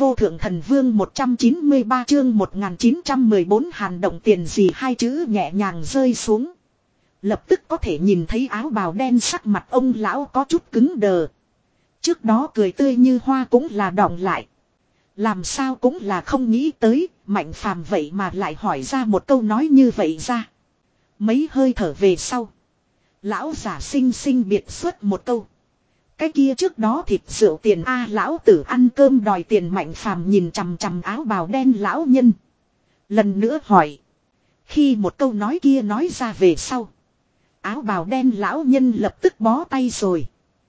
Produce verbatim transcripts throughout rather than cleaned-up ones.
Vô thượng thần vương một trăm chín mươi ba chương một nghìn chín trăm mười bốn hàn động tiền gì hai chữ nhẹ nhàng rơi xuống. Lập tức có thể nhìn thấy áo bào đen sắc mặt ông lão có chút cứng đờ. Trước đó cười tươi như hoa cũng là đọng lại. Làm sao cũng là không nghĩ tới, Mạnh Phàm vậy mà lại hỏi ra một câu nói như vậy ra. Mấy hơi thở về sau. Lão giả xinh xinh biệt xuất một câu. Cái kia trước đó thịt rượu tiền a lão tử ăn cơm đòi tiền. Mạnh Phàm nhìn chằm chằm áo bào đen lão nhân. Lần nữa hỏi. Khi một câu nói kia nói ra về sau. Áo bào đen lão nhân lập tức bó tay rồi.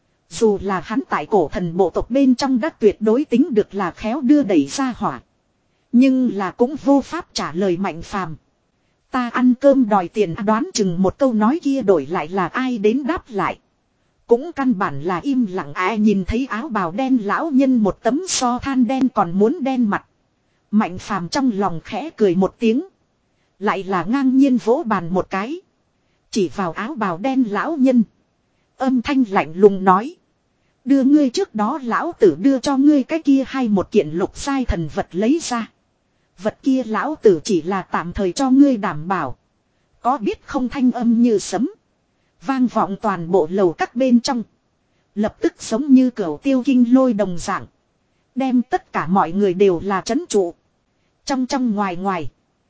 Dù là hắn tại cổ thần bộ tộc bên trong đã tuyệt đối tính được là khéo đưa đẩy ra hỏa. Nhưng là cũng vô pháp trả lời Mạnh Phàm. Ta ăn cơm đòi tiền, đoán chừng một câu nói kia đổi lại là ai đến đáp lại. Cũng căn bản là im lặng. Ai nhìn thấy áo bào đen lão nhân một tấm so than đen còn muốn đen mặt. Mạnh Phàm trong lòng khẽ cười một tiếng. Lại là ngang nhiên vỗ bàn một cái. Chỉ vào áo bào đen lão nhân. Âm thanh lạnh lùng nói. Đưa ngươi trước đó lão tử đưa cho ngươi cái kia hay một kiện lục sai thần vật lấy ra. Vật kia lão tử chỉ là tạm thời cho ngươi đảm bảo. Có biết không, thanh âm như sấm. Vang vọng toàn bộ lầu các bên trong. Lập tức giống như cửu tiêu kinh lôi đồng dạng. Đem tất cả mọi người đều là trấn trụ. Trong trong ngoài ngoài.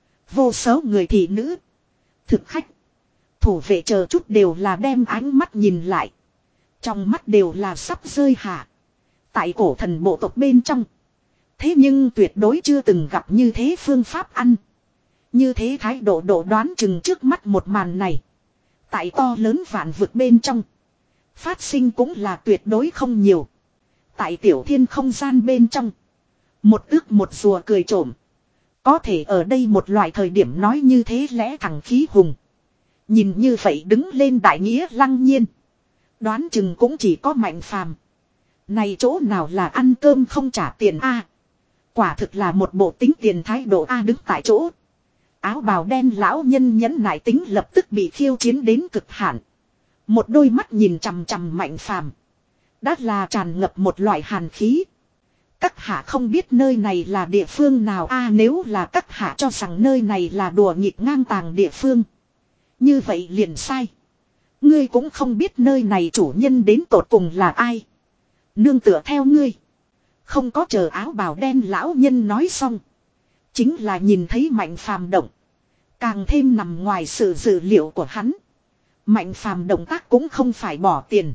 Vô số người thị nữ. Thực khách. Thủ vệ chờ chút đều là đem ánh mắt nhìn lại. Trong mắt đều là sắp rơi hạ. Tại cổ thần bộ tộc bên trong. Thế nhưng tuyệt đối chưa từng gặp như thế phương pháp ăn. Như thế thái độ độ đoán chừng trước mắt một màn này. Tại to lớn vạn vực bên trong. Phát sinh cũng là tuyệt đối không nhiều. Tại tiểu thiên không gian bên trong. Một tước một rùa cười trộm. Có thể ở đây một loại thời điểm nói như thế lẽ thẳng khí hùng. Nhìn như vậy đứng lên đại nghĩa lăng nhiên. Đoán chừng cũng chỉ có Mạnh Phàm. Này chỗ nào là ăn cơm không trả tiền a? Quả thực là một bộ tính tiền thái độ a. Đứng tại chỗ. Áo bào đen lão nhân nhẫn nại tính lập tức bị khiêu chiến đến cực hạn. Một đôi mắt nhìn chằm chằm Mạnh Phàm. Đã là tràn ngập một loại hàn khí. Các hạ không biết nơi này là địa phương nào a? Nếu là các hạ cho rằng nơi này là đùa nghịch ngang tàng địa phương. Như vậy liền sai. Ngươi cũng không biết nơi này chủ nhân đến tột cùng là ai. Nương tựa theo ngươi. Không có chờ áo bào đen lão nhân nói xong. Chính là nhìn thấy Mạnh Phàm động. Càng thêm nằm ngoài sự dự liệu của hắn. Mạnh Phàm động tác cũng không phải bỏ tiền.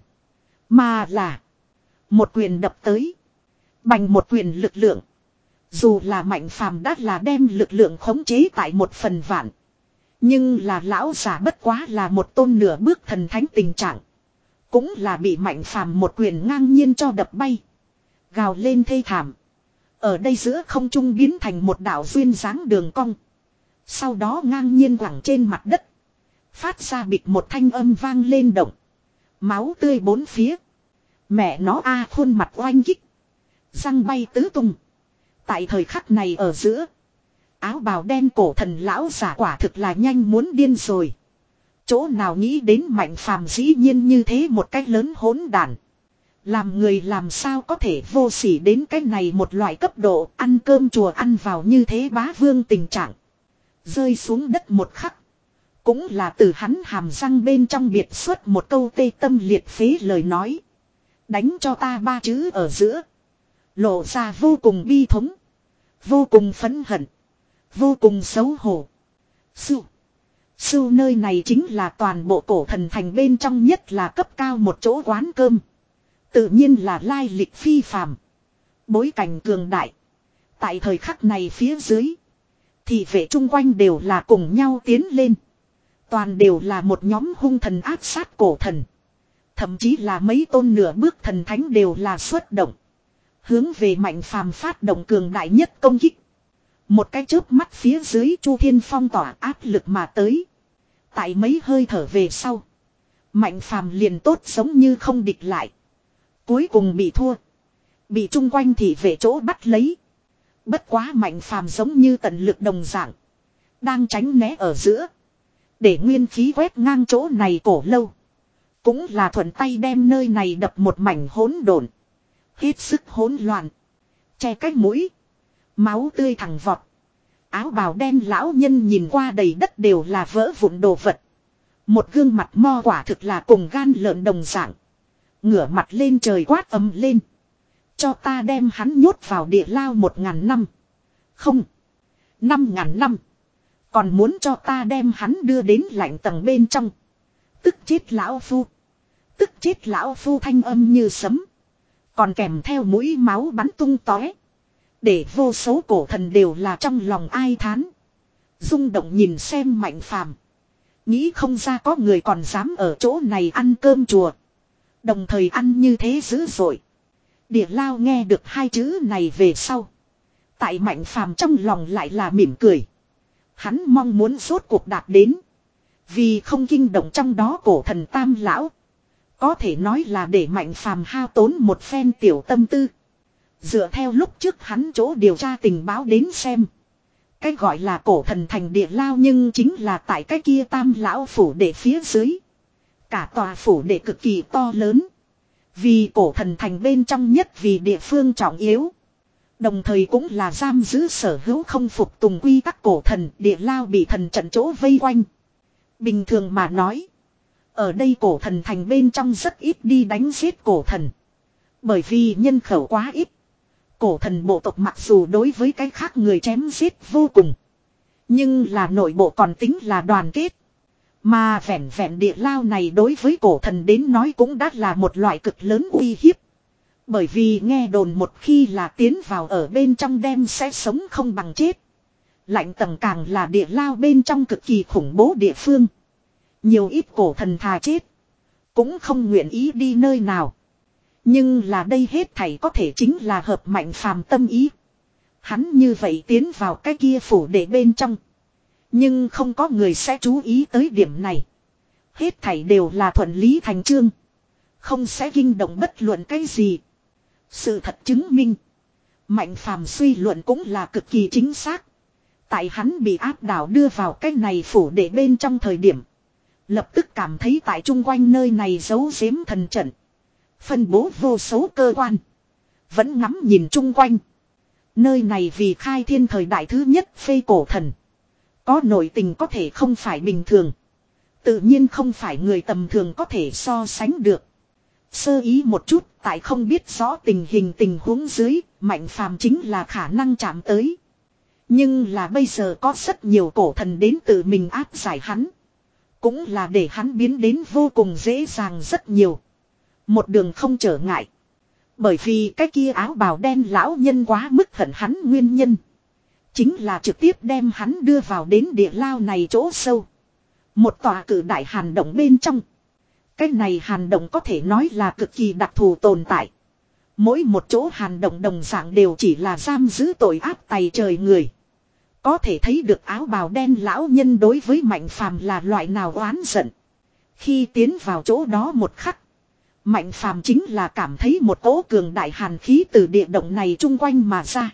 Mà là. Một quyền đập tới. Bành một quyền lực lượng. Dù là Mạnh Phàm đã là đem lực lượng khống chế tại một phần vạn. Nhưng là lão giả bất quá là một tôn nửa bước thần thánh tình trạng. Cũng là bị Mạnh Phàm một quyền ngang nhiên cho đập bay. Gào lên thê thảm. Ở đây giữa không trung biến thành một đạo duyên dáng đường cong. Sau đó ngang nhiên quẳng trên mặt đất. Phát ra bịt một thanh âm vang lên động. Máu tươi bốn phía. Mẹ nó a khuôn mặt oanh kích. Răng bay tứ tung. Tại thời khắc này ở giữa. Áo bào đen cổ thần lão giả quả thực là nhanh muốn điên rồi. Chỗ nào nghĩ đến Mạnh Phàm dĩ nhiên như thế một cách lớn hỗn đản. Làm người làm sao có thể vô sỉ đến cái này một loại cấp độ ăn cơm chùa ăn vào như thế bá vương tình trạng. Rơi xuống đất một khắc. Cũng là từ hắn hàm răng bên trong biệt xuất một câu tê tâm liệt phế lời nói. Đánh cho ta ba chữ ở giữa. Lộ ra vô cùng bi thống. Vô cùng phẫn hận. Vô cùng xấu hổ. Sưu. Sưu nơi này chính là toàn bộ cổ thần thành bên trong nhất là cấp cao một chỗ quán cơm. Tự nhiên là lai lịch phi phàm. Bối cảnh cường đại. Tại thời khắc này phía dưới. Thì vệ chung quanh đều là cùng nhau tiến lên. Toàn đều là một nhóm hung thần áp sát cổ thần. Thậm chí là mấy tôn nửa bước thần thánh đều là xuất động. Hướng về Mạnh Phàm phát động cường đại nhất công kích. Một cái chớp mắt phía dưới Chu Thiên phong tỏa áp lực mà tới. Tại mấy hơi thở về sau. Mạnh Phàm liền tốt giống như không địch lại. Cuối cùng bị thua. Bị chung quanh thị vệ chỗ bắt lấy. Bất quá Mạnh Phàm giống như tận lực đồng dạng. Đang tránh né ở giữa. Để nguyên khí quét ngang chỗ này cổ lâu. Cũng là thuận tay đem nơi này đập một mảnh hỗn độn. Hết sức hỗn loạn. Che cách mũi. Máu tươi thẳng vọt. Áo bào đen lão nhân nhìn qua đầy đất đều là vỡ vụn đồ vật. Một gương mặt mo quả thực là cùng gan lợn đồng dạng. Ngửa mặt lên trời quát ầm lên. Cho ta đem hắn nhốt vào địa lao một ngàn năm. Không. Năm ngàn năm. Còn muốn cho ta đem hắn đưa đến lạnh tầng bên trong. Tức chết lão phu. Tức chết lão phu thanh âm như sấm. Còn kèm theo mũi máu bắn tung tóe. Để vô số cổ thần đều là trong lòng ai thán. Rung động nhìn xem Mạnh Phàm. Nghĩ không ra có người còn dám ở chỗ này ăn cơm chùa. Đồng thời ăn như thế dữ dội. Địa lao nghe được hai chữ này về sau. Tại Mạnh Phàm trong lòng lại là mỉm cười. Hắn mong muốn rốt cuộc đạt đến. Vì không kinh động trong đó cổ thần tam lão. Có thể nói là để Mạnh Phàm hao tốn một phen tiểu tâm tư. Dựa theo lúc trước hắn chỗ điều tra tình báo đến xem. Cái gọi là cổ thần thành địa lao nhưng chính là tại cái kia tam lão phủ đệ phía dưới. Cả tòa phủ đệ cực kỳ to lớn. Vì cổ thần thành bên trong nhất vì địa phương trọng yếu. Đồng thời cũng là giam giữ sở hữu không phục tùng quy tắc cổ thần, địa lao bị thần trận chỗ vây quanh. Bình thường mà nói. Ở đây cổ thần thành bên trong rất ít đi đánh giết cổ thần. Bởi vì nhân khẩu quá ít. Cổ thần bộ tộc mặc dù đối với cái khác người chém giết vô cùng. Nhưng là nội bộ còn tính là đoàn kết. Mà vẹn vẹn địa lao này đối với cổ thần đến nói cũng đã là một loại cực lớn uy hiếp. Bởi vì nghe đồn một khi là tiến vào ở bên trong đem sẽ sống không bằng chết. Lạnh tầng càng là địa lao bên trong cực kỳ khủng bố địa phương. Nhiều ít cổ thần thà chết. Cũng không nguyện ý đi nơi nào. Nhưng là đây hết thảy có thể chính là hợp Mạnh Phàm tâm ý. Hắn như vậy tiến vào cái kia phủ để bên trong. Nhưng không có người sẽ chú ý tới điểm này. Hết thảy đều là thuận lý thành chương. Không sẽ kinh động bất luận cái gì. Sự thật chứng minh. Mạnh Phàm suy luận cũng là cực kỳ chính xác. Tại hắn bị áp đảo đưa vào cái này phủ để bên trong thời điểm. Lập tức cảm thấy tại chung quanh nơi này giấu giếm thần trận. Phân bố vô số cơ quan. Vẫn ngắm nhìn chung quanh. Nơi này vì khai thiên thời đại thứ nhất phê cổ thần. Có nội tình có thể không phải bình thường. Tự nhiên không phải người tầm thường có thể so sánh được. Sơ ý một chút, tại không biết rõ tình hình tình huống dưới, Mạnh Phàm chính là khả năng chạm tới. Nhưng là bây giờ có rất nhiều cổ thần đến tự mình áp giải hắn. Cũng là để hắn biến đến vô cùng dễ dàng rất nhiều. Một đường không trở ngại. Bởi vì cái kia áo bào đen lão nhân quá mức hận hắn nguyên nhân. Chính là trực tiếp đem hắn đưa vào đến địa lao này chỗ sâu. Một tòa cử đại hàn động bên trong. Cái này hàn động có thể nói là cực kỳ đặc thù tồn tại. Mỗi một chỗ hàn động đồng dạng đều chỉ là giam giữ tội ác tày trời người. Có thể thấy được áo bào đen lão nhân đối với Mạnh Phàm là loại nào oán giận. Khi tiến vào chỗ đó một khắc. Mạnh Phàm chính là cảm thấy một cỗ cường đại hàn khí từ địa động này chung quanh mà ra.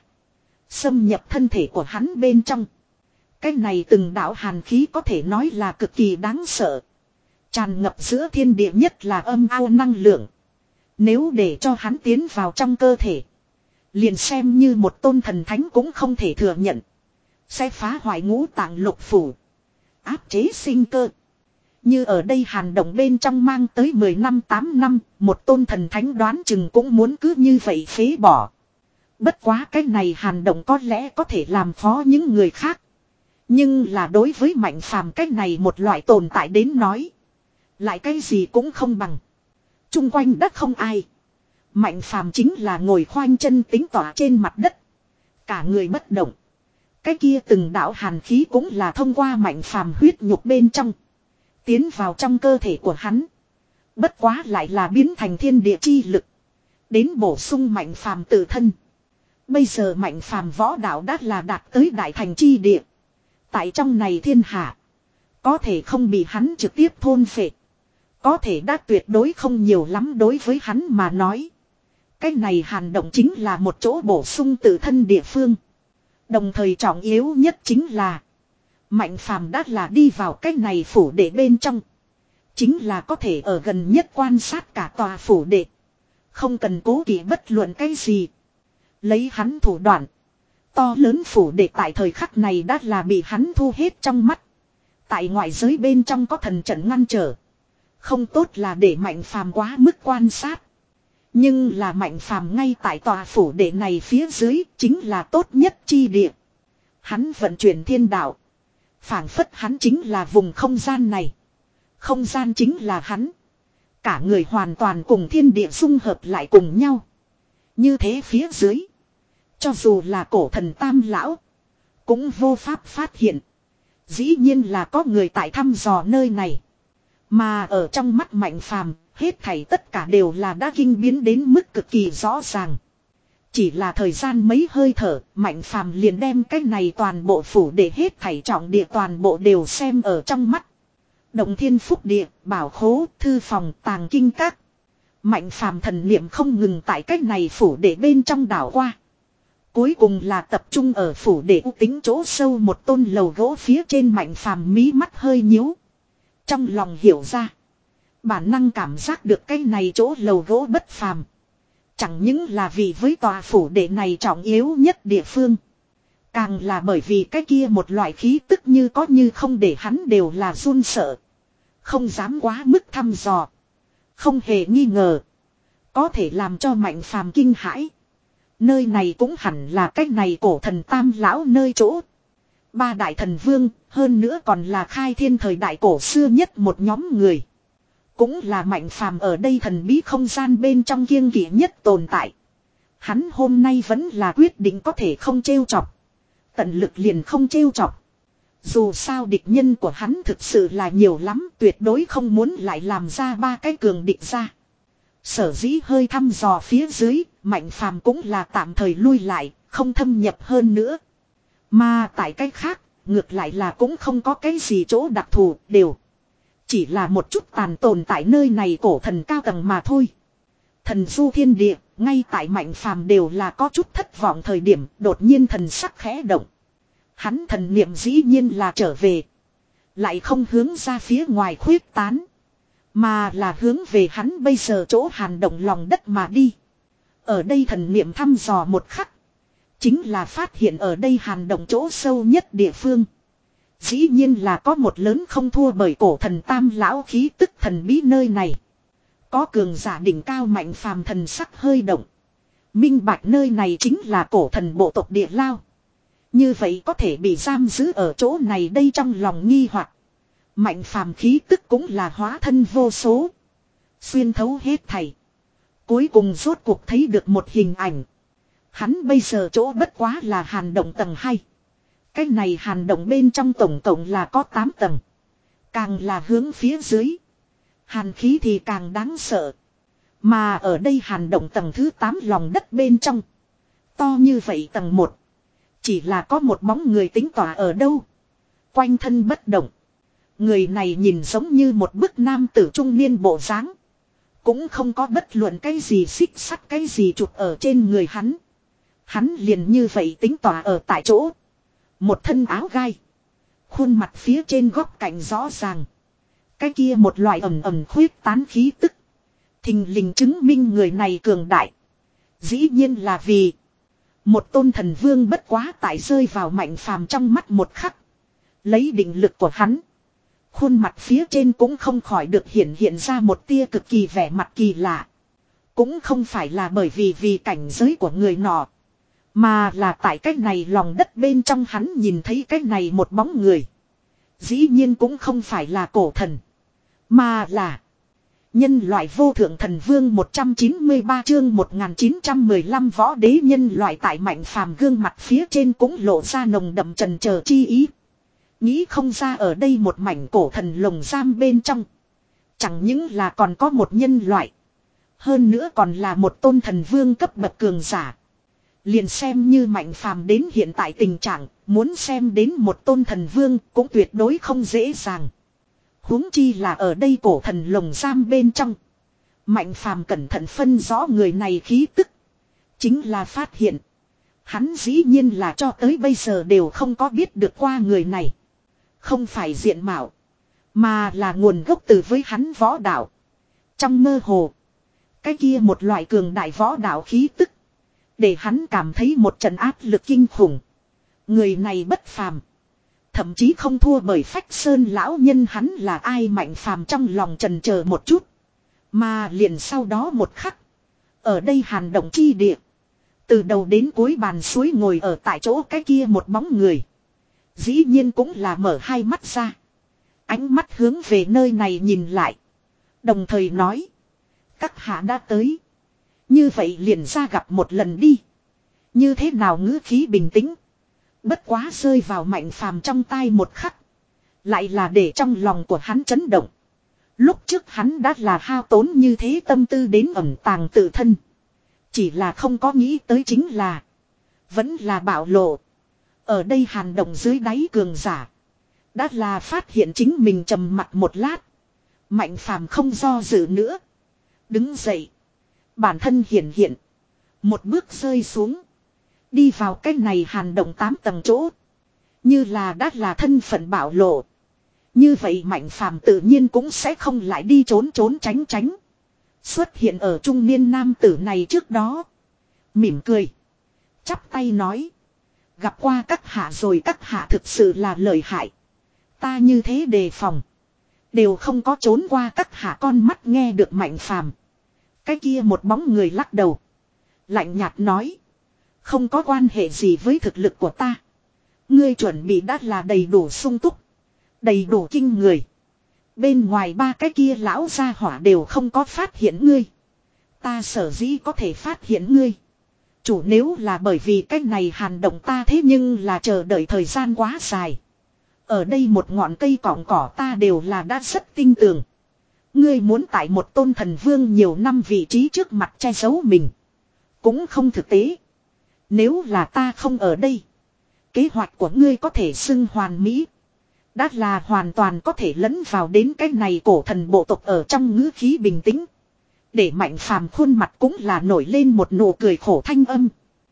Xâm nhập thân thể của hắn bên trong. Cái này từng đạo hàn khí có thể nói là cực kỳ đáng sợ. Tràn ngập giữa thiên địa nhất là âm ao năng lượng. Nếu để cho hắn tiến vào trong cơ thể. Liền xem như một tôn thần thánh cũng không thể thừa nhận. Sẽ phá hoại ngũ tạng lục phủ. Áp chế sinh cơ. Như ở đây hàn động bên trong mang tới mười năm tám năm. Một tôn thần thánh đoán chừng cũng muốn cứ như vậy phế bỏ. Bất quá cái này hàn động có lẽ có thể làm khó những người khác. Nhưng là đối với Mạnh Phàm cái này một loại tồn tại đến nói. Lại cái gì cũng không bằng. Trung quanh đất không ai. Mạnh Phàm chính là ngồi khoanh chân tính tỏa trên mặt đất. Cả người bất động. Cái kia từng đạo hàn khí cũng là thông qua Mạnh Phàm huyết nhục bên trong. Tiến vào trong cơ thể của hắn. Bất quá lại là biến thành thiên địa chi lực. Đến bổ sung Mạnh Phàm tự thân. Bây giờ Mạnh Phàm võ đạo đã là đạt tới đại thành chi địa. Tại trong này thiên hạ. Có thể không bị hắn trực tiếp thôn phệ. Có thể đã tuyệt đối không nhiều lắm đối với hắn mà nói. Cái này hàn động chính là một chỗ bổ sung tự thân địa phương. Đồng thời trọng yếu nhất chính là. Mạnh Phàm đã là đi vào cái này phủ đệ bên trong. Chính là có thể ở gần nhất quan sát cả tòa phủ đệ. Không cần cố kỵ bất luận cái gì. Lấy hắn thủ đoạn. To lớn phủ đệ tại thời khắc này đã là bị hắn thu hết trong mắt. Tại ngoại giới bên trong có thần trận ngăn trở. Không tốt là để Mạnh Phàm quá mức quan sát. Nhưng là Mạnh Phàm ngay tại tòa phủ đệ này phía dưới chính là tốt nhất chi địa. Hắn vận chuyển thiên đạo. Phảng phất hắn chính là vùng không gian này. Không gian chính là hắn. Cả người hoàn toàn cùng thiên địa dung hợp lại cùng nhau. Như thế phía dưới. Cho dù là cổ thần Tam Lão. Cũng vô pháp phát hiện. Dĩ nhiên là có người tại thăm dò nơi này. Mà ở trong mắt Mạnh Phàm, hết thảy tất cả đều là đã kinh biến đến mức cực kỳ rõ ràng. Chỉ là thời gian mấy hơi thở, Mạnh Phàm liền đem cái này toàn bộ phủ để hết thảy trọng địa toàn bộ đều xem ở trong mắt. Động Thiên Phúc Địa, bảo khố, thư phòng, tàng kinh các. Mạnh Phàm thần niệm không ngừng tại cái này phủ để bên trong đảo qua. Cuối cùng là tập trung ở phủ để u tính chỗ sâu một tôn lầu gỗ phía trên. Mạnh Phàm mí mắt hơi nhíu. Trong lòng hiểu ra. Bản năng cảm giác được cái này chỗ lầu gỗ bất phàm. Chẳng những là vì với tòa phủ đệ này trọng yếu nhất địa phương. Càng là bởi vì cái kia một loại khí tức như có như không để hắn đều là run sợ. Không dám quá mức thăm dò. Không hề nghi ngờ. Có thể làm cho Mạnh Phàm kinh hãi. Nơi này cũng hẳn là cái này cổ thần Tam Lão nơi chỗ. Ba đại thần vương, hơn nữa còn là khai thiên thời đại cổ xưa nhất một nhóm người. Cũng là Mạnh Phàm ở đây thần bí không gian bên trong kiêng kỵ nhất tồn tại. Hắn hôm nay vẫn là quyết định có thể không trêu chọc. Tận lực liền không trêu chọc. Dù sao địch nhân của hắn thực sự là nhiều lắm, tuyệt đối không muốn lại làm ra ba cái cường địch ra. Sở dĩ hơi thăm dò phía dưới, Mạnh Phàm cũng là tạm thời lui lại, không thâm nhập hơn nữa. Mà tại cách khác, ngược lại là cũng không có cái gì chỗ đặc thù, đều. Chỉ là một chút tàn tồn tại nơi này cổ thần cao tầng mà thôi. Thần du thiên địa, ngay tại Mạnh Phàm đều là có chút thất vọng thời điểm, đột nhiên thần sắc khẽ động. Hắn thần niệm dĩ nhiên là trở về. Lại không hướng ra phía ngoài khuyết tán. Mà là hướng về hắn bây giờ chỗ hàn động lòng đất mà đi. Ở đây thần niệm thăm dò một khắc. Chính là phát hiện ở đây hàn động chỗ sâu nhất địa phương. Dĩ nhiên là có một lớn không thua bởi cổ thần Tam Lão khí tức thần bí nơi này. Có cường giả đỉnh cao Mạnh Phàm thần sắc hơi động. Minh bạch nơi này chính là cổ thần bộ tộc Địa Lao. Như vậy có thể bị giam giữ ở chỗ này đây trong lòng nghi hoặc. Mạnh Phàm khí tức cũng là hóa thân vô số. Xuyên thấu hết thảy. Cuối cùng rốt cuộc thấy được một hình ảnh. Hắn bây giờ chỗ bất quá là hàn động tầng hai. Cái này hàn động bên trong tổng cộng là có tám tầng. Càng là hướng phía dưới. Hàn khí thì càng đáng sợ. Mà ở đây hàn động tầng thứ tám lòng đất bên trong. To như vậy tầng một. Chỉ là có một bóng người tính tỏa ở đâu. Quanh thân bất động. Người này nhìn giống như một bức nam tử trung niên bộ dáng. Cũng không có bất luận cái gì xích sắt cái gì chụp ở trên người hắn. Hắn liền như vậy tính tỏa ở tại chỗ. Một thân áo gai. Khuôn mặt phía trên góc cạnh rõ ràng. Cái kia một loại ẩm ẩm khuyết tán khí tức. Thình lình chứng minh người này cường đại. Dĩ nhiên là vì. Một tôn thần vương bất quá tại rơi vào Mạnh Phàm trong mắt một khắc. Lấy định lực của hắn. Khuôn mặt phía trên cũng không khỏi được hiện hiện ra một tia cực kỳ vẻ mặt kỳ lạ. Cũng không phải là bởi vì vì cảnh giới của người nọ. Mà là tại cách này lòng đất bên trong hắn nhìn thấy cách này một bóng người. Dĩ nhiên cũng không phải là cổ thần. Mà là nhân loại vô thượng thần vương một trăm chín mươi ba chương một nghìn chín trăm mười lăm võ đế nhân loại tại Mạnh Phàm gương mặt phía trên cũng lộ ra nồng đậm trần chờ chi ý. Nghĩ không ra ở đây một mảnh cổ thần lồng giam bên trong. Chẳng những là còn có một nhân loại. Hơn nữa còn là một tôn thần vương cấp bậc cường giả. Liền xem như Mạnh Phàm đến hiện tại tình trạng, muốn xem đến một tôn thần vương cũng tuyệt đối không dễ dàng. Huống chi là ở đây cổ thần lồng giam bên trong. Mạnh Phàm cẩn thận phân rõ người này khí tức. Chính là phát hiện. Hắn dĩ nhiên là cho tới bây giờ đều không có biết được qua người này. Không phải diện mạo. Mà là nguồn gốc từ với hắn võ đạo. Trong mơ hồ. Cái kia một loại cường đại võ đạo khí tức. Để hắn cảm thấy một trận áp lực kinh khủng. Người này bất phàm. Thậm chí không thua bởi Phách Sơn lão nhân, hắn là ai Mạnh Phàm trong lòng chần chờ một chút. Mà liền sau đó một khắc. Ở đây hàn động chi địa. Từ đầu đến cuối bàn suối ngồi ở tại chỗ cái kia một bóng người. Dĩ nhiên cũng là mở hai mắt ra. Ánh mắt hướng về nơi này nhìn lại. Đồng thời nói. Các hạ đã tới. Như vậy liền ra gặp một lần đi. Như thế nào ngữ khí bình tĩnh. Bất quá rơi vào Mạnh Phàm trong tai một khắc. Lại là để trong lòng của hắn chấn động. Lúc trước hắn đã là hao tốn như thế tâm tư đến ẩn tàng tự thân. Chỉ là không có nghĩ tới chính là. Vẫn là bạo lộ. Ở đây hàn động dưới đáy cường giả. Đã là phát hiện chính mình trầm mặt một lát. Mạnh Phàm không do dự nữa. Đứng dậy. Bản thân hiển hiện. Một bước rơi xuống. Đi vào cái này hàn động tám tầng chỗ. Như là đã là thân phận bạo lộ. Như vậy Mạnh Phàm tự nhiên cũng sẽ không lại đi trốn trốn tránh tránh. Xuất hiện ở trung niên nam tử này trước đó. Mỉm cười. Chắp tay nói. Gặp qua các hạ rồi, các hạ thực sự là lợi hại. Ta như thế đề phòng. Đều không có trốn qua các hạ con mắt. Nghe được Mạnh Phàm. Cái kia một bóng người lắc đầu. Lạnh nhạt nói. Không có quan hệ gì với thực lực của ta. Ngươi chuẩn bị đã là đầy đủ sung túc. Đầy đủ kinh người. Bên ngoài ba cái kia lão gia hỏa đều không có phát hiện ngươi. Ta sở dĩ có thể phát hiện ngươi. Chủ nếu là bởi vì cái này hàn động ta thế nhưng là chờ đợi thời gian quá dài. Ở đây một ngọn cây cỏng cỏ ta đều là đã rất tin tưởng. Ngươi muốn tại một tôn thần vương nhiều năm vị trí trước mặt che giấu mình. Cũng không thực tế. Nếu là ta không ở đây. Kế hoạch của ngươi có thể xưng hoàn mỹ. Đã là hoàn toàn có thể lẫn vào đến cái này cổ thần bộ tộc ở trong ngữ khí bình tĩnh. Để Mạnh Phàm khuôn mặt cũng là nổi lên một nụ cười khổ thanh âm.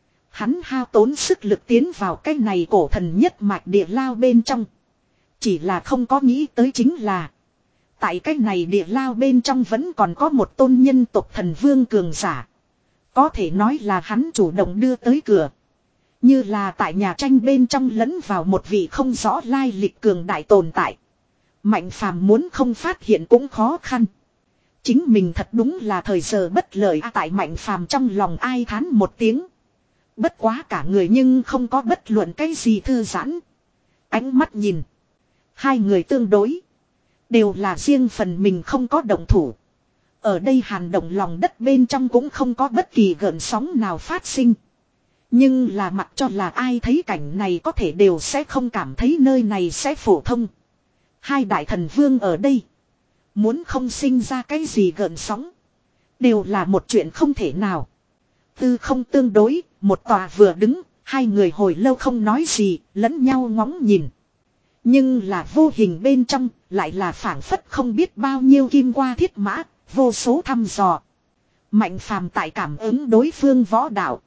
Hắn hao tốn sức lực tiến vào cái này cổ thần nhất mạch địa lao bên trong. Chỉ là không có nghĩ tới chính là. Tại cái này địa lao bên trong vẫn còn có một tôn nhân tộc thần vương cường giả. Có thể nói là hắn chủ động đưa tới cửa. Như là tại nhà tranh bên trong lẫn vào một vị không rõ lai lịch cường đại tồn tại. Mạnh Phàm muốn không phát hiện cũng khó khăn. Chính mình thật đúng là thời giờ bất lợi à, tại Mạnh Phàm trong lòng ai thán một tiếng. Bất quá cả người nhưng không có bất luận cái gì thư giãn. Ánh mắt nhìn. Hai người tương đối. Đều là riêng phần mình không có động thủ. Ở đây hàn động lòng đất bên trong cũng không có bất kỳ gợn sóng nào phát sinh. Nhưng là mặc cho là ai thấy cảnh này có thể đều sẽ không cảm thấy nơi này sẽ phổ thông. Hai đại thần vương ở đây. Muốn không sinh ra cái gì gợn sóng. Đều là một chuyện không thể nào. Tư không tương đối, một tòa vừa đứng, hai người hồi lâu không nói gì, lẫn nhau ngóng nhìn. Nhưng là vô hình bên trong, lại là phảng phất không biết bao nhiêu kim qua thiết mã, vô số thăm dò. Mạnh Phàm tại cảm ứng đối phương võ đạo.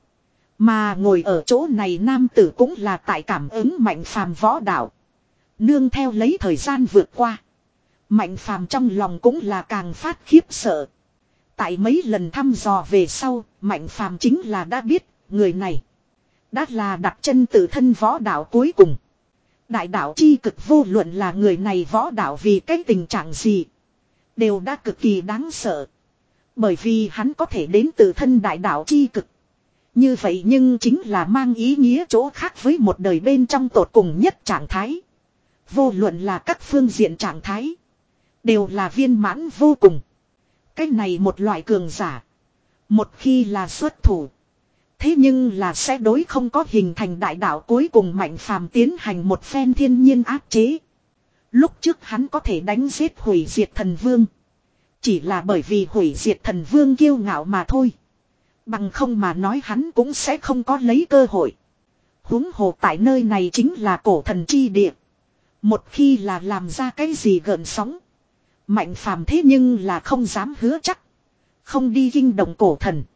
Mà ngồi ở chỗ này nam tử cũng là tại cảm ứng Mạnh Phàm võ đạo. Nương theo lấy thời gian vượt qua. Mạnh Phàm trong lòng cũng là càng phát khiếp sợ. Tại mấy lần thăm dò về sau, Mạnh Phàm chính là đã biết, người này đã là đặt chân tự thân võ đạo cuối cùng. Đại đạo chi cực, vô luận là người này võ đạo vì cái tình trạng gì, đều đã cực kỳ đáng sợ. Bởi vì hắn có thể đến tự thân đại đạo chi cực. Như vậy nhưng chính là mang ý nghĩa chỗ khác với một đời bên trong tột cùng nhất trạng thái. Vô luận là các phương diện trạng thái, đều là viên mãn vô cùng. Cái này một loại cường giả. Một khi là xuất thủ. Thế nhưng là sẽ đối không có hình thành đại đạo cuối cùng Mạnh Phàm tiến hành một phen thiên nhiên áp chế. Lúc trước hắn có thể đánh giết hủy diệt thần vương. Chỉ là bởi vì hủy diệt thần vương kiêu ngạo mà thôi. Bằng không mà nói hắn cũng sẽ không có lấy cơ hội. Huống hồ tại nơi này chính là cổ thần chi địa. Một khi là làm ra cái gì gợn sóng. Mạnh Phàm thế nhưng là không dám hứa chắc. Không đi kinh động cổ thần.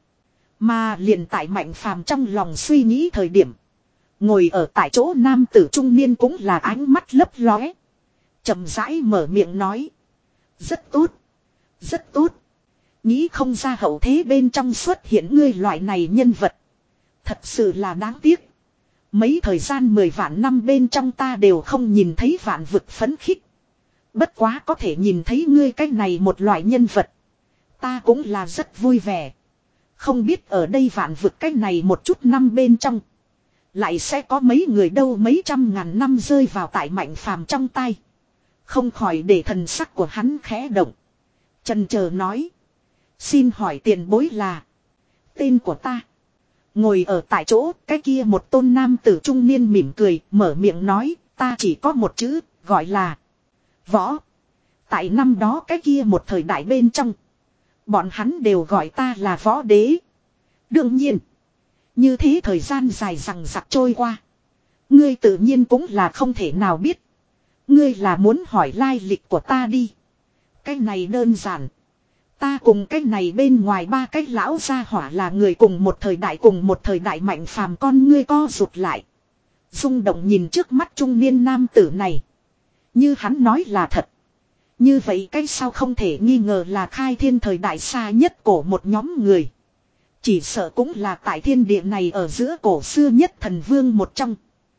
Mà liền tại Mạnh Phàm trong lòng suy nghĩ thời điểm. Ngồi ở tại chỗ nam tử trung niên cũng là ánh mắt lấp lóe. Chậm rãi mở miệng nói. Rất tốt. Rất tốt. Nghĩ không ra hậu thế bên trong xuất hiện ngươi loại này nhân vật. Thật sự là đáng tiếc. Mấy thời gian mười vạn năm bên trong ta đều không nhìn thấy vạn vực phấn khích. Bất quá có thể nhìn thấy ngươi cái này một loại nhân vật. Ta cũng là rất vui vẻ. Không biết ở đây vạn vực cái này một chút năm bên trong. Lại sẽ có mấy người đâu mấy trăm ngàn năm rơi vào tại Mạnh Phàm trong tay. Không khỏi để thần sắc của hắn khẽ động. Chần chờ nói. Xin hỏi tiền bối là. Tên của ta. Ngồi ở tại chỗ cái kia một tôn nam tử trung niên mỉm cười mở miệng nói. Ta chỉ có một chữ gọi là. Võ. Tại năm đó cái kia một thời đại bên trong. Bọn hắn đều gọi ta là võ đế. Đương nhiên. Như thế thời gian dài rằng rặc trôi qua. Ngươi tự nhiên cũng là không thể nào biết. Ngươi là muốn hỏi lai lịch của ta đi. Cái này đơn giản. Ta cùng cái này bên ngoài ba cái lão gia hỏa là người cùng một thời đại cùng một thời đại Mạnh Phàm con ngươi co rụt lại. Rung động nhìn trước mắt trung niên nam tử này. Như hắn nói là thật. Như vậy cái sao không thể nghi ngờ là khai thiên thời đại xa nhất của một nhóm người. Chỉ sợ cũng là tại thiên địa này ở giữa cổ xưa nhất thần vương một trong.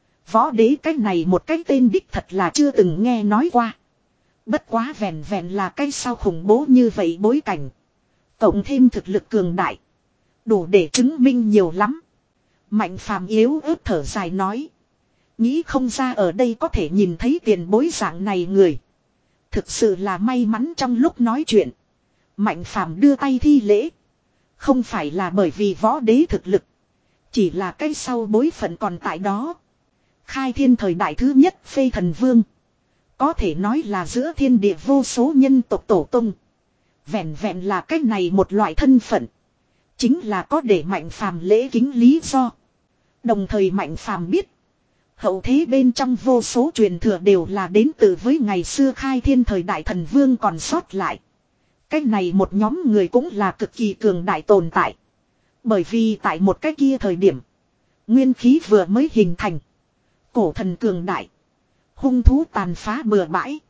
Võ đế cái này một cái tên đích thật là chưa từng nghe nói qua. Bất quá vẹn vẹn là cái sao khủng bố như vậy bối cảnh. Cộng thêm thực lực cường đại. Đủ để chứng minh nhiều lắm. Mạnh Phàm yếu ớt thở dài nói. Nghĩ không ra ở đây có thể nhìn thấy tiền bối dạng này người. Thực sự là may mắn trong lúc nói chuyện. Mạnh Phàm đưa tay thi lễ. Không phải là bởi vì võ đế thực lực. Chỉ là cái sau bối phận còn tại đó. Khai thiên thời đại thứ nhất phê thần vương. Có thể nói là giữa thiên địa vô số nhân tộc tổ tung. Vẹn vẹn là cái này một loại thân phận. Chính là có để Mạnh Phàm lễ kính lý do. Đồng thời Mạnh Phàm biết. Hậu thế bên trong vô số truyền thừa đều là đến từ với ngày xưa khai thiên thời đại thần vương còn sót lại. Cái này một nhóm người cũng là cực kỳ cường đại tồn tại. Bởi vì tại một cái kia thời điểm. Nguyên khí vừa mới hình thành. Cổ thần cường đại. Hung thú tàn phá bừa bãi.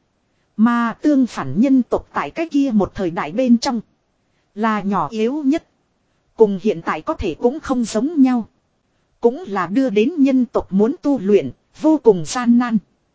Mà tương phản nhân tộc tại cái kia một thời đại bên trong. Là nhỏ yếu nhất. Cùng hiện tại có thể cũng không giống nhau. Cũng là đưa đến nhân tộc muốn tu luyện. Vô cùng gian nan.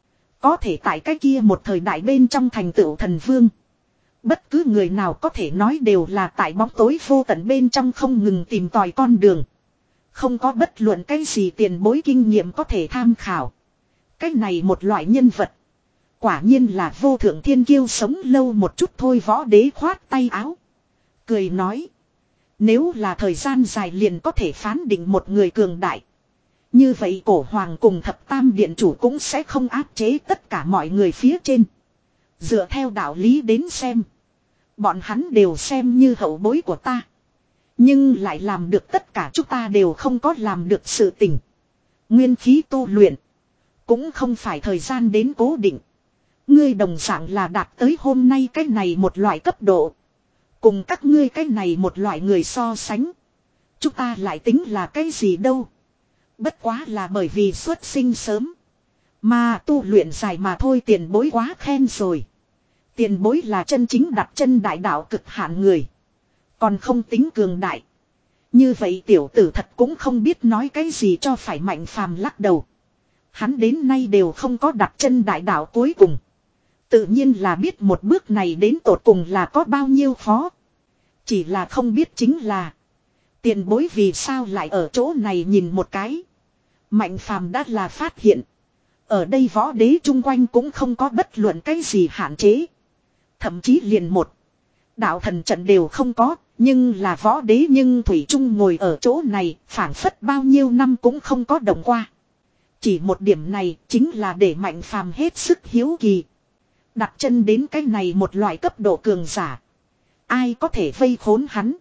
Có thể tại cái kia một thời đại bên trong thành tựu thần vương. Bất cứ người nào có thể nói đều là tại bóng tối vô tận bên trong không ngừng tìm tòi con đường. Không có bất luận cái gì tiền bối kinh nghiệm có thể tham khảo. Cái này một loại nhân vật. Quả nhiên là vô thượng thiên kiêu sống lâu một chút thôi. Võ đế khoát tay áo. Cười nói. Nếu là thời gian dài liền có thể phán định một người cường đại. Như vậy cổ hoàng cùng thập tam điện chủ cũng sẽ không áp chế tất cả mọi người phía trên. Dựa theo đạo lý đến xem. Bọn hắn đều xem như hậu bối của ta. Nhưng lại làm được tất cả chúng ta đều không có làm được sự tình. Nguyên khí tu luyện. Cũng không phải thời gian đến cố định. Ngươi đồng dạng là đạt tới hôm nay cái này một loại cấp độ. Cùng các ngươi cái này một loại người so sánh. Chúng ta lại tính là cái gì đâu. Bất quá là bởi vì xuất sinh sớm. Mà tu luyện dài mà thôi. Tiền bối quá khen rồi. Tiền bối là chân chính đặt chân đại đạo cực hạn người. Còn không tính cường đại. Như vậy tiểu tử thật cũng không biết nói cái gì cho phải. Mạnh Phàm lắc đầu. Hắn đến nay đều không có đặt chân đại đạo cuối cùng. Tự nhiên là biết một bước này đến tột cùng là có bao nhiêu khó. Chỉ là không biết chính là. Tiền bối vì sao lại ở chỗ này nhìn một cái. Mạnh Phàm đã là phát hiện. Ở đây võ đế chung quanh cũng không có bất luận cái gì hạn chế. Thậm chí liền một. Đạo thần trận đều không có. Nhưng là võ đế nhưng Thủy Trung ngồi ở chỗ này. Phản phất bao nhiêu năm cũng không có động qua. Chỉ một điểm này chính là để Mạnh Phàm hết sức hiếu kỳ. Đặt chân đến cái này một loại cấp độ cường giả. Ai có thể vây khốn hắn.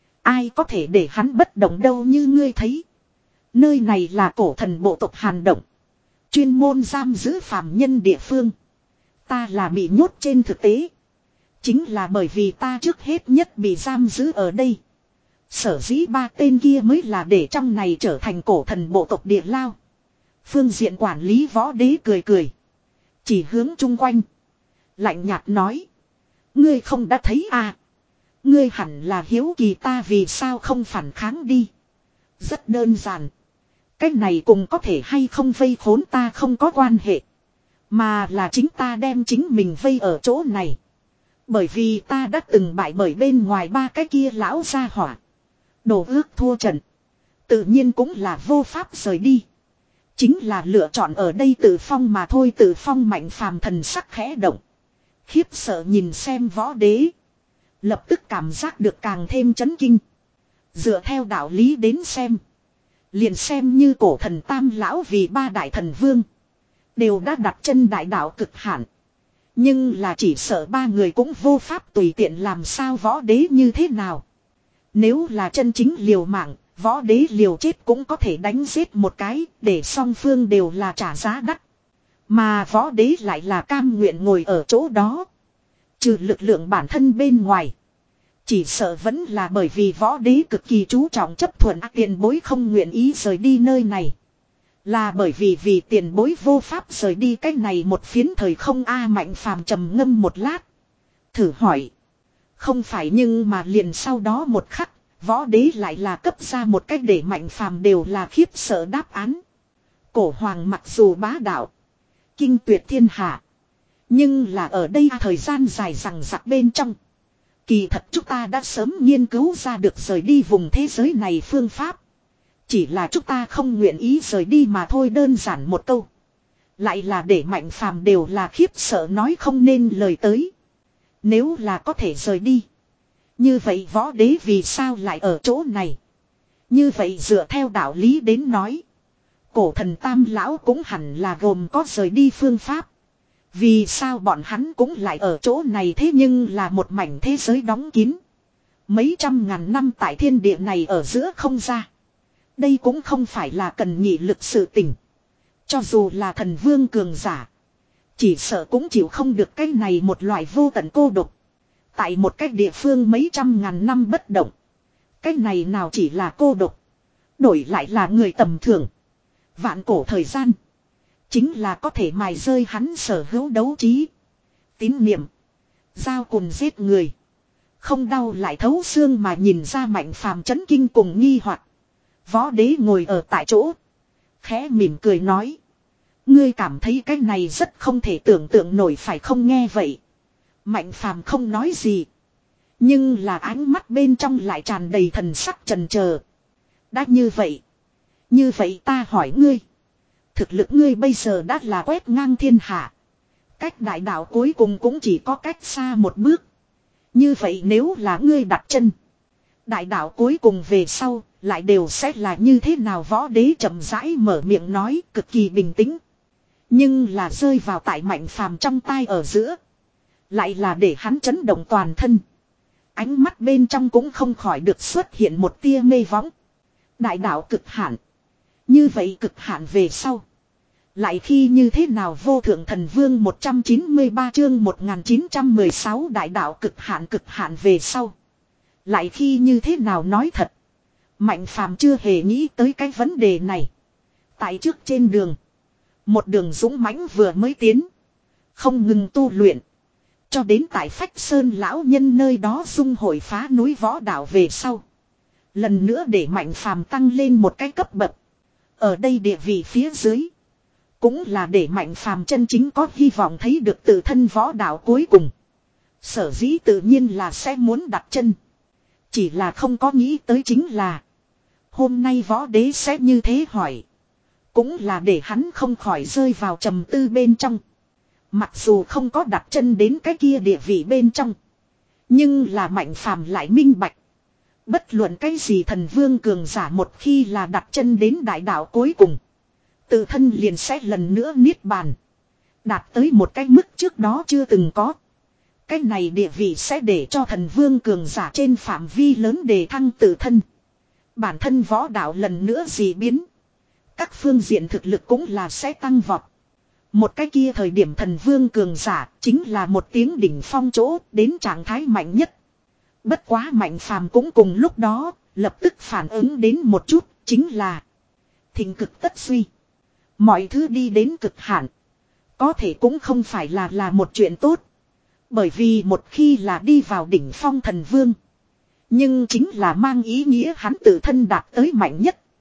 Ai có thể để hắn bất động đâu như ngươi thấy. Nơi này là cổ thần bộ tộc Hàn Động. Chuyên môn giam giữ phàm nhân địa phương. Ta là bị nhốt trên thực tế. Chính là bởi vì ta trước hết nhất bị giam giữ ở đây. Sở dĩ ba tên kia mới là để trong này trở thành cổ thần bộ tộc địa lao. Phương diện quản lý võ đế cười cười. Chỉ hướng chung quanh. Lạnh nhạt nói. Ngươi không đã thấy à. Ngươi hẳn là hiếu kỳ ta vì sao không phản kháng đi. Rất đơn giản. Cái này cùng có thể hay không vây khốn ta không có quan hệ. Mà là chính ta đem chính mình vây ở chỗ này. Bởi vì ta đã từng bại bởi bên ngoài ba cái kia lão gia hỏa. Đồ ước thua trận. Tự nhiên cũng là vô pháp rời đi. Chính là lựa chọn ở đây Tử Phong mà thôi. Tử Phong mạnh phàm thần sắc khẽ động. Khiếp sợ nhìn xem võ đế. Lập tức cảm giác được càng thêm chấn kinh. Dựa theo đạo lý đến xem. Liền xem như cổ thần tam lão vì ba đại thần vương. Đều đã đặt chân đại đạo cực hạn. Nhưng là chỉ sợ ba người cũng vô pháp tùy tiện làm sao võ đế như thế nào. Nếu là chân chính liều mạng, võ đế liều chết cũng có thể đánh giết một cái, để song phương đều là trả giá đắt. Mà võ đế lại là cam nguyện ngồi ở chỗ đó. Trừ lực lượng bản thân bên ngoài. Chỉ sợ vẫn là bởi vì võ đế cực kỳ chú trọng chấp thuận tiền bối không nguyện ý rời đi nơi này. Là bởi vì vì tiền bối vô pháp rời đi cách này một phiến thời không A Mạnh phàm trầm ngâm một lát. Thử hỏi. Không phải nhưng mà liền sau đó một khắc, võ đế lại là cấp ra một cách để Mạnh phàm đều là khiếp sợ đáp án. Cổ hoàng mặc dù bá đạo, kinh tuyệt thiên hạ. Nhưng là ở đây thời gian dài rằng rặc bên trong. Kỳ thật chúng ta đã sớm nghiên cứu ra được rời đi vùng thế giới này phương pháp. Chỉ là chúng ta không nguyện ý rời đi mà thôi đơn giản một câu. Lại là để Mạnh phàm đều là khiếp sợ nói không nên lời tới. Nếu là có thể rời đi. Như vậy võ đế vì sao lại ở chỗ này? Như vậy dựa theo đạo lý đến nói. Cổ thần tam lão cũng hẳn là gồm có rời đi phương pháp. Vì sao bọn hắn cũng lại ở chỗ này thế nhưng là một mảnh thế giới đóng kín. Mấy trăm ngàn năm tại thiên địa này ở giữa không ra. Đây cũng không phải là cần nghị lực sự tình. Cho dù là thần vương cường giả. Chỉ sợ cũng chịu không được cái này một loại vô tận cô độc. Tại một cái địa phương mấy trăm ngàn năm bất động. Cái này nào chỉ là cô độc. Đổi lại là người tầm thường. Vạn cổ thời gian. Chính là có thể mài rơi hắn sở hữu đấu trí. Tín niệm. Giao cùng giết người. Không đau lại thấu xương mà nhìn ra Mạnh phàm chấn kinh cùng nghi hoặc. Võ đế ngồi ở tại chỗ. Khẽ mỉm cười nói. Ngươi cảm thấy cái này rất không thể tưởng tượng nổi phải không nghe vậy. Mạnh phàm không nói gì. Nhưng là ánh mắt bên trong lại tràn đầy thần sắc trần chờ. Đã như vậy. Như vậy ta hỏi ngươi. Thực lực ngươi bây giờ đã là quét ngang thiên hạ. Cách đại đạo cuối cùng cũng chỉ có cách xa một bước. Như vậy nếu là ngươi đặt chân. Đại đạo cuối cùng về sau. Lại đều sẽ là như thế nào võ đế chậm rãi mở miệng nói cực kỳ bình tĩnh. Nhưng là rơi vào tại Mạnh phàm trong tai ở giữa. Lại là để hắn chấn động toàn thân. Ánh mắt bên trong cũng không khỏi được xuất hiện một tia mê võng. Đại đạo cực hạn. Như vậy cực hạn về sau. Lại khi như thế nào vô thượng thần vương một trăm chín mươi ba chương một nghìn chín trăm mười sáu đại đạo cực hạn cực hạn về sau. Lại khi như thế nào nói thật. Mạnh phàm chưa hề nghĩ tới cái vấn đề này. Tại trước trên đường. Một đường dũng mãnh vừa mới tiến. Không ngừng tu luyện. Cho đến tại Phách Sơn lão nhân nơi đó dung hội phá núi võ đạo về sau. Lần nữa để Mạnh phàm tăng lên một cái cấp bậc. Ở đây địa vị phía dưới. Cũng là để Mạnh phàm chân chính có hy vọng thấy được tự thân võ đạo cuối cùng. Sở dĩ tự nhiên là sẽ muốn đặt chân. Chỉ là không có nghĩ tới chính là. Hôm nay võ đế sẽ như thế hỏi. Cũng là để hắn không khỏi rơi vào trầm tư bên trong. Mặc dù không có đặt chân đến cái kia địa vị bên trong. Nhưng là Mạnh phàm lại minh bạch. Bất luận cái gì thần vương cường giả một khi là đặt chân đến đại đạo cuối cùng. Tự thân liền sẽ lần nữa niết bàn. Đạt tới một cái mức trước đó chưa từng có. Cái này địa vị sẽ để cho thần vương cường giả trên phạm vi lớn đề thăng tự thân. Bản thân võ đạo lần nữa dị biến. Các phương diện thực lực cũng là sẽ tăng vọt. Một cái kia thời điểm thần vương cường giả chính là một tiếng đỉnh phong chỗ đến trạng thái mạnh nhất. Bất quá Mạnh phàm cũng cùng lúc đó lập tức phản ứng đến một chút chính là thịnh cực tất suy. Mọi thứ đi đến cực hạn. Có thể cũng không phải là là một chuyện tốt. Bởi vì một khi là đi vào đỉnh phong thần vương. Nhưng chính là mang ý nghĩa hắn tự thân đạt tới mạnh nhất.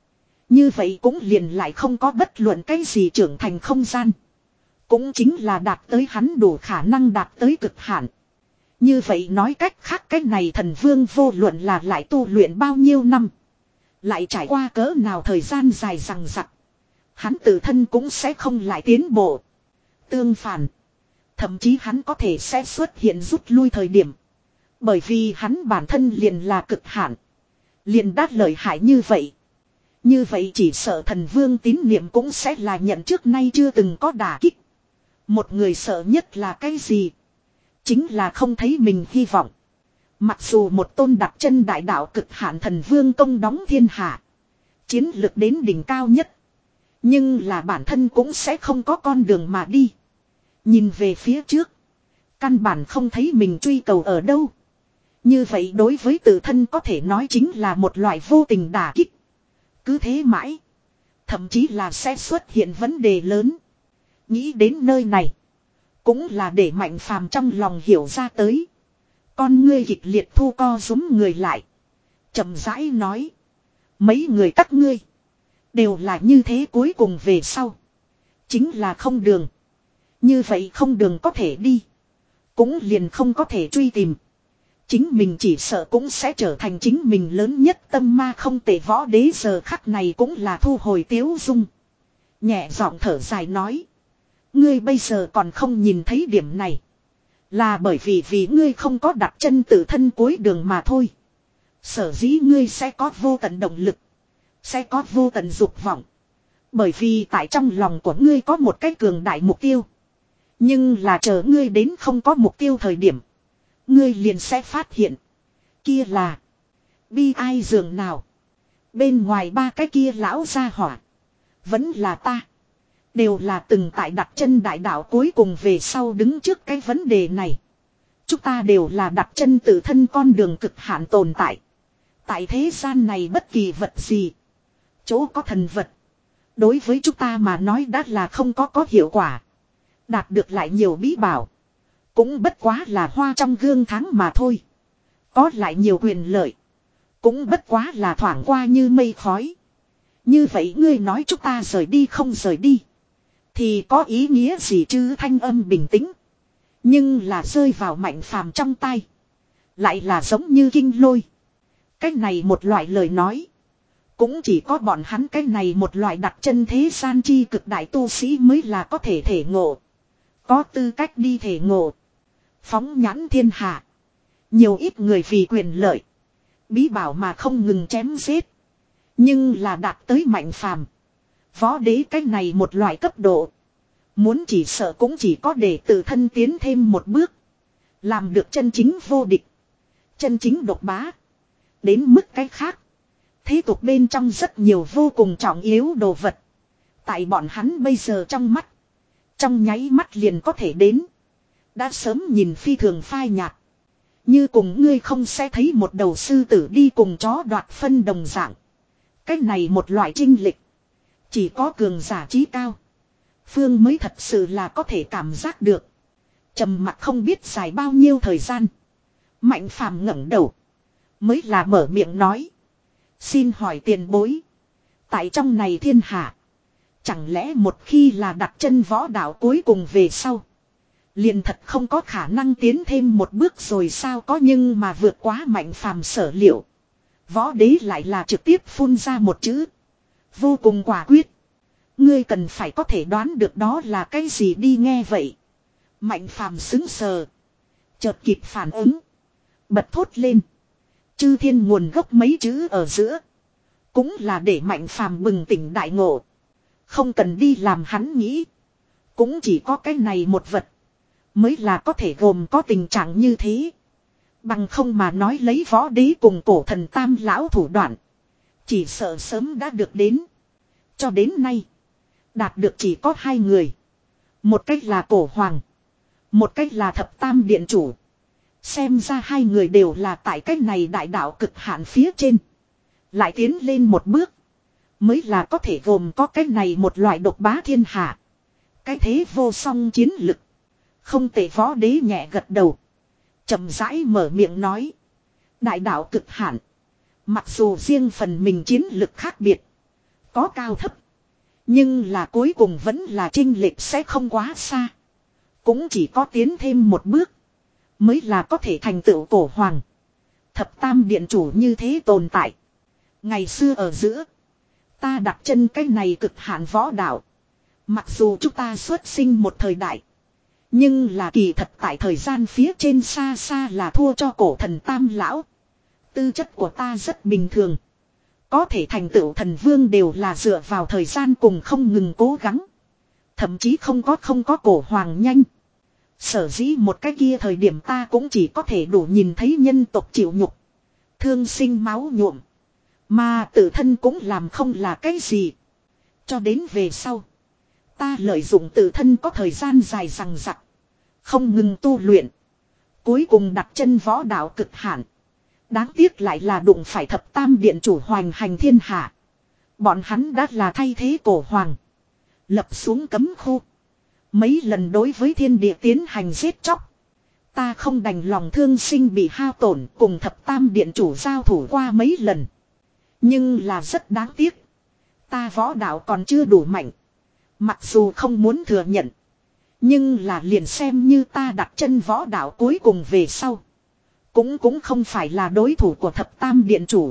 Như vậy cũng liền lại không có bất luận cái gì trưởng thành không gian. Cũng chính là đạt tới hắn đủ khả năng đạt tới cực hạn. Như vậy nói cách khác cái này thần vương vô luận là lại tu luyện bao nhiêu năm. Lại trải qua cỡ nào thời gian dài rằng rặc. Hắn tự thân cũng sẽ không lại tiến bộ. Tương phản. Thậm chí hắn có thể sẽ xuất hiện rút lui thời điểm. Bởi vì hắn bản thân liền là cực hạn. Liền đát lợi hại như vậy. Như vậy chỉ sợ thần vương tín niệm cũng sẽ là nhận trước nay chưa từng có đả kích. Một người sợ nhất là cái gì? Chính là không thấy mình hy vọng. Mặc dù một tôn đặt chân đại đạo cực hạn thần vương công đóng thiên hạ. Chiến lược đến đỉnh cao nhất. Nhưng là bản thân cũng sẽ không có con đường mà đi. Nhìn về phía trước. Căn bản không thấy mình truy cầu ở đâu. Như vậy đối với tự thân có thể nói chính là một loại vô tình đả kích. Cứ thế mãi. Thậm chí là sẽ xuất hiện vấn đề lớn. Nghĩ đến nơi này. Cũng là để Mạnh Phàm trong lòng hiểu ra tới. Con ngươi kịch liệt thu co rúm người lại. Chậm rãi nói. Mấy người các ngươi. Đều là như thế cuối cùng về sau. Chính là không đường. Như vậy không đường có thể đi. Cũng liền không có thể truy tìm. Chính mình chỉ sợ cũng sẽ trở thành chính mình lớn nhất tâm ma không tệ võ đế giờ khắc này cũng là thu hồi tiếu dung. Nhẹ giọng thở dài nói. Ngươi bây giờ còn không nhìn thấy điểm này. Là bởi vì vì ngươi không có đặt chân tự thân cuối đường mà thôi. Sở dĩ ngươi sẽ có vô tận động lực. Sẽ có vô tận dục vọng. Bởi vì tại trong lòng của ngươi có một cái cường đại mục tiêu. Nhưng là chờ ngươi đến không có mục tiêu thời điểm. Ngươi liền sẽ phát hiện. Kia là. Bi ai dường nào. Bên ngoài ba cái kia lão gia hỏa. Vẫn là ta. Đều là từng tại đặt chân đại đạo cuối cùng về sau đứng trước cái vấn đề này. Chúng ta đều là đặt chân tự thân con đường cực hạn tồn tại. Tại thế gian này bất kỳ vật gì. Chỗ có thần vật. Đối với chúng ta mà nói đã là không có có hiệu quả. Đạt được lại nhiều bí bảo. Cũng bất quá là hoa trong gương tháng mà thôi. Có lại nhiều quyền lợi. Cũng bất quá là thoảng qua như mây khói. Như vậy ngươi nói chúng ta rời đi không rời đi. Thì có ý nghĩa gì chứ thanh âm bình tĩnh. Nhưng là rơi vào Mạnh Phàm trong tay. Lại là giống như kinh lôi. Cái này một loại lời nói. Cũng chỉ có bọn hắn cái này một loại đặt chân thế gian chi cực đại tu sĩ mới là có thể thể ngộ. Có tư cách đi thể ngộ. Phóng nhãn thiên hạ. Nhiều ít người vì quyền lợi. Bí bảo mà không ngừng chém giết. Nhưng là đạt tới Mạnh Phàm. Võ đế cái này một loại cấp độ. Muốn chỉ sợ cũng chỉ có để tự thân tiến thêm một bước. Làm được chân chính vô địch. Chân chính độc bá. Đến mức cái khác. Thế tục bên trong rất nhiều vô cùng trọng yếu đồ vật. Tại bọn hắn bây giờ trong mắt. Trong nháy mắt liền có thể đến. Đã sớm nhìn phi thường phai nhạt. Như cùng ngươi không sẽ thấy một đầu sư tử đi cùng chó đoạt phân đồng dạng. Cái này một loại trinh lịch. Chỉ có cường giả trí cao. Phương mới thật sự là có thể cảm giác được. Trầm mặc không biết dài bao nhiêu thời gian. Mạnh Phàm ngẩng đầu. Mới là mở miệng nói. Xin hỏi tiền bối. Tại trong này thiên hạ. Chẳng lẽ một khi là đặt chân võ đạo cuối cùng về sau. Liền thật không có khả năng tiến thêm một bước rồi sao có nhưng mà vượt quá Mạnh Phàm sở liệu. Võ đế lại là trực tiếp phun ra một chữ. Vô cùng quả quyết. Ngươi cần phải có thể đoán được đó là cái gì đi nghe vậy. Mạnh Phàm sững sờ. Chợt kịp phản ứng. Bật thốt lên. Chư thiên nguồn gốc mấy chữ ở giữa. Cũng là để Mạnh Phàm bừng tỉnh đại ngộ. Không cần đi làm hắn nghĩ. Cũng chỉ có cái này một vật. Mới là có thể gồm có tình trạng như thế. Bằng không mà nói lấy võ đế cùng cổ thần tam lão thủ đoạn. Chỉ sợ sớm đã được đến. Cho đến nay. Đạt được chỉ có hai người. Một cách là cổ hoàng. Một cách là thập tam điện chủ. Xem ra hai người đều là tại cách này đại đạo cực hạn phía trên. Lại tiến lên một bước. Mới là có thể gồm có cái này một loại độc bá thiên hạ. Cái thế vô song chiến lực. Không tệ võ đế nhẹ gật đầu. Chậm rãi mở miệng nói. Đại đạo cực hạn. Mặc dù riêng phần mình chiến lực khác biệt. Có cao thấp. Nhưng là cuối cùng vẫn là chênh lệch sẽ không quá xa. Cũng chỉ có tiến thêm một bước. Mới là có thể thành tựu cổ hoàng. Thập tam điện chủ như thế tồn tại. Ngày xưa ở giữa. Ta đặt chân cái này cực hạn võ đạo. Mặc dù chúng ta xuất sinh một thời đại. Nhưng là kỳ thật tại thời gian phía trên xa xa là thua cho cổ thần tam lão. Tư chất của ta rất bình thường. Có thể thành tựu thần vương đều là dựa vào thời gian cùng không ngừng cố gắng. Thậm chí không có không có cổ hoàng nhanh. Sở dĩ một cái kia thời điểm ta cũng chỉ có thể đủ nhìn thấy nhân tộc chịu nhục. Thương sinh máu nhuộm. Mà tự thân cũng làm không là cái gì. Cho đến về sau. Ta lợi dụng tự thân có thời gian dài rằng rặc. Không ngừng tu luyện. Cuối cùng đặt chân võ đạo cực hạn. Đáng tiếc lại là đụng phải thập tam điện chủ hoành hành thiên hạ. Bọn hắn đã là thay thế cổ hoàng. Lập xuống cấm khu. Mấy lần đối với thiên địa tiến hành giết chóc. Ta không đành lòng thương sinh bị hao tổn cùng thập tam điện chủ giao thủ qua mấy lần. Nhưng là rất đáng tiếc. Ta võ đạo còn chưa đủ mạnh. Mặc dù không muốn thừa nhận. Nhưng là liền xem như ta đặt chân võ đạo cuối cùng về sau. Cũng cũng không phải là đối thủ của thập tam điện chủ.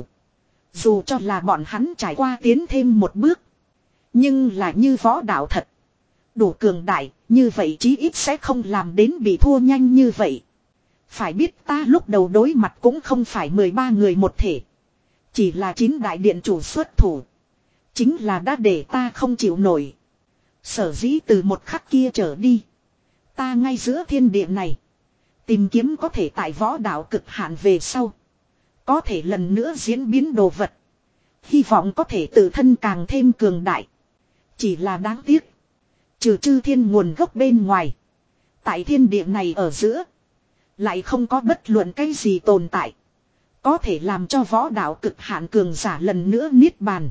Dù cho là bọn hắn trải qua tiến thêm một bước. Nhưng là như võ đạo thật. Đủ cường đại, như vậy chí ít sẽ không làm đến bị thua nhanh như vậy. Phải biết ta lúc đầu đối mặt cũng không phải mười ba người một thể. Chỉ là chín đại điện chủ xuất thủ. Chính là đã để ta không chịu nổi. Sở dĩ từ một khắc kia trở đi. Ta ngay giữa thiên địa này. Tìm kiếm có thể tại võ đạo cực hạn về sau. Có thể lần nữa diễn biến đồ vật. Hy vọng có thể tự thân càng thêm cường đại. Chỉ là đáng tiếc. Trừ chư thiên nguồn gốc bên ngoài. Tại thiên địa này ở giữa. Lại không có bất luận cái gì tồn tại. Có thể làm cho võ đạo cực hạn cường giả lần nữa niết bàn.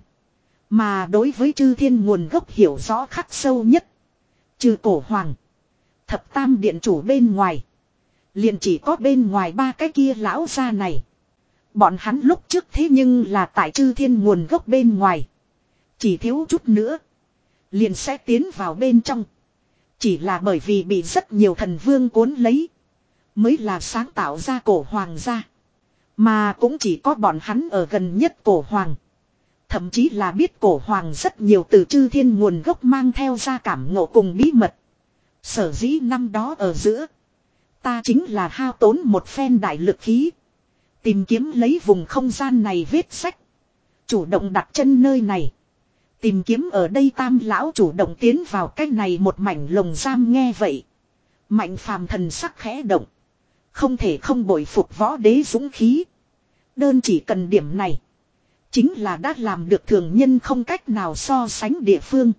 Mà đối với chư thiên nguồn gốc hiểu rõ khắc sâu nhất. Trừ cổ hoàng. Thập tam điện chủ bên ngoài. Liền chỉ có bên ngoài ba cái kia lão gia này. Bọn hắn lúc trước thế nhưng là tại chư thiên nguồn gốc bên ngoài. Chỉ thiếu chút nữa. Liền sẽ tiến vào bên trong. Chỉ là bởi vì bị rất nhiều thần vương cuốn lấy. Mới là sáng tạo ra cổ hoàng gia. Mà cũng chỉ có bọn hắn ở gần nhất cổ hoàng. Thậm chí là biết cổ hoàng rất nhiều từ chư thiên nguồn gốc mang theo ra cảm ngộ cùng bí mật. Sở dĩ năm đó ở giữa. Ta chính là hao tốn một phen đại lực khí. Tìm kiếm lấy vùng không gian này vết sách. Chủ động đặt chân nơi này. Tìm kiếm ở đây tam lão chủ động tiến vào cái này một mảnh lồng giam nghe vậy. Mạnh phàm thần sắc khẽ động. Không thể không bội phục võ đế dũng khí. Đơn chỉ cần điểm này. Chính là đã làm được thường nhân không cách nào so sánh địa phương.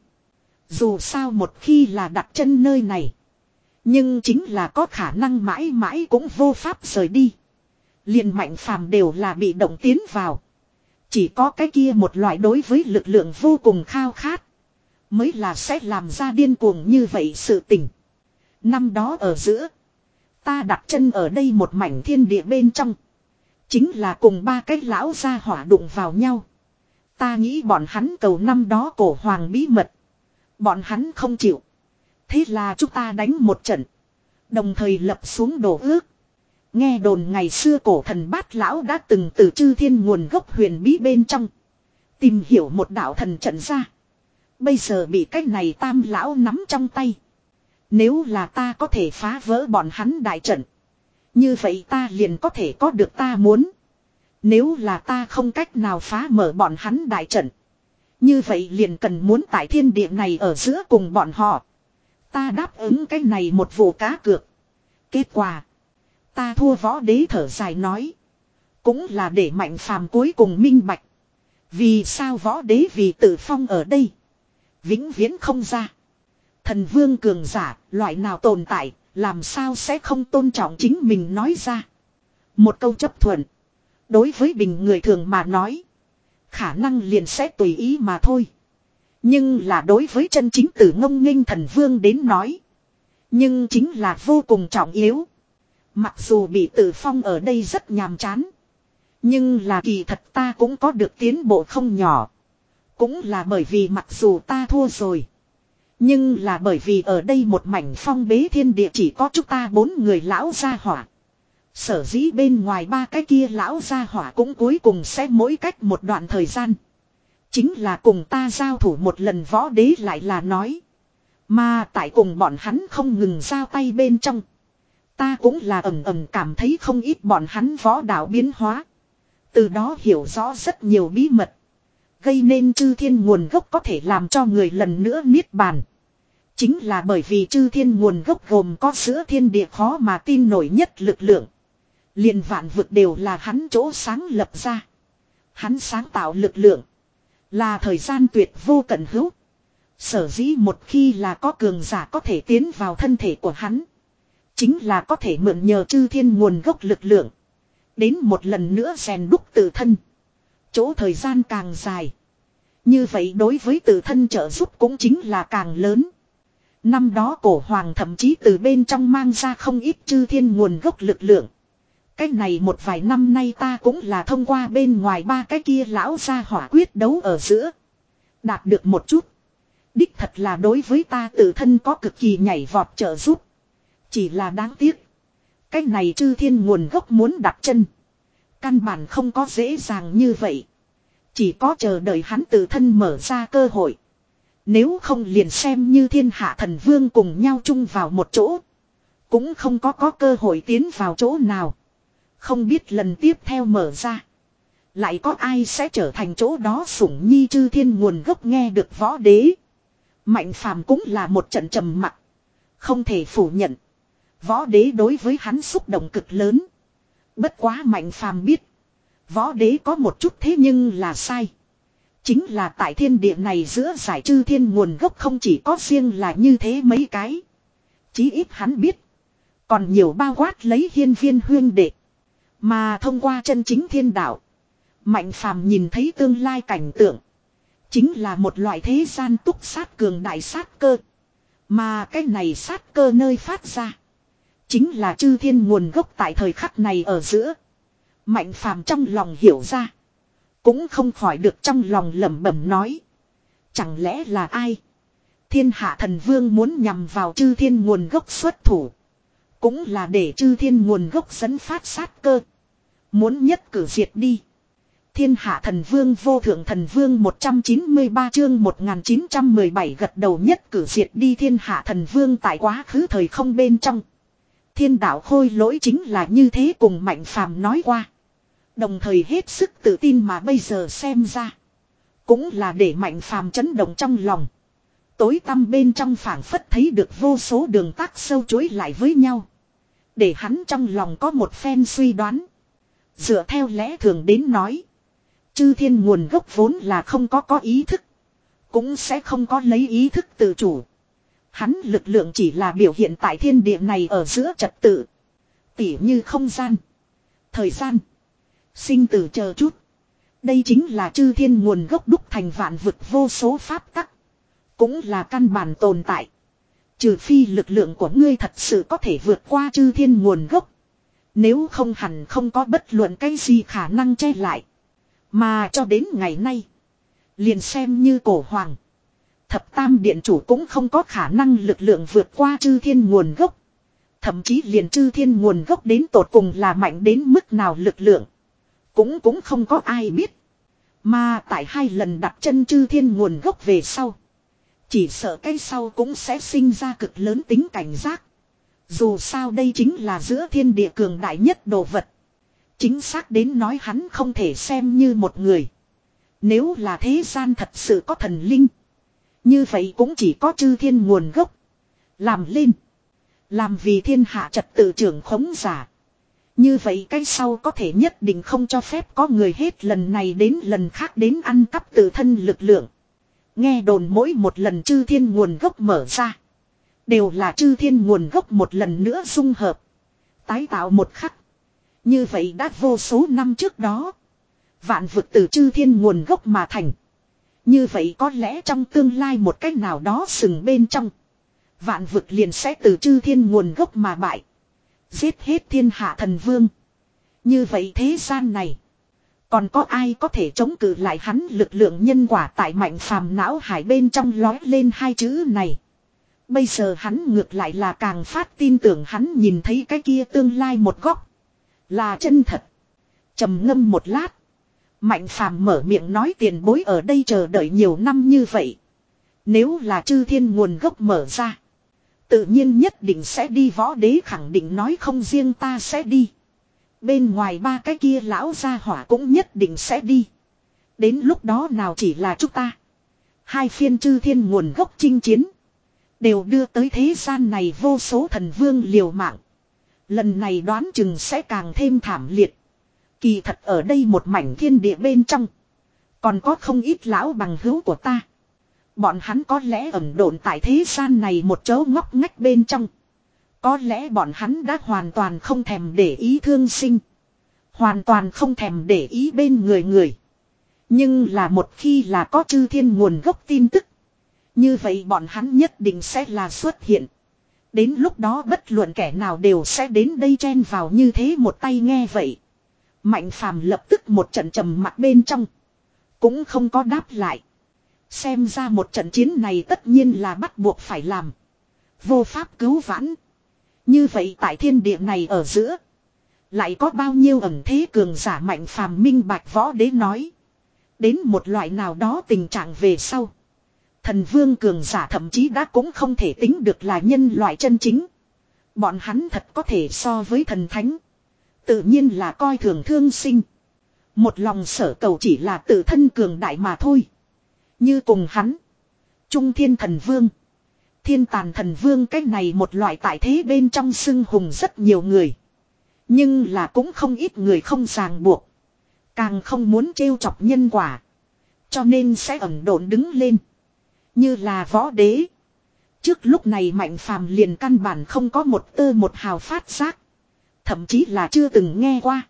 Dù sao một khi là đặt chân nơi này. Nhưng chính là có khả năng mãi mãi cũng vô pháp rời đi. Liền mạnh phàm đều là bị động tiến vào. Chỉ có cái kia một loại đối với lực lượng vô cùng khao khát. Mới là sẽ làm ra điên cuồng như vậy sự tình. Năm đó ở giữa. Ta đặt chân ở đây một mảnh thiên địa bên trong. Chính là cùng ba cái lão gia hỏa đụng vào nhau. Ta nghĩ bọn hắn cầu năm đó cổ hoàng bí mật. Bọn hắn không chịu. Thế là chúng ta đánh một trận. Đồng thời lập xuống đồ ước. Nghe đồn ngày xưa cổ thần bát lão đã từng từ chư thiên nguồn gốc huyền bí bên trong. Tìm hiểu một đạo thần trận ra. Bây giờ bị cái này tam lão nắm trong tay. Nếu là ta có thể phá vỡ bọn hắn đại trận. Như vậy ta liền có thể có được ta muốn. Nếu là ta không cách nào phá mở bọn hắn đại trận. Như vậy liền cần muốn tại thiên địa này ở giữa cùng bọn họ. Ta đáp ứng cái này một vụ cá cược. Kết quả. Ta thua võ đế thở dài nói. Cũng là để mạnh phàm cuối cùng minh bạch. Vì sao võ đế vì tử phong ở đây. Vĩnh viễn không ra. Thần vương cường giả, loại nào tồn tại, làm sao sẽ không tôn trọng chính mình nói ra. Một câu chấp thuận. Đối với bình người thường mà nói. Khả năng liền sẽ tùy ý mà thôi. Nhưng là đối với chân chính tử ngông nghênh thần vương đến nói. Nhưng chính là vô cùng trọng yếu. Mặc dù bị tử phong ở đây rất nhàm chán. Nhưng là kỳ thật ta cũng có được tiến bộ không nhỏ. Cũng là bởi vì mặc dù ta thua rồi. Nhưng là bởi vì ở đây một mảnh phong bế thiên địa chỉ có chúng ta bốn người lão gia hỏa. Sở dĩ bên ngoài ba cái kia lão gia hỏa cũng cuối cùng sẽ mỗi cách một đoạn thời gian. Chính là cùng ta giao thủ một lần võ đế lại là nói. Mà tại cùng bọn hắn không ngừng giao tay bên trong. Ta cũng là ầm ầm cảm thấy không ít bọn hắn võ đạo biến hóa. Từ đó hiểu rõ rất nhiều bí mật. Gây nên chư thiên nguồn gốc có thể làm cho người lần nữa niết bàn. Chính là bởi vì chư thiên nguồn gốc gồm có giữa thiên địa khó mà tin nổi nhất lực lượng. Liền vạn vực đều là hắn chỗ sáng lập ra. Hắn sáng tạo lực lượng. Là thời gian tuyệt vô cận hữu. Sở dĩ một khi là có cường giả có thể tiến vào thân thể của hắn. Chính là có thể mượn nhờ chư thiên nguồn gốc lực lượng. Đến một lần nữa rèn đúc tự thân. Chỗ thời gian càng dài. Như vậy đối với tự thân trợ giúp cũng chính là càng lớn. Năm đó cổ hoàng thậm chí từ bên trong mang ra không ít chư thiên nguồn gốc lực lượng. Cái này một vài năm nay ta cũng là thông qua bên ngoài ba cái kia lão gia hỏa quyết đấu ở giữa. Đạt được một chút. Đích thật là đối với ta tự thân có cực kỳ nhảy vọt trợ giúp. Chỉ là đáng tiếc. Cái này chư thiên nguồn gốc muốn đặt chân. Căn bản không có dễ dàng như vậy. Chỉ có chờ đợi hắn tự thân mở ra cơ hội. Nếu không liền xem như thiên hạ thần vương cùng nhau chung vào một chỗ. Cũng không có có cơ hội tiến vào chỗ nào. Không biết lần tiếp theo mở ra. Lại có ai sẽ trở thành chỗ đó sủng nhi chư thiên nguồn gốc nghe được võ đế. Mạnh phàm cũng là một trận trầm mặc. Không thể phủ nhận. Võ đế đối với hắn xúc động cực lớn. Bất quá mạnh phàm biết. Võ đế có một chút thế nhưng là sai. Chính là tại thiên địa này giữa giải chư thiên nguồn gốc không chỉ có riêng là như thế mấy cái. Chí ít hắn biết. Còn nhiều bao quát lấy hiên viên huyên đệ. Mà thông qua chân chính thiên đạo. Mạnh phàm nhìn thấy tương lai cảnh tượng. Chính là một loại thế gian túc sát cường đại sát cơ. Mà cái này sát cơ nơi phát ra. Chính là chư thiên nguồn gốc tại thời khắc này ở giữa. Mạnh phàm trong lòng hiểu ra. Cũng không khỏi được trong lòng lẩm bẩm nói. Chẳng lẽ là ai? Thiên hạ thần vương muốn nhằm vào chư thiên nguồn gốc xuất thủ. Cũng là để chư thiên nguồn gốc dẫn phát sát cơ. Muốn nhất cử diệt đi. Thiên hạ thần vương vô thượng thần vương một trăm chín mươi ba chương một nghìn chín trăm mười bảy gật đầu nhất cử diệt đi thiên hạ thần vương tại quá khứ thời không bên trong. Thiên đạo khôi lỗi chính là như thế cùng mạnh phàm nói qua. Đồng thời hết sức tự tin mà bây giờ xem ra. Cũng là để mạnh phàm chấn động trong lòng. Tối tăm bên trong phảng phất thấy được vô số đường tắc sâu chối lại với nhau. Để hắn trong lòng có một phen suy đoán. Dựa theo lẽ thường đến nói. Chư thiên nguồn gốc vốn là không có có ý thức. Cũng sẽ không có lấy ý thức tự chủ. Hắn lực lượng chỉ là biểu hiện tại thiên địa này ở giữa trật tự. Tỉ như không gian. Thời gian. Sinh tử chờ chút. Đây chính là chư thiên nguồn gốc đúc thành vạn vực vô số pháp tắc. Cũng là căn bản tồn tại. Trừ phi lực lượng của ngươi thật sự có thể vượt qua chư thiên nguồn gốc. Nếu không hẳn không có bất luận cái gì khả năng che lại. Mà cho đến ngày nay. Liền xem như cổ hoàng. Thập tam điện chủ cũng không có khả năng lực lượng vượt qua chư thiên nguồn gốc. Thậm chí liền chư thiên nguồn gốc đến tột cùng là mạnh đến mức nào lực lượng. Cũng cũng không có ai biết. Mà tại hai lần đặt chân chư thiên nguồn gốc về sau. Chỉ sợ cái sau cũng sẽ sinh ra cực lớn tính cảnh giác. Dù sao đây chính là giữa thiên địa cường đại nhất đồ vật. Chính xác đến nói hắn không thể xem như một người. Nếu là thế gian thật sự có thần linh. Như vậy cũng chỉ có chư thiên nguồn gốc. Làm lên. Làm vì thiên hạ trật tự trưởng khống giả. Như vậy cái sau có thể nhất định không cho phép có người hết lần này đến lần khác đến ăn cắp tự thân lực lượng. Nghe đồn mỗi một lần chư thiên nguồn gốc mở ra. Đều là chư thiên nguồn gốc một lần nữa dung hợp. Tái tạo một khắc. Như vậy đã vô số năm trước đó. Vạn vực từ chư thiên nguồn gốc mà thành. Như vậy có lẽ trong tương lai một cách nào đó sừng bên trong. Vạn vực liền sẽ từ chư thiên nguồn gốc mà bại. Giết hết thiên hạ thần vương. Như vậy thế gian này. Còn có ai có thể chống cự lại hắn lực lượng nhân quả tại Mạnh Phàm não hải bên trong lói lên hai chữ này. Bây giờ hắn ngược lại là càng phát tin tưởng hắn nhìn thấy cái kia tương lai một góc. Là chân thật. Trầm ngâm một lát. Mạnh Phàm mở miệng nói tiền bối ở đây chờ đợi nhiều năm như vậy. Nếu là chư thiên nguồn gốc mở ra. Tự nhiên nhất định sẽ đi, võ đế khẳng định nói không riêng ta sẽ đi. Bên ngoài ba cái kia lão gia hỏa cũng nhất định sẽ đi. Đến lúc đó nào chỉ là chúng ta. Hai phiên chư thiên nguồn gốc chinh chiến. Đều đưa tới thế gian này vô số thần vương liều mạng. Lần này đoán chừng sẽ càng thêm thảm liệt. Kỳ thật ở đây một mảnh thiên địa bên trong. Còn có không ít lão bằng hữu của ta. Bọn hắn có lẽ ẩn độn tại thế gian này một chỗ ngóc ngách bên trong. Có lẽ bọn hắn đã hoàn toàn không thèm để ý thương sinh. Hoàn toàn không thèm để ý bên người người. Nhưng là một khi là có chư thiên nguồn gốc tin tức. Như vậy bọn hắn nhất định sẽ là xuất hiện. Đến lúc đó bất luận kẻ nào đều sẽ đến đây chen vào như thế một tay nghe vậy. Mạnh Phàm lập tức một trận trầm mặc bên trong. Cũng không có đáp lại. Xem ra một trận chiến này tất nhiên là bắt buộc phải làm. Vô pháp cứu vãn. Như vậy tại thiên địa này ở giữa. Lại có bao nhiêu ẩn thế cường giả Mạnh Phàm minh bạch võ đế nói. Đến một loại nào đó tình trạng về sau. Thần vương cường giả thậm chí đã cũng không thể tính được là nhân loại chân chính. Bọn hắn thật có thể so với thần thánh. Tự nhiên là coi thường thương sinh. Một lòng sở cầu chỉ là tự thân cường đại mà thôi. Như cùng hắn. Trung thiên thần vương. Thiên tàn thần vương cái này một loại tại thế bên trong xưng hùng rất nhiều người. Nhưng là cũng không ít người không ràng buộc. Càng không muốn trêu chọc nhân quả. Cho nên sẽ ẩn độn đứng lên. Như là võ đế. Trước lúc này Mạnh Phàm liền căn bản không có một tơ một hào phát giác. Thậm chí là chưa từng nghe qua.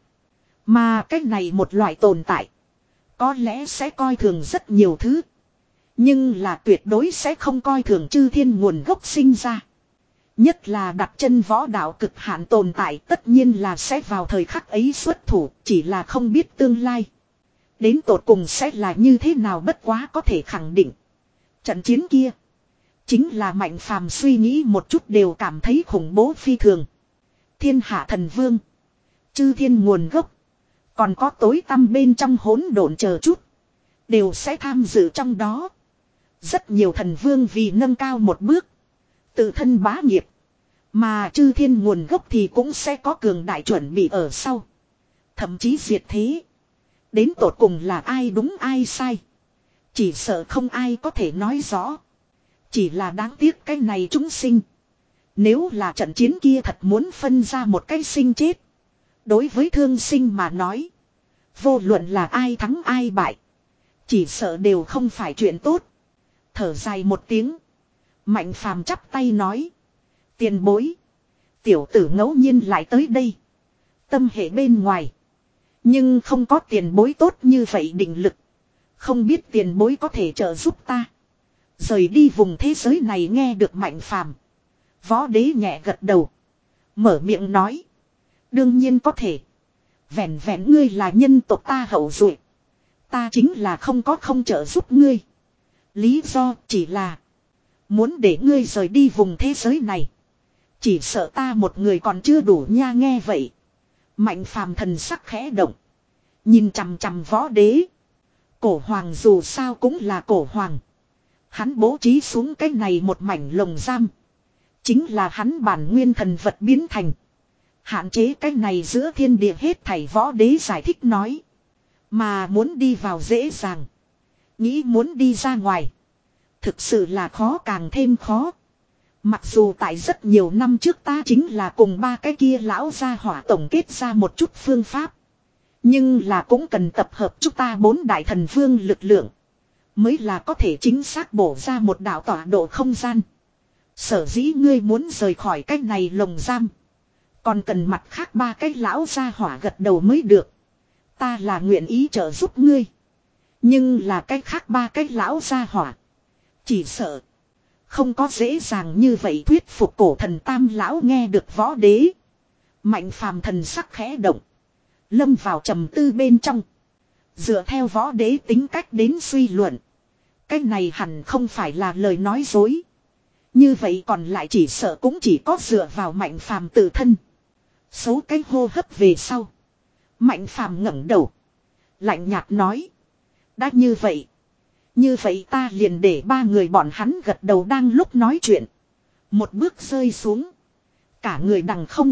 Mà cái này một loại tồn tại. Có lẽ sẽ coi thường rất nhiều thứ. Nhưng là tuyệt đối sẽ không coi thường chư thiên nguồn gốc sinh ra. Nhất là đặt chân võ đạo cực hạn tồn tại tất nhiên là sẽ vào thời khắc ấy xuất thủ, chỉ là không biết tương lai. Đến tột cùng sẽ là như thế nào bất quá có thể khẳng định. Trận chiến kia, chính là Mạnh Phàm suy nghĩ một chút đều cảm thấy khủng bố phi thường. Thiên hạ thần vương, chư thiên nguồn gốc, còn có tối tăm bên trong hỗn độn chờ chút, đều sẽ tham dự trong đó. Rất nhiều thần vương vì nâng cao một bước, tự thân bá nghiệp. Mà chư thiên nguồn gốc thì cũng sẽ có cường đại chuẩn bị ở sau. Thậm chí diệt thế. Đến tột cùng là ai đúng ai sai. Chỉ sợ không ai có thể nói rõ. Chỉ là đáng tiếc cái này chúng sinh. Nếu là trận chiến kia thật muốn phân ra một cái sinh chết. Đối với thương sinh mà nói. Vô luận là ai thắng ai bại. Chỉ sợ đều không phải chuyện tốt. Thở dài một tiếng. Mạnh Phàm chắp tay nói. Tiền bối. Tiểu tử ngẫu nhiên lại tới đây. Tâm hệ bên ngoài. Nhưng không có tiền bối tốt như vậy định lực. Không biết tiền bối có thể trợ giúp ta. Rời đi vùng thế giới này nghe được Mạnh Phàm. Võ đế nhẹ gật đầu. Mở miệng nói. Đương nhiên có thể. Vẹn vẹn ngươi là nhân tộc ta hậu duệ. Ta chính là không có không trợ giúp ngươi. Lý do chỉ là. Muốn để ngươi rời đi vùng thế giới này. Chỉ sợ ta một người còn chưa đủ nha nghe vậy. Mạnh Phàm thần sắc khẽ động. Nhìn chằm chằm võ đế. Cổ hoàng dù sao cũng là cổ hoàng. Hắn bố trí xuống cái này một mảnh lồng giam. Chính là hắn bản nguyên thần vật biến thành. Hạn chế cái này giữa thiên địa hết thảy võ đế giải thích nói. Mà muốn đi vào dễ dàng. Nghĩ muốn đi ra ngoài. Thực sự là khó càng thêm khó. Mặc dù tại rất nhiều năm trước ta chính là cùng ba cái kia lão gia hỏa tổng kết ra một chút phương pháp. Nhưng là cũng cần tập hợp chúng ta bốn đại thần vương lực lượng. Mới là có thể chính xác bổ ra một đạo tọa độ không gian. Sở dĩ ngươi muốn rời khỏi cái này lồng giam. Còn cần mặt khác ba cái lão gia hỏa gật đầu mới được. Ta là nguyện ý trợ giúp ngươi. Nhưng là cái khác ba cái lão gia hỏa. Chỉ sợ. Không có dễ dàng như vậy thuyết phục cổ thần tam lão nghe được võ đế. Mạnh Phàm thần sắc khẽ động. Lâm vào trầm tư bên trong. Dựa theo võ đế tính cách đến suy luận. Cái này hẳn không phải là lời nói dối. Như vậy còn lại chỉ sợ cũng chỉ có dựa vào Mạnh Phàm tự thân. Số cái hô hấp về sau. Mạnh Phàm ngẩng đầu. Lạnh nhạt nói. Đã như vậy. Như vậy ta liền để ba người bọn hắn gật đầu đang lúc nói chuyện. Một bước rơi xuống. Cả người đằng không.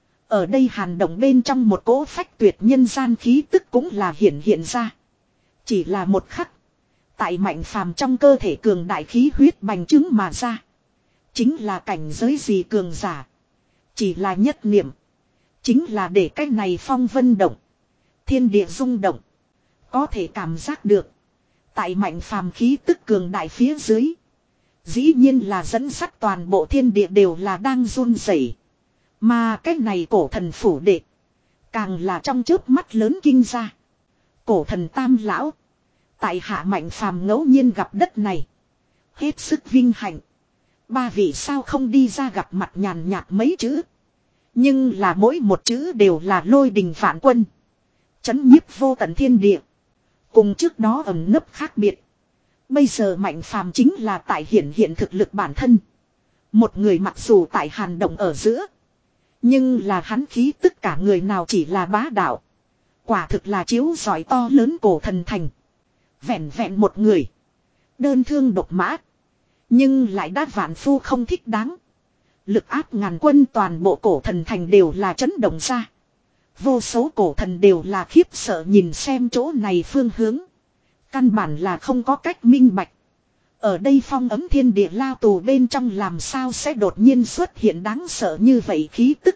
Ở đây hàn động bên trong một cỗ phách tuyệt nhân gian khí tức cũng là hiện hiện ra. Chỉ là một khắc. Tại Mạnh Phàm trong cơ thể cường đại khí huyết bành trướng mà ra. Chính là cảnh giới gì cường giả. Chỉ là nhất niệm. Chính là để cái này phong vân động. Thiên địa rung động. Có thể cảm giác được. Tại Mạnh Phàm khí tức cường đại phía dưới. Dĩ nhiên là dẫn sắt toàn bộ thiên địa đều là đang run rẩy. Mà cái này cổ thần phủ đệ. Càng là trong chớp mắt lớn kinh ra. Cổ thần tam lão. Tại hạ Mạnh Phàm ngẫu nhiên gặp đất này. Hết sức vinh hạnh. Ba vị sao không đi ra gặp mặt nhàn nhạt mấy chữ. Nhưng là mỗi một chữ đều là lôi đình phản quân. Chấn nhiếp vô tận thiên địa. Cùng trước đó ẩn nấp khác biệt. Bây giờ Mạnh Phàm chính là tại hiện hiện thực lực bản thân. Một người mặc dù tại hàn động ở giữa. Nhưng là hắn khí tất cả người nào chỉ là bá đạo. Quả thực là chiếu giỏi to lớn cổ thần thành. Vẹn vẹn một người. Đơn thương độc mã. Nhưng lại đã vạn phu không thích đáng. Lực áp ngàn quân toàn bộ cổ thần thành đều là chấn động ra. Vô số cổ thần đều là khiếp sợ nhìn xem chỗ này phương hướng. Căn bản là không có cách minh bạch. Ở đây phong ấm thiên địa lao tù bên trong làm sao sẽ đột nhiên xuất hiện đáng sợ như vậy khí tức.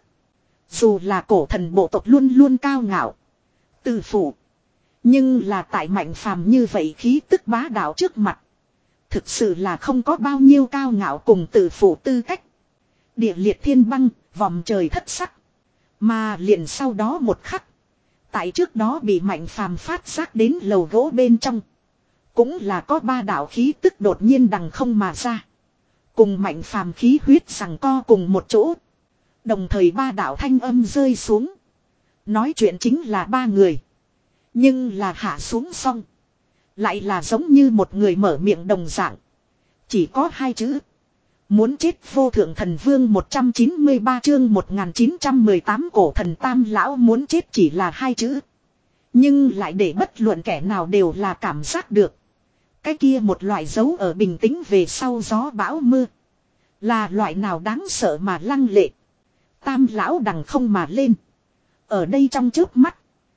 Dù là cổ thần bộ tộc luôn luôn cao ngạo. Tự phụ. Nhưng là tại Mạnh Phàm như vậy khí tức bá đạo trước mặt. Thực sự là không có bao nhiêu cao ngạo cùng tự phụ tư cách. Địa liệt thiên băng, vòng trời thất sắc. Mà liền sau đó một khắc. Tại trước đó bị Mạnh Phàm phát giác đến lầu gỗ bên trong. Cũng là có ba đạo khí tức đột nhiên đằng không mà ra. Cùng Mạnh Phàm khí huyết rằng co cùng một chỗ. Đồng thời ba đạo thanh âm rơi xuống. Nói chuyện chính là ba người. Nhưng là hạ xuống xong. Lại là giống như một người mở miệng đồng dạng. Chỉ có hai chữ. Muốn chết vô thượng thần vương một trăm chín mươi ba chương một nghìn chín trăm mười tám cổ thần tam lão muốn chết chỉ là hai chữ. Nhưng lại để bất luận kẻ nào đều là cảm giác được. Cái kia một loại dấu ở bình tĩnh về sau gió bão mưa. Là loại nào đáng sợ mà lăng lệ. Tam lão đằng không mà lên. Ở đây trong chớp mắt.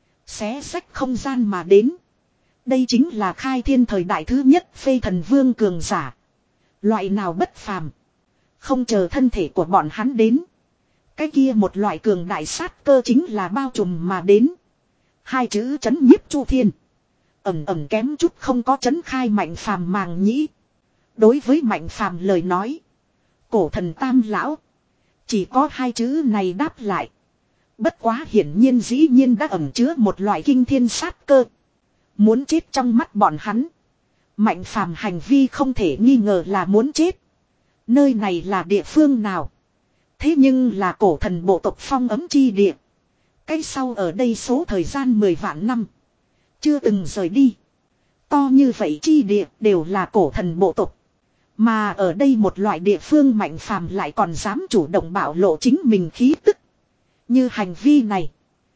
Xé sách không gian mà đến. Đây chính là khai thiên thời đại thứ nhất phê thần vương cường giả. Loại nào bất phàm. Không chờ thân thể của bọn hắn đến. Cái kia một loại cường đại sát cơ chính là bao trùm mà đến. Hai chữ chấn nhiếp chu thiên. Ẩm ẩm kém chút không có chấn khai Mạnh Phàm màng nhĩ. Đối với Mạnh Phàm lời nói. Cổ thần tam lão. Chỉ có hai chữ này đáp lại. Bất quá hiển nhiên dĩ nhiên đã ẩn chứa một loại kinh thiên sát cơ. Muốn chết trong mắt bọn hắn. Mạnh Phàm hành vi không thể nghi ngờ là muốn chết. Nơi này là địa phương nào? Thế nhưng là cổ thần bộ tộc phong ấm chi địa. Cái sau ở đây số thời gian mười vạn năm. Chưa từng rời đi. To như vậy chi địa đều là cổ thần bộ tộc. Mà ở đây một loại địa phương Mạnh Phàm lại còn dám chủ động bạo lộ chính mình khí tức. Như hành vi này.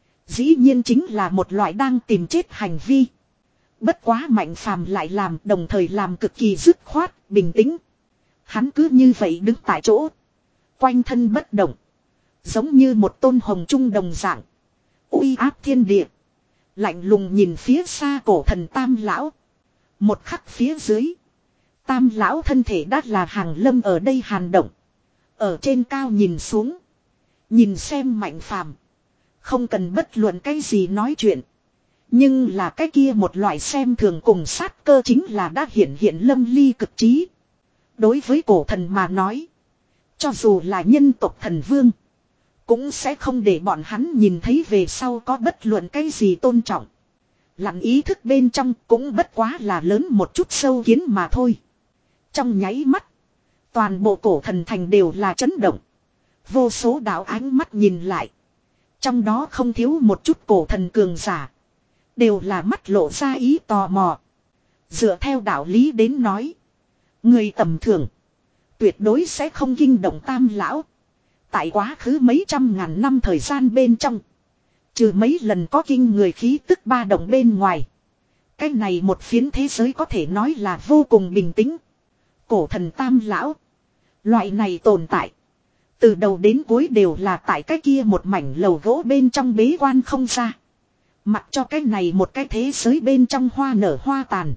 Dĩ nhiên chính là một loại đang tìm chết hành vi. Bất quá Mạnh Phàm lại làm đồng thời làm cực kỳ dứt khoát, bình tĩnh. Hắn cứ như vậy đứng tại chỗ. Quanh thân bất động. Giống như một tôn hồng trung đồng dạng. Uy áp thiên địa. Lạnh lùng nhìn phía xa cổ thần tam lão. Một khắc phía dưới. Tam lão thân thể đắt là hàng lâm ở đây hàn động. Ở trên cao nhìn xuống. Nhìn xem Mạnh Phàm. Không cần bất luận cái gì nói chuyện. Nhưng là cái kia một loại xem thường cùng sát cơ chính là đã hiện hiện lâm ly cực trí. Đối với cổ thần mà nói. Cho dù là nhân tộc thần vương. Cũng sẽ không để bọn hắn nhìn thấy về sau có bất luận cái gì tôn trọng. Lặn ý thức bên trong cũng bất quá là lớn một chút sâu kiến mà thôi. Trong nháy mắt. Toàn bộ cổ thần thành đều là chấn động. Vô số đạo ánh mắt nhìn lại. Trong đó không thiếu một chút cổ thần cường giả. đều là mắt lộ ra ý tò mò. Dựa theo đạo lý đến nói, người tầm thường tuyệt đối sẽ không kinh động Tam lão. Tại quá khứ mấy trăm ngàn năm thời gian bên trong, trừ mấy lần có kinh người khí tức ba động bên ngoài, cái này một phiến thế giới có thể nói là vô cùng bình tĩnh. Cổ thần Tam lão, loại này tồn tại, từ đầu đến cuối đều là tại cái kia một mảnh lầu gỗ bên trong bế quan không ra. Mặc cho cái này một cái thế giới bên trong hoa nở hoa tàn.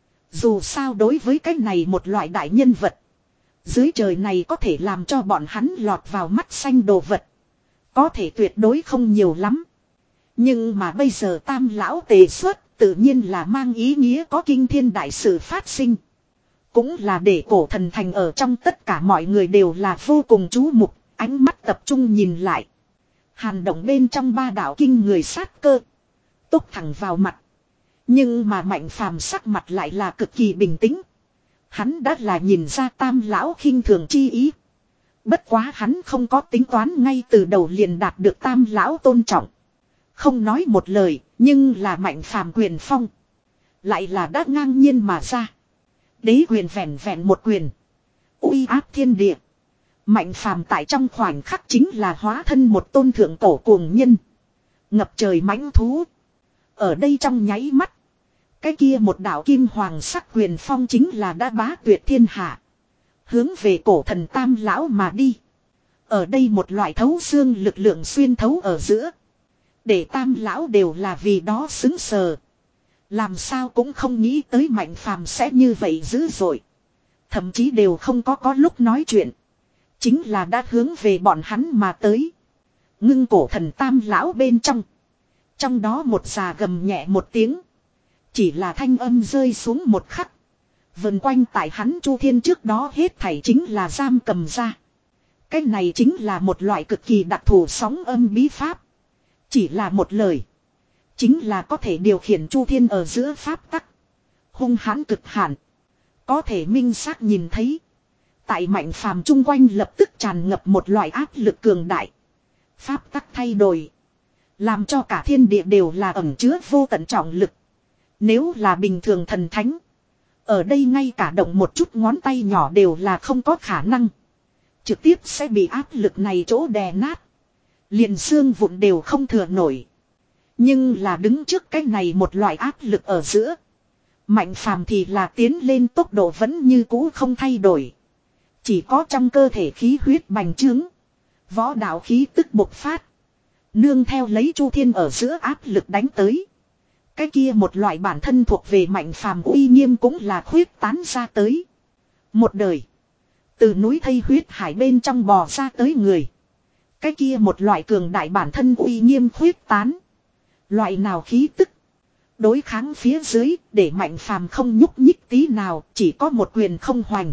Dù sao đối với cái này một loại đại nhân vật, dưới trời này có thể làm cho bọn hắn lọt vào mắt xanh đồ vật, có thể tuyệt đối không nhiều lắm. Nhưng mà bây giờ Tam lão tề xuất, tự nhiên là mang ý nghĩa có kinh thiên đại sự phát sinh. Cũng là để cổ thần thành ở trong tất cả mọi người đều là vô cùng chú mục, ánh mắt tập trung nhìn lại. Hàn động bên trong ba đạo kinh người sát cơ, tốc thẳng vào mặt. Nhưng mà Mạnh Phàm sắc mặt lại là cực kỳ bình tĩnh. Hắn đã là nhìn ra Tam lão khinh thường chi ý. Bất quá hắn không có tính toán ngay từ đầu liền đạt được Tam lão tôn trọng. Không nói một lời, nhưng là Mạnh Phàm quyền phong lại là đã ngang nhiên mà ra. Đế quyền vẹn vẹn một quyền, uy áp thiên địa. Mạnh Phàm tại trong khoảnh khắc chính là hóa thân một tôn thượng cổ cuồng nhân, ngập trời mãnh thú. Ở đây trong nháy mắt, cái kia một đạo kim hoàng sắc quyền phong chính là đã bá tuyệt thiên hạ, hướng về cổ thần Tam lão mà đi. Ở đây một loại thấu xương lực lượng xuyên thấu ở giữa, để Tam lão đều là vì đó xứng sờ. Làm sao cũng không nghĩ tới Mạnh Phàm sẽ như vậy dữ dội. Thậm chí đều không có có lúc nói chuyện, chính là đã hướng về bọn hắn mà tới. Ngưng cổ thần Tam lão bên trong, trong đó một già gầm nhẹ một tiếng. Chỉ là thanh âm rơi xuống một khắc, vần quanh tại hắn Chu Thiên trước đó hết thảy chính là giam cầm ra. Cái này chính là một loại cực kỳ đặc thù sóng âm bí pháp. Chỉ là một lời, chính là có thể điều khiển Chu Thiên ở giữa pháp tắc. Hung hãn cực hạn. Có thể minh xác nhìn thấy, tại Mạnh Phàm chung quanh lập tức tràn ngập một loại áp lực cường đại. Pháp tắc thay đổi, làm cho cả thiên địa đều là ẩn chứa vô tận trọng lực. Nếu là bình thường thần thánh, ở đây ngay cả động một chút ngón tay nhỏ đều là không có khả năng, trực tiếp sẽ bị áp lực này chỗ đè nát, liền xương vụn đều không thừa nổi. Nhưng là đứng trước cái này một loại áp lực ở giữa, Mạnh Phàm thì là tiến lên tốc độ vẫn như cũ không thay đổi. Chỉ có trong cơ thể khí huyết bành trướng, võ đạo khí tức bộc phát, nương theo lấy Chu Thiên ở giữa áp lực đánh tới. Cái kia một loại bản thân thuộc về Mạnh Phàm uy nghiêm cũng là khuyết tán ra tới. Một đời, từ núi thây huyết hải bên trong bò ra tới người, cái kia một loại cường đại bản thân uy nghiêm khuyết tán. Loại nào khí tức, đối kháng phía dưới, để Mạnh Phàm không nhúc nhích tí nào, chỉ có một quyền không hoành.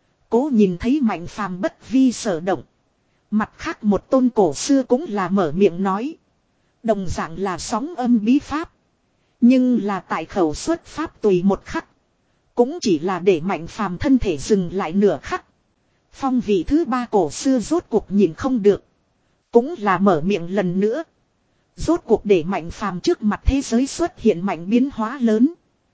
Cố nhìn thấy Mạnh Phàm bất vi sở động, mặt khác một tôn cổ xưa cũng là mở miệng nói. Đồng dạng là sóng âm bí pháp, nhưng là tại khẩu xuất pháp tùy một khắc, cũng chỉ là để Mạnh Phàm thân thể dừng lại nửa khắc. Phong vị thứ ba cổ xưa rốt cuộc nhìn không được, cũng là mở miệng lần nữa. Rốt cuộc để Mạnh Phàm trước mặt thế giới xuất hiện mạnh biến hóa lớn.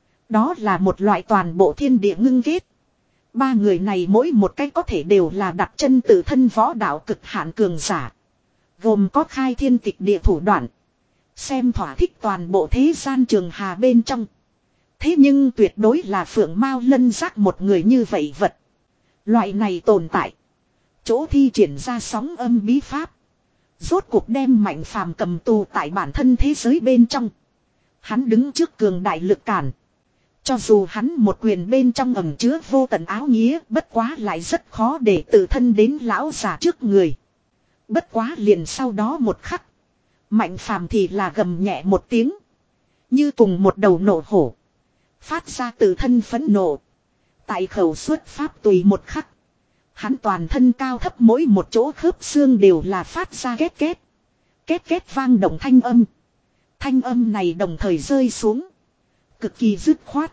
Đó là một loại toàn bộ thiên địa ngưng kết. Ba người này mỗi một cái có thể đều là đặt chân tự thân võ đạo cực hạn cường giả, gồm có khai thiên tịch địa thủ đoạn, xem thỏa thích toàn bộ thế gian trường hà bên trong. Thế nhưng tuyệt đối là Phượng Mao Lân Giác một người như vậy vật. Loại này tồn tại, chỗ thi triển ra sóng âm bí pháp, rốt cuộc đem Mạnh Phàm cầm tù tại bản thân thế giới bên trong. Hắn đứng trước cường đại lực cản. Cho dù hắn một quyền bên trong ẩn chứa vô tận áo nghĩa, bất quá lại rất khó để tự thân đến lão già trước người. Bất quá liền sau đó một khắc, Mạnh Phàm thì là gầm nhẹ một tiếng, như cùng một đầu nộ hổ, phát ra tự thân phẫn nộ. Tại khẩu xuất pháp tùy một khắc, hắn toàn thân cao thấp mỗi một chỗ khớp xương đều là phát ra két két, két két vang động thanh âm. Thanh âm này đồng thời rơi xuống, cực kỳ dứt khoát,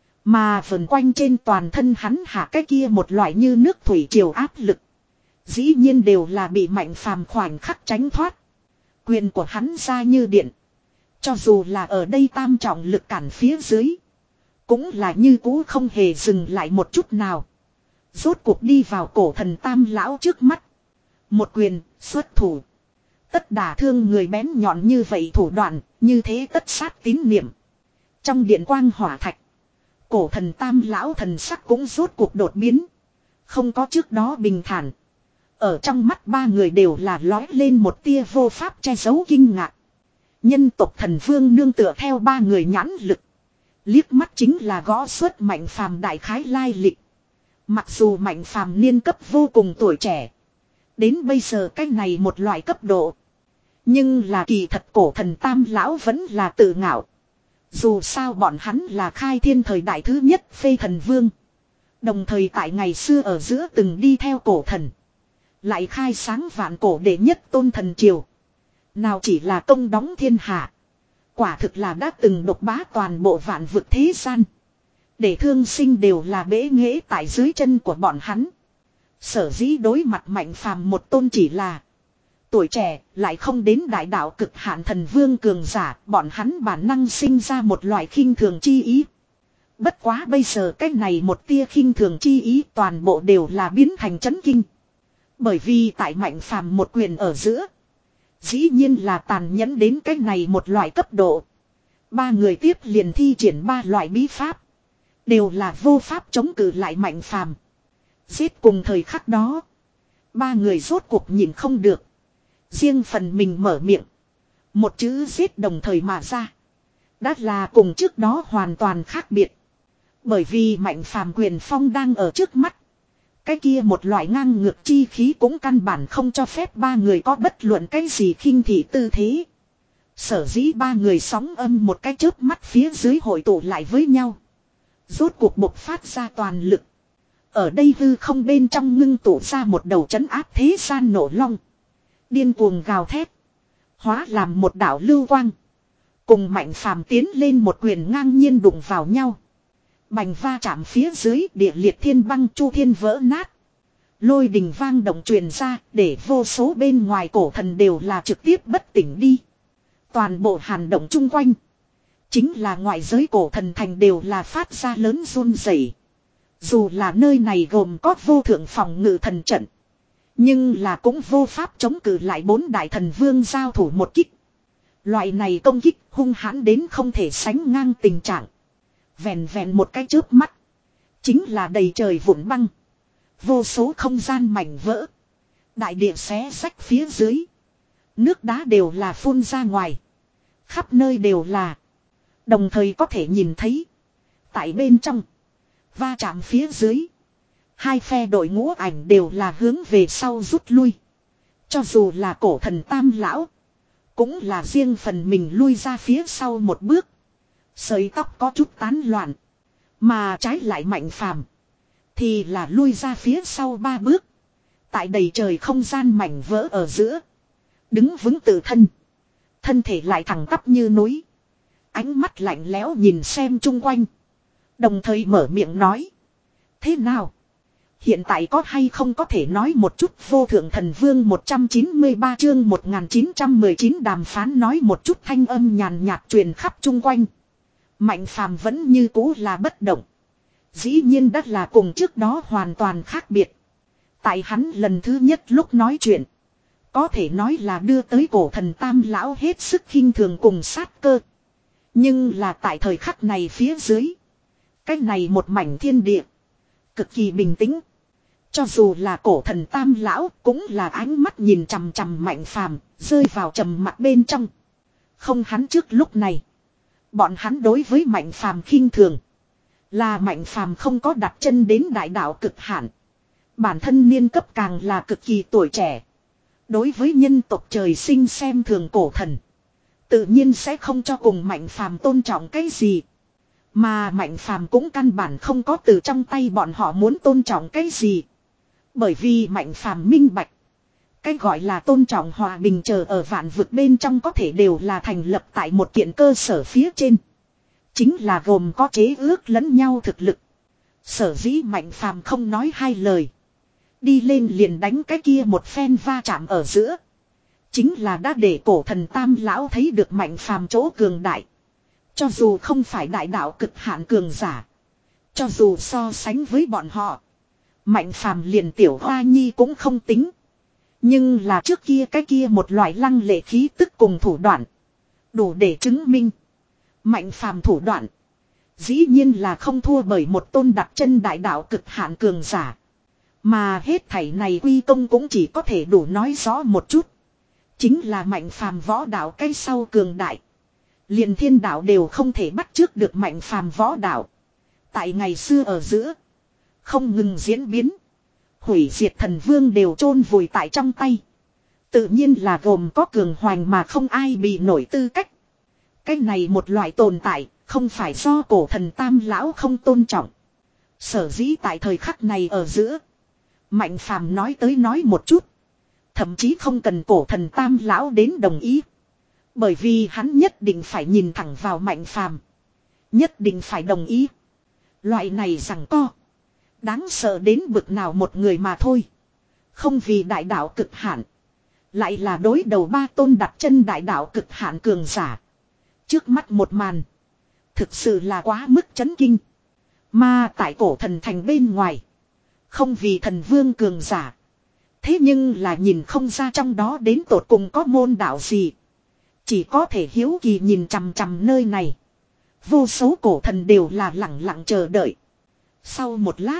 mà vần quanh trên toàn thân hắn hạ cái kia một loại như nước thủy triều áp lực, dĩ nhiên đều là bị Mạnh Phàm khoảnh khắc tránh thoát. Quyền của hắn ra như điện, Cho dù là ở đây tam trọng lực cản phía dưới. Cũng là như cũ không hề dừng lại một chút nào. Rốt cuộc đi vào cổ thần tam lão trước mắt. Một quyền, xuất thủ. Tất đả thương người bén nhọn như vậy thủ đoạn, như thế tất sát tín niệm. Trong điện quang hỏa thạch. Cổ thần tam lão thần sắc cũng rốt cuộc đột biến. Không có trước đó bình thản. Ở trong mắt ba người đều là lói lên một tia vô pháp che giấu kinh ngạc. Nhân tộc thần vương nương tựa theo ba người nhãn lực. Liếc mắt chính là gõ xuất Mạnh Phàm đại khái lai lịch. Mặc dù Mạnh Phàm niên cấp vô cùng tuổi trẻ. Đến bây giờ cái này một loại cấp độ. Nhưng là kỳ thật cổ thần tam lão vẫn là tự ngạo. Dù sao bọn hắn là khai thiên thời đại thứ nhất phê thần vương. Đồng thời tại ngày xưa ở giữa từng đi theo cổ thần. Lại khai sáng vạn cổ đệ nhất tôn thần triều. Nào chỉ là công đóng thiên hạ. Quả thực là đã từng độc bá toàn bộ vạn vực thế gian. Để thương sinh đều là bế nghễ tại dưới chân của bọn hắn. Sở dĩ đối mặt Mạnh Phàm một tôn chỉ là tuổi trẻ lại không đến đại đạo cực hạn thần vương cường giả. Bọn hắn bản năng sinh ra một loại khinh thường chi ý. Bất quá bây giờ cái này một tia khinh thường chi ý toàn bộ đều là biến thành chấn kinh. Bởi vì tại Mạnh Phàm một quyền ở giữa. Dĩ nhiên là tàn nhẫn đến cái này một loại cấp độ. Ba người tiếp liền thi triển ba loại bí pháp. Đều là vô pháp chống cự lại Mạnh Phàm. Giết cùng thời khắc đó. Ba người rốt cuộc nhìn không được. Riêng phần mình mở miệng. Một chữ giết đồng thời mà ra. Đã là cùng trước đó hoàn toàn khác biệt. Bởi vì Mạnh Phàm quyền phong đang ở trước mắt. Cái kia một loại ngang ngược chi khí cũng căn bản không cho phép ba người có bất luận cái gì khinh thị tư thế. Sở dĩ ba người sóng âm một cái chớp mắt phía dưới hội tụ lại với nhau. Rốt cuộc bộc phát ra toàn lực. Ở đây hư không bên trong ngưng tụ ra một đầu trấn áp thế gian nổ long. Điên cuồng gào thét. Hóa làm một đạo lưu quang. Cùng Mạnh Phàm tiến lên một quyền ngang nhiên đụng vào nhau. Bành va chạm phía dưới địa liệt thiên băng chu thiên vỡ nát. Lôi đình vang động truyền ra để vô số bên ngoài cổ thần đều là trực tiếp bất tỉnh đi. Toàn bộ hàn động chung quanh. Chính là ngoại giới cổ thần thành đều là phát ra lớn run rẩy. Dù là nơi này gồm có vô thượng phòng ngự thần trận. Nhưng là cũng vô pháp chống cự lại bốn đại thần vương giao thủ một kích. Loại này công kích hung hãn đến không thể sánh ngang tình trạng. Vẹn vẹn một cái chớp mắt. Chính là đầy trời vụn băng. Vô số không gian mảnh vỡ. Đại địa xé rách phía dưới. Nước đá đều là phun ra ngoài. Khắp nơi đều là. Đồng thời có thể nhìn thấy. Tại bên trong. Va chạm phía dưới. Hai phe đội ngũ ảnh đều là hướng về sau rút lui. Cho dù là cổ thần tam lão. Cũng là riêng phần mình lui ra phía sau một bước. Sợi tóc có chút tán loạn. Mà trái lại Mạnh Phàm thì là lui ra phía sau ba bước. Tại đầy trời không gian mảnh vỡ ở giữa. Đứng vững tự thân. Thân thể lại thẳng tắp như núi. Ánh mắt lạnh lẽo nhìn xem chung quanh. Đồng thời mở miệng nói. Thế nào? Hiện tại có hay không có thể nói một chút vô thượng thần vương một trăm chín mươi ba chương một nghìn chín trăm mười chín đàm phán nói một chút thanh âm nhàn nhạt truyền khắp chung quanh. Mạnh Phàm vẫn như cũ là bất động. Dĩ nhiên đã là cùng trước đó hoàn toàn khác biệt. Tại hắn lần thứ nhất lúc nói chuyện. Có thể nói là đưa tới cổ thần tam lão hết sức khinh thường cùng sát cơ. Nhưng là tại thời khắc này phía dưới. Cái này một mảnh thiên địa. Cực kỳ bình tĩnh. Cho dù là cổ thần tam lão cũng là ánh mắt nhìn chằm chằm Mạnh Phàm rơi vào trầm mặc bên trong. Không hắn trước lúc này. Bọn hắn đối với Mạnh Phàm khinh thường. Là Mạnh Phàm không có đặt chân đến đại đạo cực hạn. Bản thân niên cấp càng là cực kỳ tuổi trẻ. Đối với nhân tộc trời sinh xem thường cổ thần. Tự nhiên sẽ không cho cùng Mạnh Phàm tôn trọng cái gì. Mà Mạnh Phàm cũng căn bản không có từ trong tay bọn họ muốn tôn trọng cái gì. Bởi vì Mạnh Phàm minh bạch. Cái gọi là tôn trọng hòa bình chờ ở vạn vực bên trong có thể đều là thành lập tại một kiện cơ sở phía trên. Chính là gồm có chế ước lẫn nhau thực lực. Sở dĩ Mạnh Phàm không nói hai lời. Đi lên liền đánh cái kia một phen va chạm ở giữa. Chính là đã để cổ thần Tam lão thấy được Mạnh Phàm chỗ cường đại. Cho dù không phải đại đạo cực hạn cường giả. Cho dù so sánh với bọn họ. Mạnh Phàm liền tiểu hoa nhi cũng không tính. Nhưng là trước kia cái kia một loại lăng lệ khí tức cùng thủ đoạn. Đủ để chứng minh. Mạnh Phàm thủ đoạn. Dĩ nhiên là không thua bởi một tôn đặt chân đại đạo cực hạn cường giả. Mà hết thảy này quy công cũng chỉ có thể đủ nói rõ một chút. Chính là Mạnh Phàm võ đạo cái sau cường đại. Liền thiên đạo đều không thể bắt chước được Mạnh Phàm võ đạo. Tại ngày xưa ở giữa. Không ngừng diễn biến. Hủy diệt thần vương đều chôn vùi tại trong tay. Tự nhiên là gồm có cường hoành mà không ai bị nổi tư cách. Cái này một loại tồn tại. Không phải do cổ thần Tam lão không tôn trọng. Sở dĩ tại thời khắc này ở giữa. Mạnh Phàm nói tới nói một chút. Thậm chí không cần cổ thần Tam lão đến đồng ý. Bởi vì hắn nhất định phải nhìn thẳng vào Mạnh Phàm, nhất định phải đồng ý. Loại này rằng co. Đáng sợ đến bực nào một người mà thôi. Không vì đại đạo cực hạn. Lại là đối đầu ba tôn đặt chân đại đạo cực hạn cường giả. Trước mắt một màn. Thực sự là quá mức chấn kinh. Mà tại cổ thần thành bên ngoài. Không vì thần vương cường giả. Thế nhưng là nhìn không ra trong đó đến tột cùng có môn đạo gì. Chỉ có thể hiếu kỳ nhìn chằm chằm nơi này. Vô số cổ thần đều là lặng lặng chờ đợi. Sau một lát.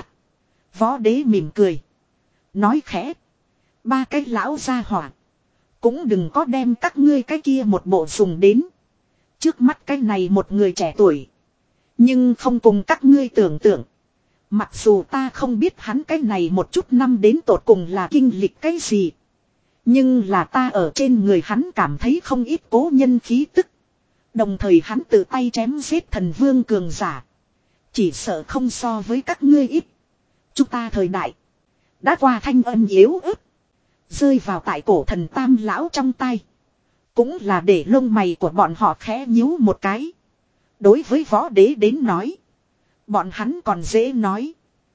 Võ đế mỉm cười. Nói khẽ. Ba cái lão gia hỏa. Cũng đừng có đem các ngươi cái kia một bộ dùng đến. Trước mắt cái này một người trẻ tuổi. Nhưng không cùng các ngươi tưởng tượng. Mặc dù ta không biết hắn cái này một chút năm đến tột cùng là kinh lịch cái gì. Nhưng là ta ở trên người hắn cảm thấy không ít cố nhân khí tức. Đồng thời hắn tự tay chém giết thần vương cường giả. Chỉ sợ không so với các ngươi ít. Chúng ta thời đại. Đã qua thanh âm yếu ớt. Rơi vào tại cổ thần Tam lão trong tay. Cũng là để lông mày của bọn họ khẽ nhíu một cái. Đối với võ đế đến nói. Bọn hắn còn dễ nói.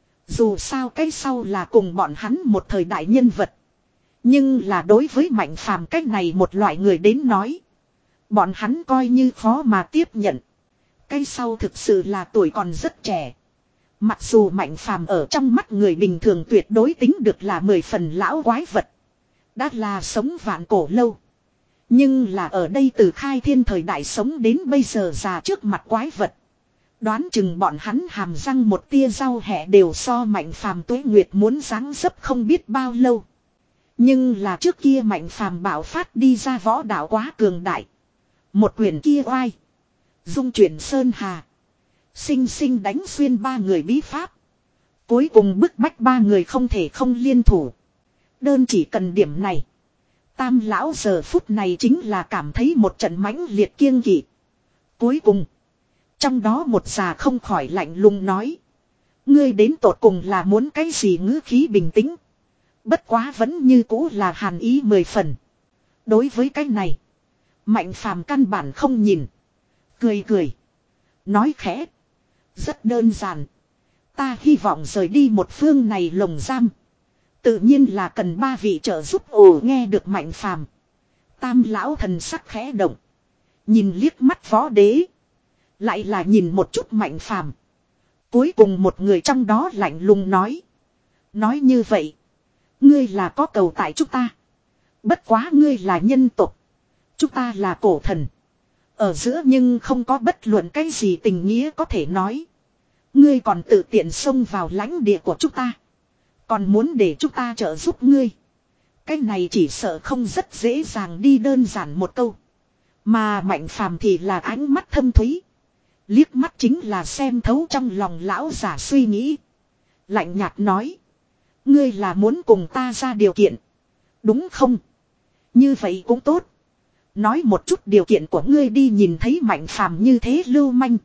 Dù sao cái sau là cùng bọn hắn một thời đại nhân vật. Nhưng là đối với Mạnh Phàm cách này một loại người đến nói. Bọn hắn coi như khó mà tiếp nhận. Cái sau thực sự là tuổi còn rất trẻ. Mặc dù Mạnh Phàm ở trong mắt người bình thường tuyệt đối tính được là mười phần lão quái vật. Đã là sống vạn cổ lâu. Nhưng là ở đây từ khai thiên thời đại sống đến bây giờ già trước mặt quái vật. Đoán chừng bọn hắn hàm răng một tia rau hẹ đều so Mạnh Phàm tuế nguyệt muốn dáng dấp không biết bao lâu. Nhưng là trước kia Mạnh Phàm bạo phát đi ra võ đạo quá cường đại. Một quyền kia oai. Dung chuyển sơn hà. Sinh sinh đánh xuyên ba người bí pháp. Cuối cùng bức bách ba người không thể không liên thủ. Đơn chỉ cần điểm này. Tam lão giờ phút này chính là cảm thấy một trận mãnh liệt kiêng kỵ. Cuối cùng. Trong đó một già không khỏi lạnh lùng nói. Ngươi đến tột cùng là muốn cái gì ngữ khí bình tĩnh. Bất quá vẫn như cũ là hàn ý mười phần. Đối với cái này. Mạnh Phàm căn bản không nhìn. Cười cười. Nói khẽ. Rất đơn giản. Ta hy vọng rời đi một phương này lồng giam. Tự nhiên là cần ba vị trợ giúp. Ồ, nghe được Mạnh Phàm. Tam lão thần sắc khẽ động. Nhìn liếc mắt võ đế. Lại là nhìn một chút Mạnh Phàm. Cuối cùng một người trong đó lạnh lùng nói. Nói như vậy. Ngươi là có cầu tại chúng ta. Bất quá ngươi là nhân tộc. Chúng ta là cổ thần. Ở giữa nhưng không có bất luận cái gì tình nghĩa có thể nói. Ngươi còn tự tiện xông vào lãnh địa của chúng ta. Còn muốn để chúng ta trợ giúp ngươi. Cái này chỉ sợ không rất dễ dàng đi đơn giản một câu. Mà Mạnh Phàm thì là ánh mắt thâm thúy. Liếc mắt chính là xem thấu trong lòng lão giả suy nghĩ. Lạnh nhạt nói. Ngươi là muốn cùng ta ra điều kiện. Đúng không? Như vậy cũng tốt. Nói một chút điều kiện của ngươi đi, nhìn thấy Mạnh Phàm như thế lưu manh.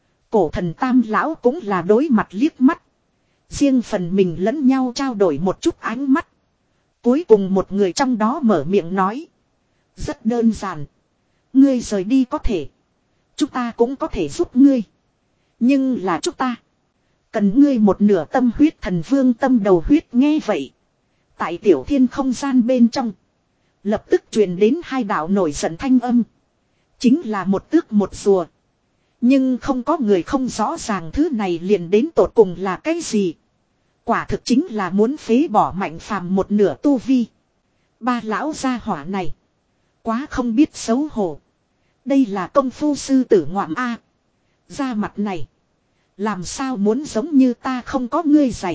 Cổ thần Tam lão cũng là đối mặt liếc mắt. Riêng phần mình lẫn nhau trao đổi một chút ánh mắt. Cuối cùng một người trong đó mở miệng nói. Rất đơn giản. Ngươi rời đi có thể. Chúng ta cũng có thể giúp ngươi. Nhưng là chúng ta. Cần ngươi một nửa tâm huyết. Thần vương tâm đầu huyết nghe vậy. Tại tiểu thiên không gian bên trong. Lập tức truyền đến hai đạo nổi giận thanh âm. Chính là một tước một rùa. Nhưng không có người không rõ ràng thứ này liền đến tột cùng là cái gì. Quả thực chính là muốn phế bỏ Mạnh Phàm một nửa tu vi. Ba lão gia hỏa này. Quá không biết xấu hổ. Đây là công phu sư tử ngoạm A. Da mặt này. Làm sao muốn giống như ta không có ngươi dày.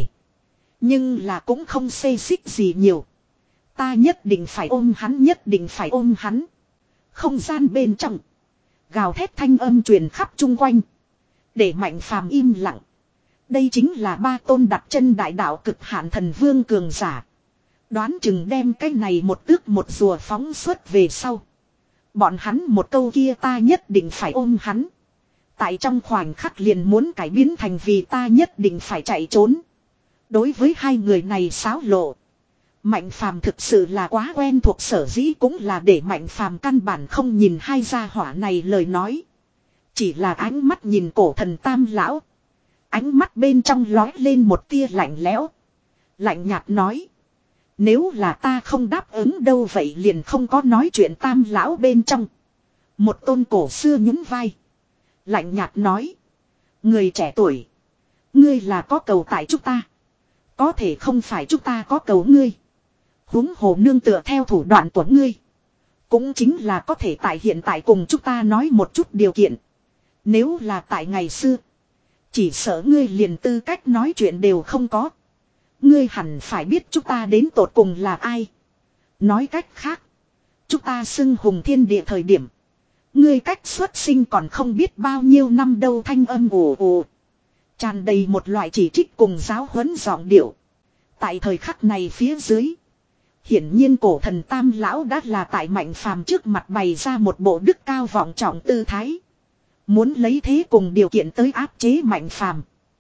Nhưng là cũng không xê xích gì nhiều. Ta nhất định phải ôm hắn, nhất định phải ôm hắn. Không gian bên trong. Gào thét thanh âm truyền khắp chung quanh. Để Mạnh Phàm im lặng. Đây chính là ba tôn đặt chân đại đạo cực hạn thần vương cường giả. Đoán chừng đem cái này một tước một rùa phóng xuất về sau. Bọn hắn một câu kia ta nhất định phải ôm hắn. Tại trong khoảnh khắc liền muốn cải biến thành vì ta nhất định phải chạy trốn. Đối với hai người này xáo lộ. Mạnh Phàm thực sự là quá quen thuộc, sở dĩ cũng là để Mạnh Phàm căn bản không nhìn hai gia hỏa này lời nói. Chỉ là ánh mắt nhìn cổ thần Tam lão. Ánh mắt bên trong lói lên một tia lạnh lẽo. Lạnh nhạt nói. Nếu là ta không đáp ứng đâu vậy liền không có nói chuyện Tam lão bên trong. Một tôn cổ xưa nhún vai. Lạnh nhạt nói. Người trẻ tuổi. Ngươi là có cầu tại chúng ta. Có thể không phải chúng ta có cầu ngươi. Huống hồ nương tựa theo thủ đoạn của ngươi. Cũng chính là có thể tại hiện tại cùng chúng ta nói một chút điều kiện. Nếu là tại ngày xưa. Chỉ sợ ngươi liền tư cách nói chuyện đều không có. Ngươi hẳn phải biết chúng ta đến tột cùng là ai. Nói cách khác. Chúng ta xưng hùng thiên địa thời điểm. Ngươi cách xuất sinh còn không biết bao nhiêu năm đâu, thanh âm ồ ồ. Tràn đầy một loại chỉ trích cùng giáo huấn giọng điệu. Tại thời khắc này phía dưới. Hiển nhiên cổ thần Tam lão đã là tại Mạnh Phàm trước mặt bày ra một bộ đức cao vọng trọng tư thái. Muốn lấy thế cùng điều kiện tới áp chế Mạnh Phàm.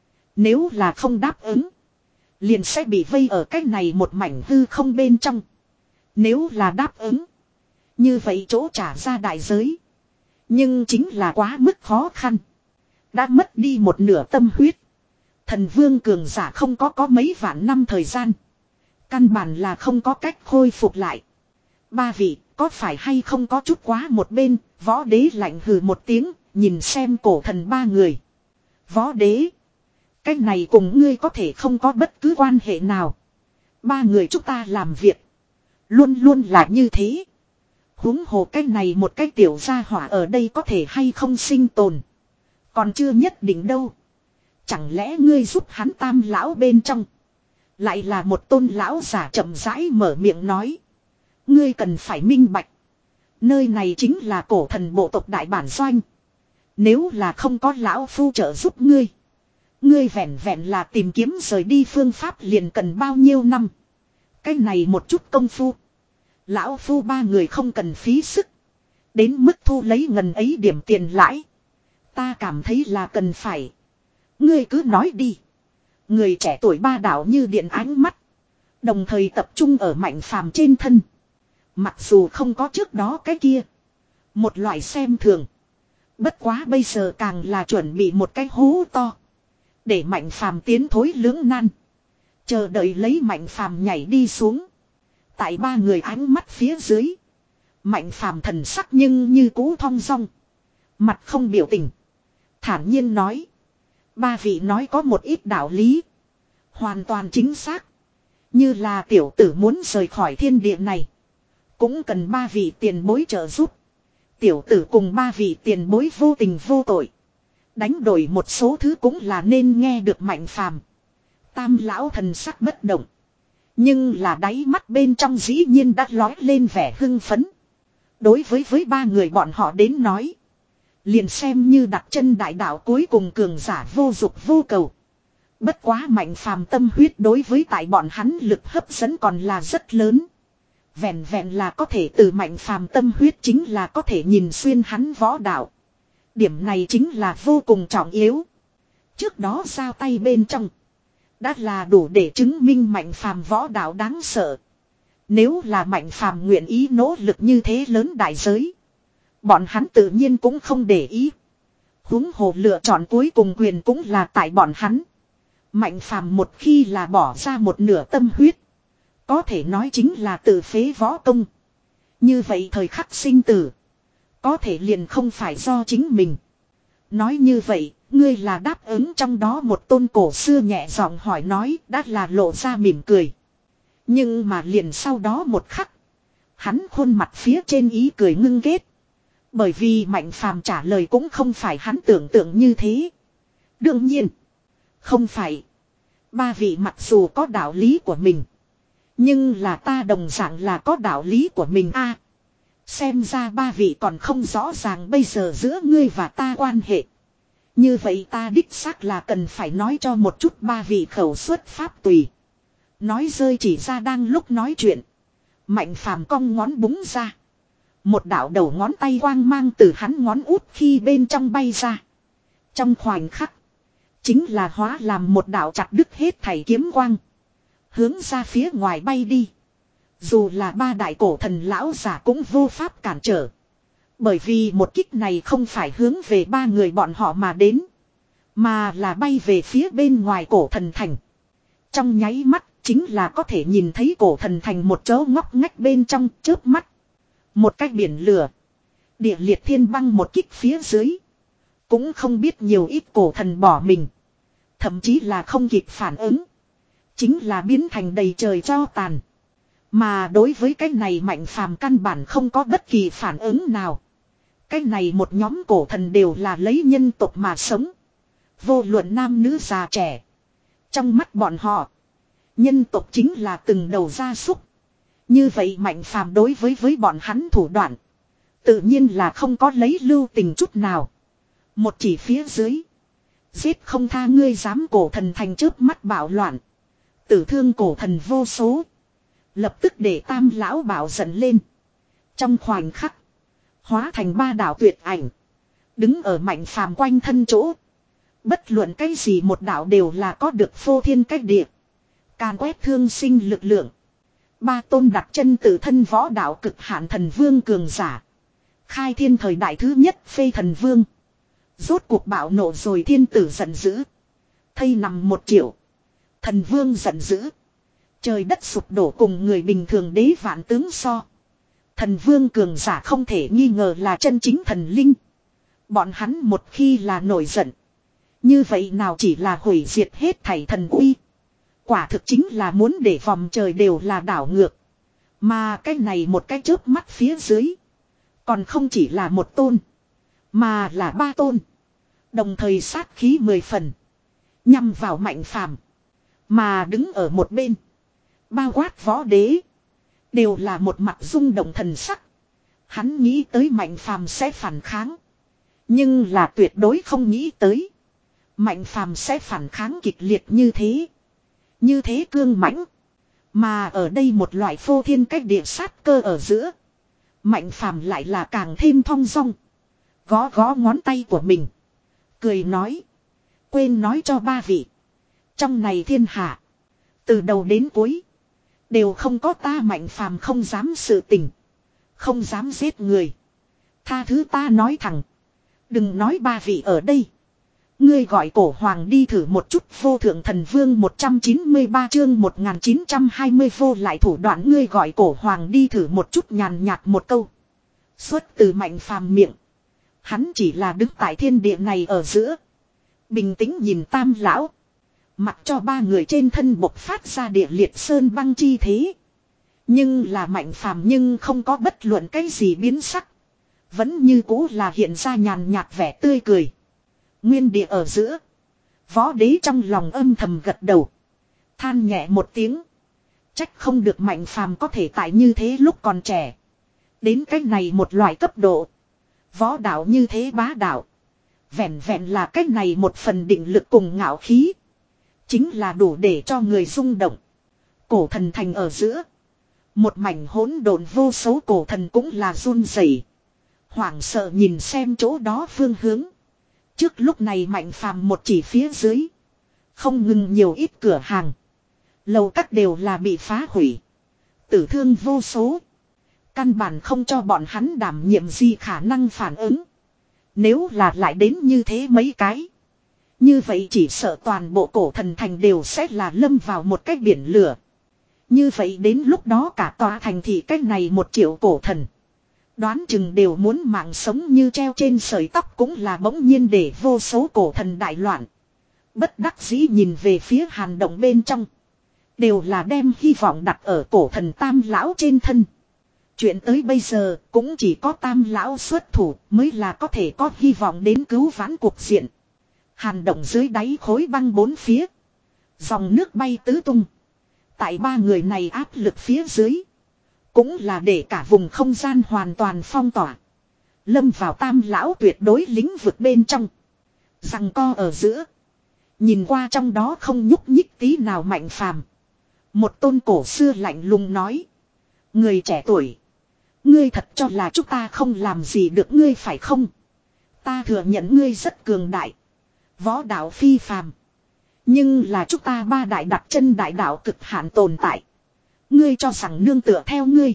Nếu là không đáp ứng. Liền sẽ bị vây ở cái này một mảnh hư không bên trong. Nếu là đáp ứng. Như vậy chỗ trả ra đại giới. Nhưng chính là quá mức khó khăn. Đã mất đi một nửa tâm huyết. Thần vương cường giả không có có mấy vạn năm thời gian. Căn bản là không có cách khôi phục lại. Ba vị có phải hay không có chút quá một bên. Võ đế lạnh hừ một tiếng. Nhìn xem cổ thần ba người. Võ đế. Cái này cùng ngươi có thể không có bất cứ quan hệ nào. Ba người chúng ta làm việc. Luôn luôn là như thế. Huống hồ cái này một cái tiểu gia hỏa ở đây có thể hay không sinh tồn. Còn chưa nhất định đâu. Chẳng lẽ ngươi giúp hắn Tam lão bên trong. Lại là một tôn lão giả chậm rãi mở miệng nói. Ngươi cần phải minh bạch. Nơi này chính là cổ thần bộ tộc đại bản doanh. Nếu là không có lão phu trợ giúp ngươi. Ngươi vẹn vẹn là tìm kiếm rời đi phương pháp liền cần bao nhiêu năm. Cái này một chút công phu. Lão phu ba người không cần phí sức. Đến mức thu lấy ngần ấy điểm tiền lãi. Ta cảm thấy là cần phải. Ngươi cứ nói đi. Người trẻ tuổi ba đạo như điện ánh mắt. Đồng thời tập trung ở Mạnh Phàm trên thân. Mặc dù không có trước đó cái kia. Một loại xem thường. Bất quá bây giờ càng là chuẩn bị một cái hố to. Để Mạnh Phàm tiến thối lưỡng nan. Chờ đợi lấy Mạnh Phàm nhảy đi xuống. Tại ba người ánh mắt phía dưới. Mạnh Phàm thần sắc nhưng như cũ thong dong. Mặt không biểu tình. Thản nhiên nói. Ba vị nói có một ít đạo lý. Hoàn toàn chính xác. Như là tiểu tử muốn rời khỏi thiên địa này. Cũng cần ba vị tiền bối trợ giúp. Tiểu tử cùng ba vị tiền bối vô tình vô tội. Đánh đổi một số thứ cũng là nên nghe được Mạnh Phàm. Tam lão thần sắc bất động. Nhưng là đáy mắt bên trong dĩ nhiên đã lói lên vẻ hưng phấn. Đối với với ba người bọn họ đến nói. Liền xem như đặt chân đại đạo cuối cùng cường giả vô dục vô cầu. Bất quá Mạnh Phàm tâm huyết đối với tại bọn hắn lực hấp dẫn còn là rất lớn. Vẹn vẹn là có thể từ Mạnh Phàm tâm huyết chính là có thể nhìn xuyên hắn võ đạo. Điểm này chính là vô cùng trọng yếu. Trước đó giao tay bên trong. Đã là đủ để chứng minh Mạnh Phàm võ đạo đáng sợ. Nếu là Mạnh Phàm nguyện ý nỗ lực như thế lớn đại giới. Bọn hắn tự nhiên cũng không để ý. Huống hồ lựa chọn cuối cùng quyền cũng là tại bọn hắn. Mạnh Phàm một khi là bỏ ra một nửa tâm huyết. Có thể nói chính là tự phế võ công. Như vậy thời khắc sinh tử. Có thể liền không phải do chính mình. Nói như vậy, ngươi là đáp ứng trong đó một tôn cổ xưa nhẹ giọng hỏi nói đã là lộ ra mỉm cười. Nhưng mà liền sau đó một khắc. Hắn khuôn mặt phía trên ý cười ngưng kết. Bởi vì Mạnh Phàm trả lời cũng không phải hắn tưởng tượng như thế. Đương nhiên. Không phải. Ba vị mặc dù có đạo lý của mình. Nhưng là ta đồng dạng là có đạo lý của mình a. Xem ra ba vị còn không rõ ràng bây giờ giữa ngươi và ta quan hệ. Như vậy ta đích xác là cần phải nói cho một chút ba vị khẩu xuất pháp tùy. Nói rơi chỉ ra đang lúc nói chuyện. Mạnh Phàm cong ngón búng ra. Một đạo đầu ngón tay quang mang từ hắn ngón út khi bên trong bay ra. Trong khoảnh khắc. Chính là hóa làm một đạo chặt đứt hết thảy kiếm quang. Hướng ra phía ngoài bay đi. Dù là ba đại cổ thần lão giả cũng vô pháp cản trở. Bởi vì một kích này không phải hướng về ba người bọn họ mà đến. Mà là bay về phía bên ngoài cổ thần thành. Trong nháy mắt chính là có thể nhìn thấy cổ thần thành một chỗ ngóc ngách bên trong chớp mắt. Một cái biển lửa. Địa liệt thiên băng một kích phía dưới. Cũng không biết nhiều ít cổ thần bỏ mình. Thậm chí là không kịp phản ứng. Chính là biến thành đầy trời tro tàn. Mà đối với cái này Mạnh Phàm căn bản không có bất kỳ phản ứng nào. Cái này một nhóm cổ thần đều là lấy nhân tộc mà sống. Vô luận nam nữ già trẻ. Trong mắt bọn họ. Nhân tộc chính là từng đầu gia súc. Như vậy Mạnh Phàm đối với với bọn hắn thủ đoạn. Tự nhiên là không có lấy lưu tình chút nào. Một chỉ phía dưới. Giết không tha ngươi dám cổ thần thành chớp mắt bạo loạn. Tử thương cổ thần vô số. Lập tức để tam lão bảo giận lên. Trong khoảnh khắc. Hóa thành ba đạo tuyệt ảnh. Đứng ở Mạnh Phàm quanh thân chỗ. Bất luận cái gì một đạo đều là có được phô thiên cách địa. Càn quét thương sinh lực lượng. Ba tôn đặt chân tự thân võ đạo cực hạn thần vương cường giả. Khai thiên thời đại thứ nhất phê thần vương. Rốt cuộc bạo nộ rồi thiên tử giận dữ. Thây nằm một triệu. Thần vương giận dữ. Trời đất sụp đổ cùng người bình thường đế vạn tướng so. Thần vương cường giả không thể nghi ngờ là chân chính thần linh. Bọn hắn một khi là nổi giận. Như vậy nào chỉ là hủy diệt hết thảy thần uy. Quả thực chính là muốn để vòng trời đều là đảo ngược. Mà cái này một cái chớp mắt phía dưới. Còn không chỉ là một tôn. Mà là ba tôn. Đồng thời sát khí mười phần. Nhằm vào Mạnh Phàm. Mà đứng ở một bên. Bao quát võ đế. Đều là một mặt rung động thần sắc. Hắn nghĩ tới Mạnh Phàm sẽ phản kháng. Nhưng là tuyệt đối không nghĩ tới. Mạnh Phàm sẽ phản kháng kịch liệt như thế. Như thế cương mãnh. Mà ở đây một loại phô thiên cách địa sát cơ ở giữa. Mạnh Phàm lại là càng thêm thong dong. Gõ gõ ngón tay của mình. Cười nói. Quên nói cho ba vị. Trong này thiên hạ. Từ đầu đến cuối. Đều không có ta Mạnh Phàm không dám sự tình. Không dám giết người. Tha thứ ta nói thẳng. Đừng nói ba vị ở đây. Ngươi gọi cổ hoàng đi thử một chút. Vô thượng thần vương một trăm chín mươi ba chương một nghìn chín trăm hai mươi vô lại thủ đoạn. Ngươi gọi cổ hoàng đi thử một chút, nhàn nhạt một câu. Xuất từ Mạnh Phàm miệng. Hắn chỉ là đứng tại thiên địa này ở giữa. Bình tĩnh nhìn tam lão. Mặc cho ba người trên thân bộc phát ra địa liệt sơn băng chi thế. Nhưng là Mạnh Phàm nhưng không có bất luận cái gì biến sắc. Vẫn như cũ là hiện ra nhàn nhạt vẻ tươi cười. Nguyên địa ở giữa. Võ đế trong lòng âm thầm gật đầu. Than nhẹ một tiếng. Trách không được Mạnh Phàm có thể tại như thế lúc còn trẻ. Đến cái này một loại cấp độ. Võ đạo như thế bá đạo. Vẹn vẹn là cái này một phần định lực cùng ngạo khí. Chính là đủ để cho người rung động. Cổ thần thành ở giữa. Một mảnh hỗn độn vô số cổ thần cũng là run rẩy, hoảng sợ nhìn xem chỗ đó phương hướng. Trước lúc này Mạnh Phàm một chỉ phía dưới. Không ngừng nhiều ít cửa hàng. Lầu các đều là bị phá hủy. Tử thương vô số. Căn bản không cho bọn hắn đảm nhiệm gì khả năng phản ứng. Nếu là lại đến như thế mấy cái. Như vậy chỉ sợ toàn bộ cổ thần thành đều sẽ là lâm vào một cái biển lửa. Như vậy đến lúc đó cả tòa thành thị cách này một triệu cổ thần. Đoán chừng đều muốn mạng sống như treo trên sợi tóc cũng là bỗng nhiên để vô số cổ thần đại loạn. Bất đắc dĩ nhìn về phía hàn động bên trong. Đều là đem hy vọng đặt ở cổ thần tam lão trên thân. Chuyện tới bây giờ cũng chỉ có tam lão xuất thủ mới là có thể có hy vọng đến cứu vãn cuộc diện. Hàn động dưới đáy khối băng bốn phía. Dòng nước bay tứ tung. Tại ba người này áp lực phía dưới. Cũng là để cả vùng không gian hoàn toàn phong tỏa. Lâm vào tam lão tuyệt đối lĩnh vực bên trong. Rằng co ở giữa. Nhìn qua trong đó không nhúc nhích tí nào Mạnh Phàm. Một tôn cổ xưa lạnh lùng nói. Người trẻ tuổi. Ngươi thật cho là chúng ta không làm gì được ngươi phải không? Ta thừa nhận ngươi rất cường đại. Võ đạo phi phàm. Nhưng là chúng ta ba đại đặt chân đại đạo cực hạn tồn tại. Ngươi cho rằng nương tựa theo ngươi.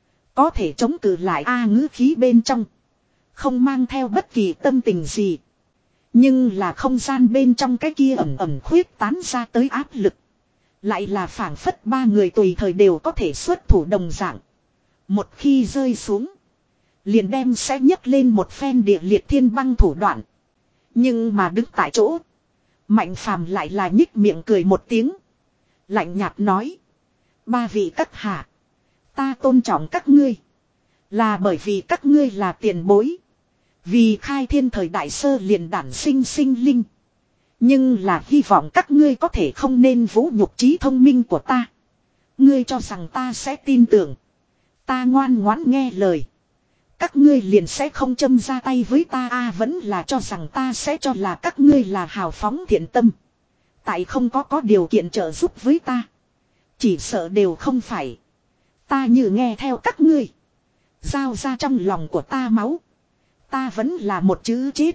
Có thể chống cự lại A ngữ khí bên trong. Không mang theo bất kỳ tâm tình gì. Nhưng là không gian bên trong cái kia ẩm ẩm khuyết tán ra tới áp lực. Lại là phảng phất ba người tùy thời đều có thể xuất thủ đồng dạng. Một khi rơi xuống. Liền đem sẽ nhấc lên một phen địa liệt thiên băng thủ đoạn. Nhưng mà đứng tại chỗ. Mạnh Phàm lại là nhích miệng cười một tiếng. Lạnh nhạt nói. Ba vị các hạ. Ta tôn trọng các ngươi. Là bởi vì các ngươi là tiền bối. Vì khai thiên thời đại sơ liền đản sinh sinh linh. Nhưng là hy vọng các ngươi có thể không nên vũ nhục trí thông minh của ta. Ngươi cho rằng ta sẽ tin tưởng. Ta ngoan ngoãn nghe lời. Các ngươi liền sẽ không châm ra tay với ta a à, vẫn là cho rằng ta sẽ cho là các ngươi là hào phóng thiện tâm. Tại không có có điều kiện trợ giúp với ta. Chỉ sợ đều không phải. Ta như nghe theo các ngươi. Giao ra trong lòng của ta máu. Ta vẫn là một chữ chết.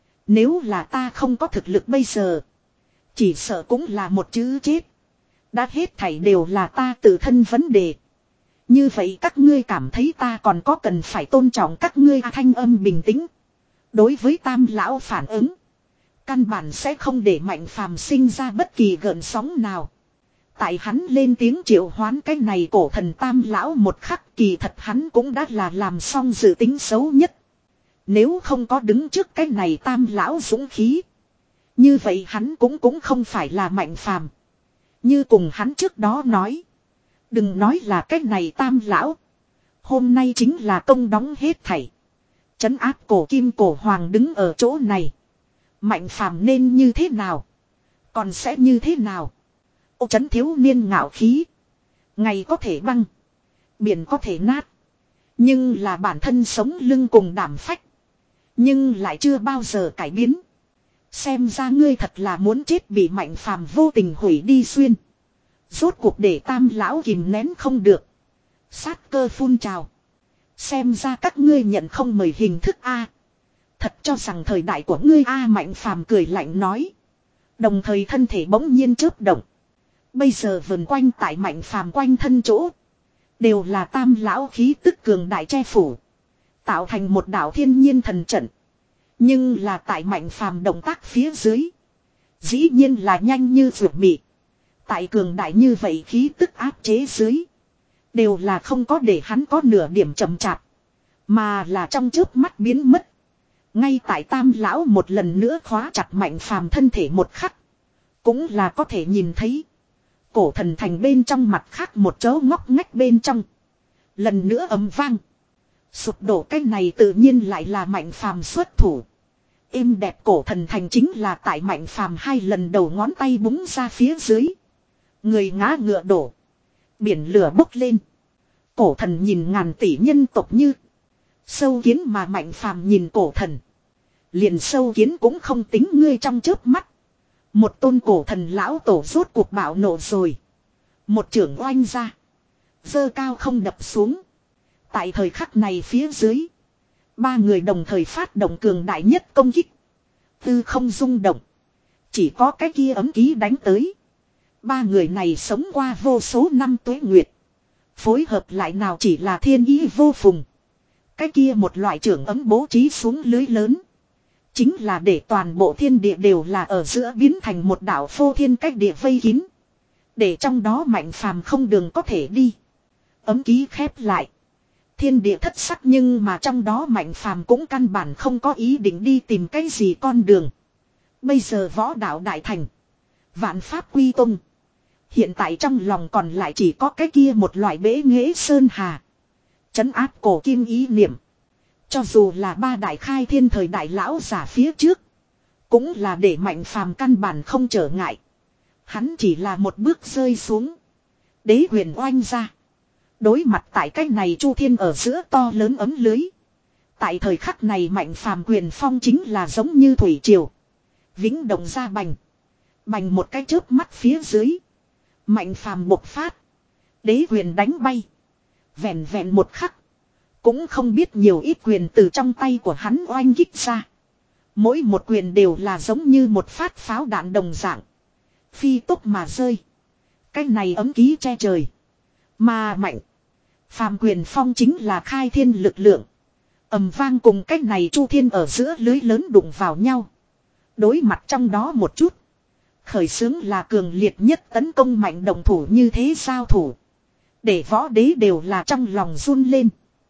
Nếu là ta không có thực lực bây giờ. Chỉ sợ cũng là một chữ chết. Đã hết thảy đều là ta tự thân vấn đề. Như vậy các ngươi cảm thấy ta còn có cần phải tôn trọng các ngươi à, thanh âm bình tĩnh. Đối với tam lão phản ứng. Căn bản sẽ không để Mạnh Phàm sinh ra bất kỳ gợn sóng nào. Tại hắn lên tiếng triệu hoán cái này cổ thần tam lão một khắc kỳ thật hắn cũng đã là làm xong dự tính xấu nhất. Nếu không có đứng trước cái này tam lão dũng khí. Như vậy hắn cũng cũng không phải là Mạnh Phàm. Như cùng hắn trước đó nói. Đừng nói là cái này tam lão. Hôm nay chính là công đóng hết thảy. Trấn áp cổ kim cổ hoàng đứng ở chỗ này. Mạnh Phàm nên như thế nào? Còn sẽ như thế nào? Ô trấn thiếu niên ngạo khí. Ngày có thể băng. Biển có thể nát. Nhưng là bản thân sống lưng cùng đảm phách. Nhưng lại chưa bao giờ cải biến. Xem ra ngươi thật là muốn chết bị Mạnh Phàm vô tình hủy đi xuyên. Rốt cuộc để tam lão kìm nén không được. Sát cơ phun trào. Xem ra các ngươi nhận không mời hình thức A. Thật cho rằng thời đại của ngươi A Mạnh Phàm cười lạnh nói. Đồng thời thân thể bỗng nhiên chớp động. Bây giờ vần quanh tại Mạnh Phàm quanh thân chỗ. Đều là tam lão khí tức cường đại che phủ. Tạo thành một đảo thiên nhiên thần trận. Nhưng là tại Mạnh Phàm động tác phía dưới. Dĩ nhiên là nhanh như vượt mị. Tại cường đại như vậy khí tức áp chế dưới. Đều là không có để hắn có nửa điểm chậm chạp. Mà là trong chớp mắt biến mất. Ngay tại tam lão một lần nữa khóa chặt Mạnh Phàm thân thể một khắc. Cũng là có thể nhìn thấy. Cổ thần thành bên trong mặt khác một chỗ ngóc ngách bên trong. Lần nữa ầm vang. Sụp đổ cái này tự nhiên lại là Mạnh Phàm xuất thủ. Êm đẹp cổ thần thành chính là tại Mạnh Phàm hai lần đầu ngón tay búng ra phía dưới. Người ngã ngựa đổ. Biển lửa bốc lên. Cổ thần nhìn ngàn tỷ nhân tộc như. Sâu kiến mà Mạnh Phàm nhìn cổ thần. Liền sâu kiến cũng không tính ngươi trong chớp mắt. Một tôn cổ thần lão tổ rốt cuộc bạo nộ rồi. Một trưởng oanh ra. Dơ cao không đập xuống. Tại thời khắc này phía dưới. Ba người đồng thời phát động cường đại nhất công kích. Tư không rung động. Chỉ có cái kia ấm ký đánh tới. Ba người này sống qua vô số năm tuế nguyệt. Phối hợp lại nào chỉ là thiên ý vô phùng. Cái kia một loại trưởng ấm bố trí xuống lưới lớn. Chính là để toàn bộ thiên địa đều là ở giữa biến thành một đảo phô thiên cách địa vây kín. Để trong đó Mạnh Phàm không đường có thể đi. Ấm ký khép lại. Thiên địa thất sắc nhưng mà trong đó Mạnh Phàm cũng căn bản không có ý định đi tìm cái gì con đường. Bây giờ võ đạo đại thành. Vạn pháp quy tung. Hiện tại trong lòng còn lại chỉ có cái kia một loại bế nghệ sơn hà. Trấn áp cổ kim ý niệm. Cho dù là ba đại khai thiên thời đại lão giả phía trước. Cũng là để Mạnh Phàm căn bản không trở ngại. Hắn chỉ là một bước rơi xuống. Đế huyền oanh ra. Đối mặt tại cái này chu thiên ở giữa to lớn ấm lưới. Tại thời khắc này Mạnh Phàm quyền phong chính là giống như thủy triều. Vĩnh động ra bành. Bành một cái chớp mắt phía dưới. Mạnh Phàm bộc phát. Đế huyền đánh bay. Vẹn vẹn một khắc. Cũng không biết nhiều ít quyền từ trong tay của hắn oanh kích ra. Mỗi một quyền đều là giống như một phát pháo đạn đồng dạng. Phi tốc mà rơi. Cái này ấm ký che trời. Mà Mạnh Phàm quyền phong chính là khai thiên lực lượng. Ầm vang cùng cái này chu thiên ở giữa lưới lớn đụng vào nhau. Đối mặt trong đó một chút. Khởi xướng là cường liệt nhất tấn công mạnh đồng thủ như thế giao thủ. Để võ đế đều là trong lòng run lên.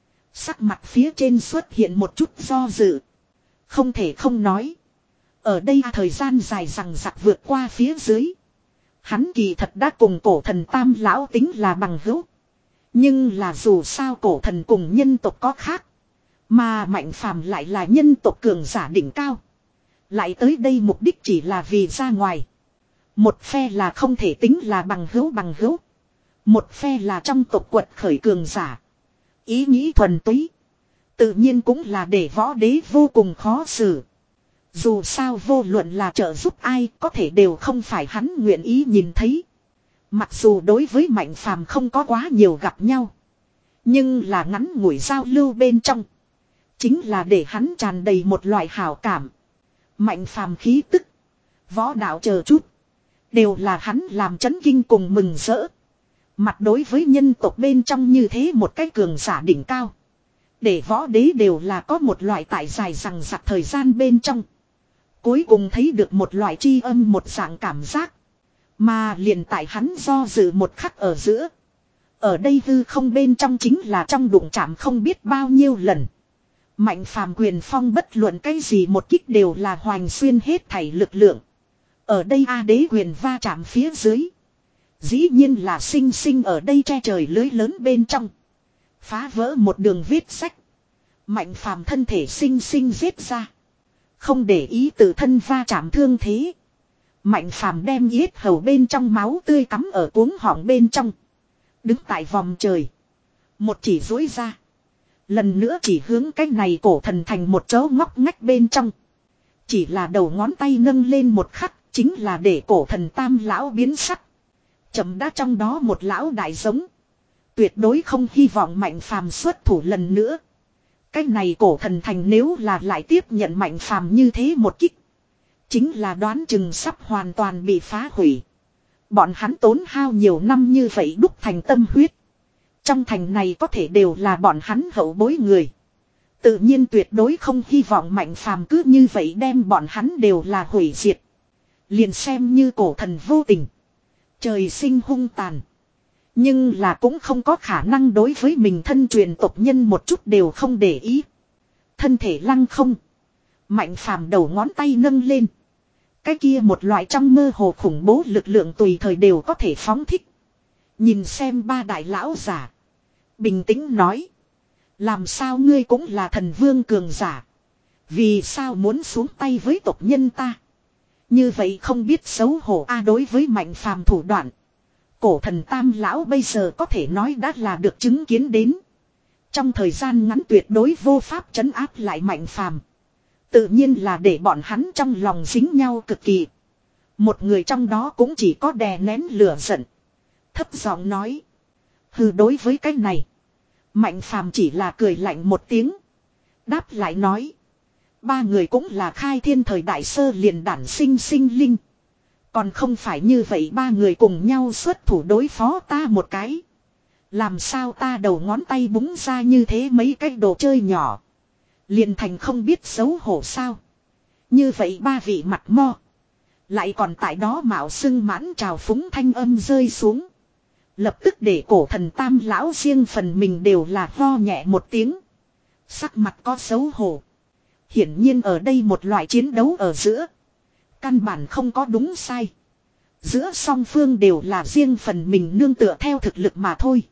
Sắc mặt phía trên xuất hiện một chút do dự. Không thể không nói. Ở đây thời gian dài rằng giặc vượt qua phía dưới. Hắn kỳ thật đã cùng cổ thần tam lão tính là bằng hữu. Nhưng là dù sao cổ thần cùng nhân tộc có khác. Mà Mạnh Phàm lại là nhân tộc cường giả đỉnh cao. Lại tới đây mục đích chỉ là vì ra ngoài. Một phe là không thể tính là bằng hữu bằng hữu. Một phe là trong tộc quật khởi cường giả. Ý nghĩ thuần túy. Tự nhiên cũng là để võ đế vô cùng khó xử. Dù sao vô luận là trợ giúp ai có thể đều không phải hắn nguyện ý nhìn thấy. Mặc dù đối với Mạnh Phàm không có quá nhiều gặp nhau. Nhưng là ngắn ngủi giao lưu bên trong. Chính là để hắn tràn đầy một loại hảo cảm. Mạnh Phàm khí tức. Võ đạo chờ chút. Đều là hắn làm chấn kinh cùng mừng rỡ. Mặt đối với nhân tộc bên trong như thế một cái cường giả đỉnh cao. Để võ đế đều là có một loại tại dài rằng giặc thời gian bên trong. Cuối cùng thấy được một loại tri âm một dạng cảm giác. Mà liền tại hắn do dự một khắc ở giữa. Ở đây hư không bên trong chính là trong đụng chạm không biết bao nhiêu lần. Mạnh Phàm quyền phong bất luận cái gì một kích đều là hoành xuyên hết thảy lực lượng. Ở đây A đế quyền va chạm phía dưới. Dĩ nhiên là sinh sinh ở đây che trời lưới lớn bên trong. Phá vỡ một đường viết sách. Mạnh Phàm thân thể sinh sinh giết ra. Không để ý tự thân va chạm thương thế. Mạnh Phàm đem yết hầu bên trong máu tươi cắm ở cuống họng bên trong. Đứng tại vòng trời. Một chỉ duỗi ra. Lần nữa chỉ hướng cái này cổ thần thành một chỗ ngóc ngách bên trong. Chỉ là đầu ngón tay nâng lên một khắc. Chính là để cổ thần tam lão biến sắc. Chậm đã trong đó một lão đại giống. Tuyệt đối không hy vọng Mạnh Phàm xuất thủ lần nữa. Cái này cổ thần thành nếu là lại tiếp nhận Mạnh Phàm như thế một kích. Chính là đoán chừng sắp hoàn toàn bị phá hủy. Bọn hắn tốn hao nhiều năm như vậy đúc thành tâm huyết. Trong thành này có thể đều là bọn hắn hậu bối người. Tự nhiên tuyệt đối không hy vọng Mạnh Phàm cứ như vậy đem bọn hắn đều là hủy diệt. Liền xem như cổ thần vô tình. Trời sinh hung tàn. Nhưng là cũng không có khả năng đối với mình thân truyền tộc nhân một chút đều không để ý. Thân thể lăng không. Mạnh Phàm đầu ngón tay nâng lên. Cái kia một loại trong mơ hồ khủng bố lực lượng tùy thời đều có thể phóng thích. Nhìn xem ba đại lão giả. Bình tĩnh nói. Làm sao ngươi cũng là thần vương cường giả. Vì sao muốn xuống tay với tộc nhân ta. Như vậy không biết xấu hổ a đối với Mạnh Phàm thủ đoạn. Cổ thần tam lão bây giờ có thể nói đã là được chứng kiến đến. Trong thời gian ngắn tuyệt đối vô pháp trấn áp lại Mạnh Phàm. Tự nhiên là để bọn hắn trong lòng dính nhau cực kỳ. Một người trong đó cũng chỉ có đè nén lửa giận. Thấp giọng nói. Hừ đối với cái này. Mạnh Phàm chỉ là cười lạnh một tiếng. Đáp lại nói. Ba người cũng là khai thiên thời đại sơ liền đản sinh sinh linh. Còn không phải như vậy ba người cùng nhau xuất thủ đối phó ta một cái. Làm sao ta đầu ngón tay búng ra như thế mấy cái đồ chơi nhỏ. Liền thành không biết xấu hổ sao. Như vậy ba vị mặt mo. Lại còn tại đó mạo xưng mãn trào phúng thanh âm rơi xuống. Lập tức để cổ thần tam lão riêng phần mình đều là ho nhẹ một tiếng. Sắc mặt có xấu hổ. Hiển nhiên ở đây một loại chiến đấu ở giữa. Căn bản không có đúng sai. Giữa song phương đều là riêng phần mình nương tựa theo thực lực mà thôi.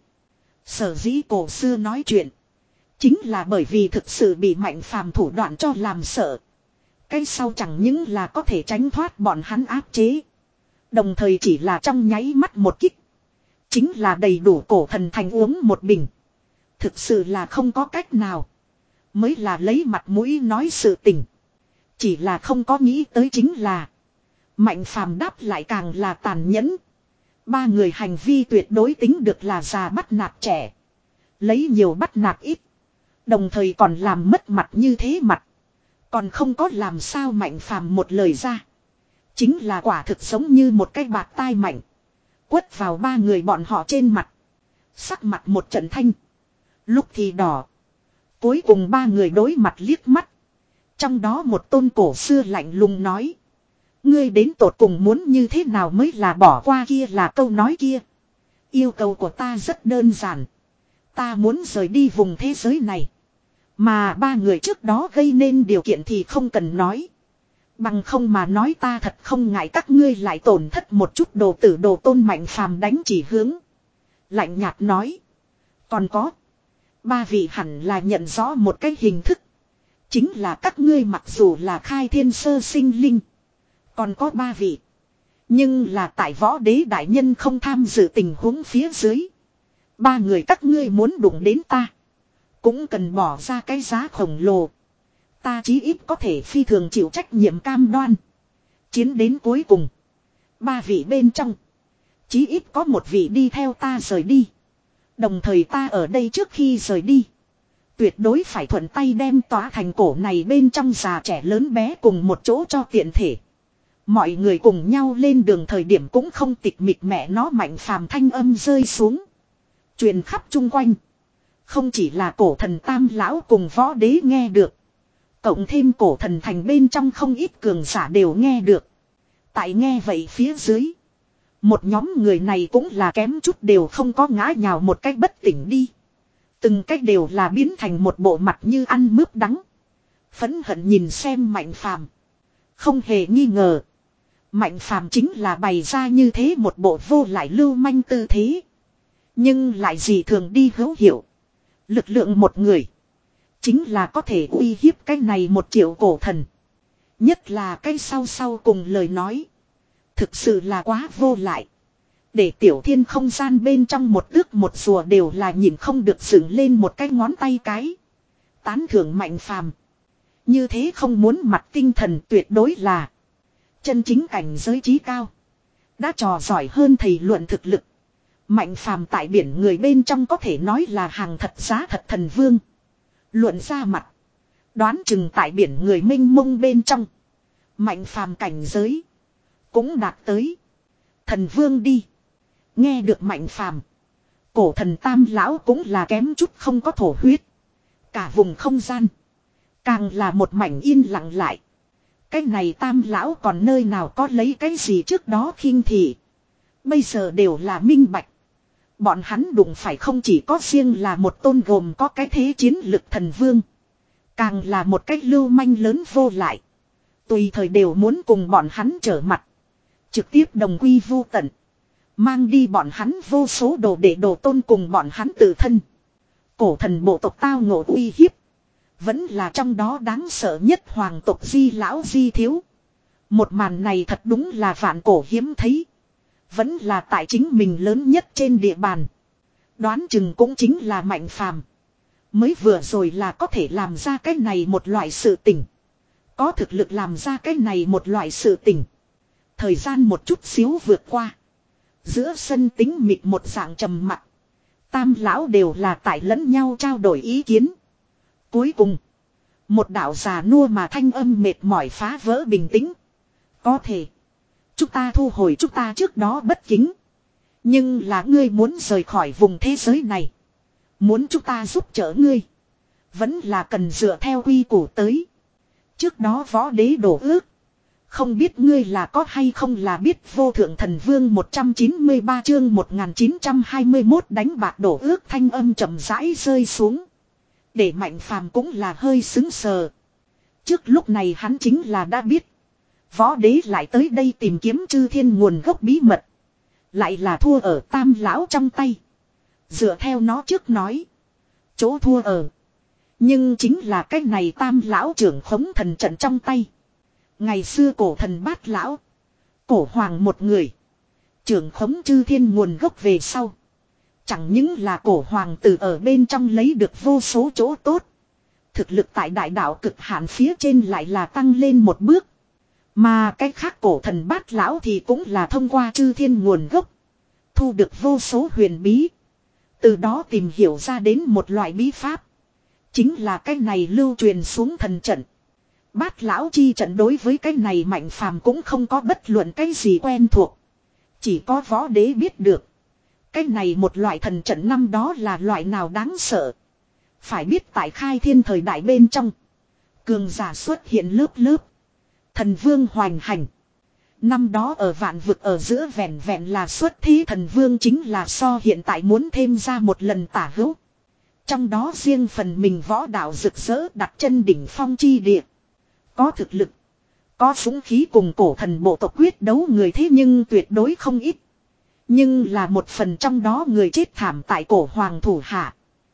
Sở dĩ cổ xưa nói chuyện. Chính là bởi vì thực sự bị Mạnh Phàm thủ đoạn cho làm sợ. Cái sau chẳng những là có thể tránh thoát bọn hắn áp chế. Đồng thời chỉ là trong nháy mắt một kích. Chính là đầy đủ cổ thần thành uống một bình. Thực sự là không có cách nào. Mới là lấy mặt mũi nói sự tình. Chỉ là không có nghĩ tới chính là. Mạnh Phàm đáp lại càng là tàn nhẫn. Ba người hành vi tuyệt đối tính được là già bắt nạt trẻ. Lấy nhiều bắt nạt ít. Đồng thời còn làm mất mặt như thế mặt. Còn không có làm sao Mạnh Phàm một lời ra. Chính là quả thực giống như một cái bạt tai mạnh. Quất vào ba người bọn họ trên mặt. Sắc mặt một trận thanh. Lúc thì đỏ. Cuối cùng ba người đối mặt liếc mắt. Trong đó một tôn cổ xưa lạnh lùng nói. Ngươi đến tột cùng muốn như thế nào mới là bỏ qua kia là câu nói kia. Yêu cầu của ta rất đơn giản. Ta muốn rời đi vùng thế giới này. Mà ba người trước đó gây nên điều kiện thì không cần nói. Bằng không mà nói ta thật không ngại các ngươi lại tổn thất một chút đồ tử đồ tôn Mạnh Phàm đánh chỉ hướng. Lạnh nhạt nói. Còn có. Ba vị hẳn là nhận rõ một cái hình thức. Chính là các ngươi mặc dù là khai thiên sơ sinh linh. Còn có ba vị. Nhưng là tại võ đế đại nhân không tham dự tình huống phía dưới. Ba người các ngươi muốn đụng đến ta. Cũng cần bỏ ra cái giá khổng lồ. Ta chí ít có thể phi thường chịu trách nhiệm cam đoan. Chiến đến cuối cùng. Ba vị bên trong. Chí ít có một vị đi theo ta rời đi. Đồng thời ta ở đây trước khi rời đi. Tuyệt đối phải thuận tay đem tỏa thành cổ này bên trong già trẻ lớn bé cùng một chỗ cho tiện thể. Mọi người cùng nhau lên đường thời điểm cũng không tịch mịch mẹ nó Mạnh Phàm thanh âm rơi xuống. Truyền khắp chung quanh. Không chỉ là cổ thần tam lão cùng võ đế nghe được. Cộng thêm cổ thần thành bên trong không ít cường giả đều nghe được. Tại nghe vậy phía dưới. Một nhóm người này cũng là kém chút đều không có ngã nhào một cách bất tỉnh đi. Từng cách đều là biến thành một bộ mặt như ăn mướp đắng. Phẫn hận nhìn xem Mạnh Phàm. Không hề nghi ngờ. Mạnh Phàm chính là bày ra như thế một bộ vô lại lưu manh tư thế. Nhưng lại gì thường đi hữu hiệu. Lực lượng một người. Chính là có thể uy hiếp cái này một triệu cổ thần. Nhất là cái sau sau cùng lời nói. Thực sự là quá vô lại. Để tiểu thiên không gian bên trong một tước một rùa đều là nhìn không được dựng lên một cái ngón tay cái. Tán thưởng Mạnh Phàm. Như thế không muốn mặt tinh thần tuyệt đối là. Chân chính cảnh giới trí cao. Đã trò giỏi hơn thầy luận thực lực. Mạnh Phàm tại biển người bên trong có thể nói là hàng thật giá thật thần vương. Luận ra mặt. Đoán chừng tại biển người mênh mông bên trong. Mạnh Phàm cảnh giới. Cũng đạt tới. Thần vương đi. Nghe được Mạnh Phàm. Cổ thần tam lão cũng là kém chút không có thổ huyết. Cả vùng không gian. Càng là một mảnh yên lặng lại. Cái này tam lão còn nơi nào có lấy cái gì trước đó khinh thị. Bây giờ đều là minh bạch. Bọn hắn đụng phải không chỉ có riêng là một tôn gồm có cái thế chiến lực thần vương. Càng là một cách lưu manh lớn vô lại. Tùy thời đều muốn cùng bọn hắn trở mặt. Trực tiếp đồng quy vu tận. Mang đi bọn hắn vô số đồ để đồ tôn cùng bọn hắn tự thân. Cổ thần bộ tộc tao ngộ uy hiếp. Vẫn là trong đó đáng sợ nhất hoàng tộc Di lão Di thiếu. Một màn này thật đúng là vạn cổ hiếm thấy. Vẫn là tại chính mình lớn nhất trên địa bàn. Đoán chừng cũng chính là Mạnh Phàm. Mới vừa rồi là có thể làm ra cái này một loại sự tình. Có thực lực làm ra cái này một loại sự tình. Thời gian một chút xíu vượt qua. Giữa sân tính mịt một dạng trầm mặc. Tam lão đều là tại lẫn nhau trao đổi ý kiến. Cuối cùng. Một đạo già nua mà thanh âm mệt mỏi phá vỡ bình tĩnh. Có thể. Chúng ta thu hồi chúng ta trước đó bất kính. Nhưng là ngươi muốn rời khỏi vùng thế giới này. Muốn chúng ta giúp trợ ngươi. Vẫn là cần dựa theo quy củ tới. Trước đó võ đế đổ ước. Không biết ngươi là có hay không là biết vô thượng thần vương một trăm chín mươi ba chương một nghìn chín trăm hai mươi mốt đánh bạc đổ ước thanh âm chậm rãi rơi xuống. Để Mạnh Phàm cũng là hơi xứng sờ. Trước lúc này hắn chính là đã biết. Võ đế lại tới đây tìm kiếm chư thiên nguồn gốc bí mật. Lại là thua ở tam lão trong tay. Dựa theo nó trước nói. Chỗ thua ở. Nhưng chính là cái này tam lão trưởng khống thần trận trong tay. Ngày xưa cổ thần bát lão. Cổ hoàng một người. Trưởng khống chư thiên nguồn gốc về sau. Chẳng những là cổ hoàng tử ở bên trong lấy được vô số chỗ tốt. Thực lực tại đại đạo cực hạn phía trên lại là tăng lên một bước. Mà cái khác cổ thần bát lão thì cũng là thông qua chư thiên nguồn gốc. Thu được vô số huyền bí. Từ đó tìm hiểu ra đến một loại bí pháp. Chính là cái này lưu truyền xuống thần trận. Bát lão chi trận đối với cái này Mạnh Phàm cũng không có bất luận cái gì quen thuộc. Chỉ có võ đế biết được. Cái này một loại thần trận năm đó là loại nào đáng sợ. Phải biết tại khai thiên thời đại bên trong. Cường giả xuất hiện lớp lớp. Thần vương hoành hành. Năm đó ở vạn vực ở giữa vẹn vẹn là xuất thí thần vương chính là so hiện tại muốn thêm ra một lần tả hữu. Trong đó riêng phần mình võ đạo rực rỡ đặt chân đỉnh phong chi địa. Có thực lực. Có súng khí cùng cổ thần bộ tộc quyết đấu người thế nhưng tuyệt đối không ít. Nhưng là một phần trong đó người chết thảm tại cổ hoàng thủ hạ.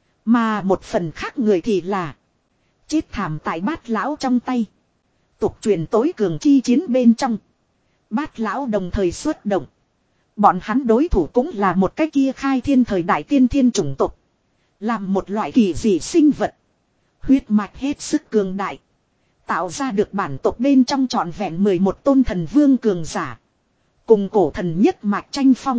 Mà một phần khác người thì là chết thảm tại bát lão trong tay. Tục truyền tối cường chi chiến bên trong. Bát lão đồng thời xuất động. Bọn hắn đối thủ cũng là một cái kia khai thiên thời đại tiên thiên chủng tộc. Làm một loại kỳ dị sinh vật. Huyết mạch hết sức cường đại. Tạo ra được bản tộc bên trong trọn vẹn mười một tôn thần vương cường giả. Cùng cổ thần nhất mạch tranh phong.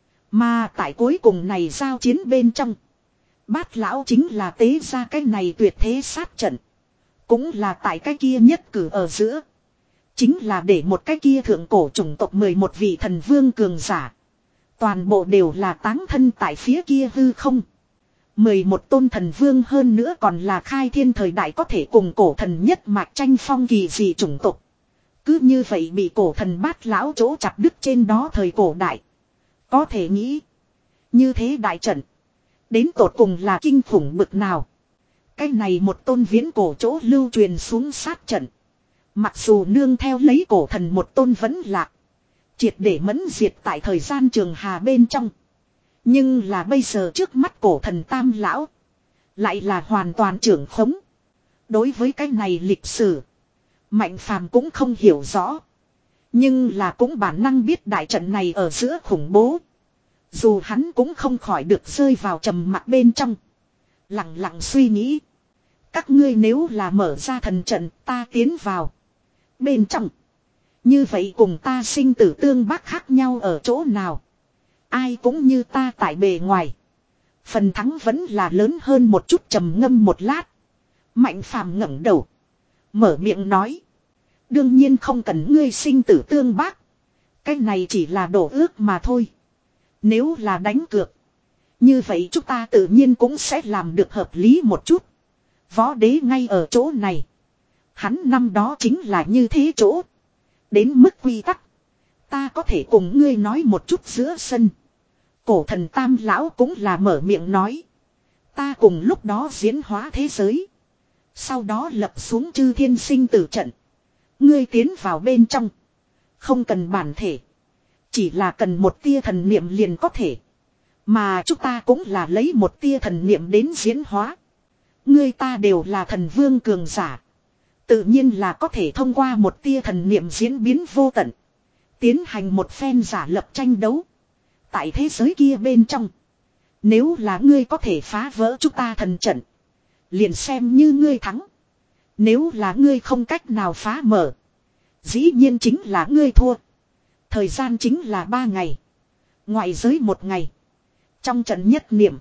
Mà tại cuối cùng này giao chiến bên trong. Bát lão chính là tế ra cái này tuyệt thế sát trận. Cũng là tại cái kia nhất cử ở giữa. Chính là để một cái kia thượng cổ chủng tộc mười một vị thần vương cường giả. Toàn bộ đều là táng thân tại phía kia hư không. mười một tôn thần vương hơn nữa còn là khai thiên thời đại có thể cùng cổ thần nhất mạch tranh phong kỳ dị chủng tộc. Cứ như vậy bị cổ thần bát lão chỗ chặt đứt trên đó thời cổ đại. Có thể nghĩ. Như thế đại trận. Đến tột cùng là kinh khủng bực nào. Cái này một tôn viễn cổ chỗ lưu truyền xuống sát trận. Mặc dù nương theo lấy cổ thần một tôn vẫn lạc. Triệt để mẫn diệt tại thời gian trường hà bên trong. Nhưng là bây giờ trước mắt cổ thần tam lão. Lại là hoàn toàn trưởng khống. Đối với cái này lịch sử. Mạnh Phàm cũng không hiểu rõ. Nhưng là cũng bản năng biết đại trận này ở giữa khủng bố. Dù hắn cũng không khỏi được rơi vào trầm mặc bên trong. Lặng lặng suy nghĩ. Các ngươi nếu là mở ra thần trận ta tiến vào. Bên trong. Như vậy cùng ta sinh tử tương bác khác nhau ở chỗ nào. Ai cũng như ta tại bề ngoài. Phần thắng vẫn là lớn hơn một chút trầm ngâm một lát. Mạnh Phàm ngẩng đầu. Mở miệng nói. Đương nhiên không cần ngươi sinh tử tương bác. Cái này chỉ là đổ ước mà thôi. Nếu là đánh cược. Như vậy chúng ta tự nhiên cũng sẽ làm được hợp lý một chút. Võ đế ngay ở chỗ này. Hắn năm đó chính là như thế chỗ. Đến mức quy tắc. Ta có thể cùng ngươi nói một chút giữa sân. Cổ thần tam lão cũng là mở miệng nói. Ta cùng lúc đó diễn hóa thế giới. Sau đó lập xuống chư thiên sinh tử trận. Ngươi tiến vào bên trong. Không cần bản thể. Chỉ là cần một tia thần niệm liền có thể. Mà chúng ta cũng là lấy một tia thần niệm đến diễn hóa. Ngươi ta đều là thần vương cường giả. Tự nhiên là có thể thông qua một tia thần niệm diễn biến vô tận. Tiến hành một phen giả lập tranh đấu. Tại thế giới kia bên trong. Nếu là ngươi có thể phá vỡ chúng ta thần trận. Liền xem như ngươi thắng. Nếu là ngươi không cách nào phá mở. Dĩ nhiên chính là ngươi thua. Thời gian chính là ba ngày. Ngoại giới một ngày. Trong trận nhất niệm.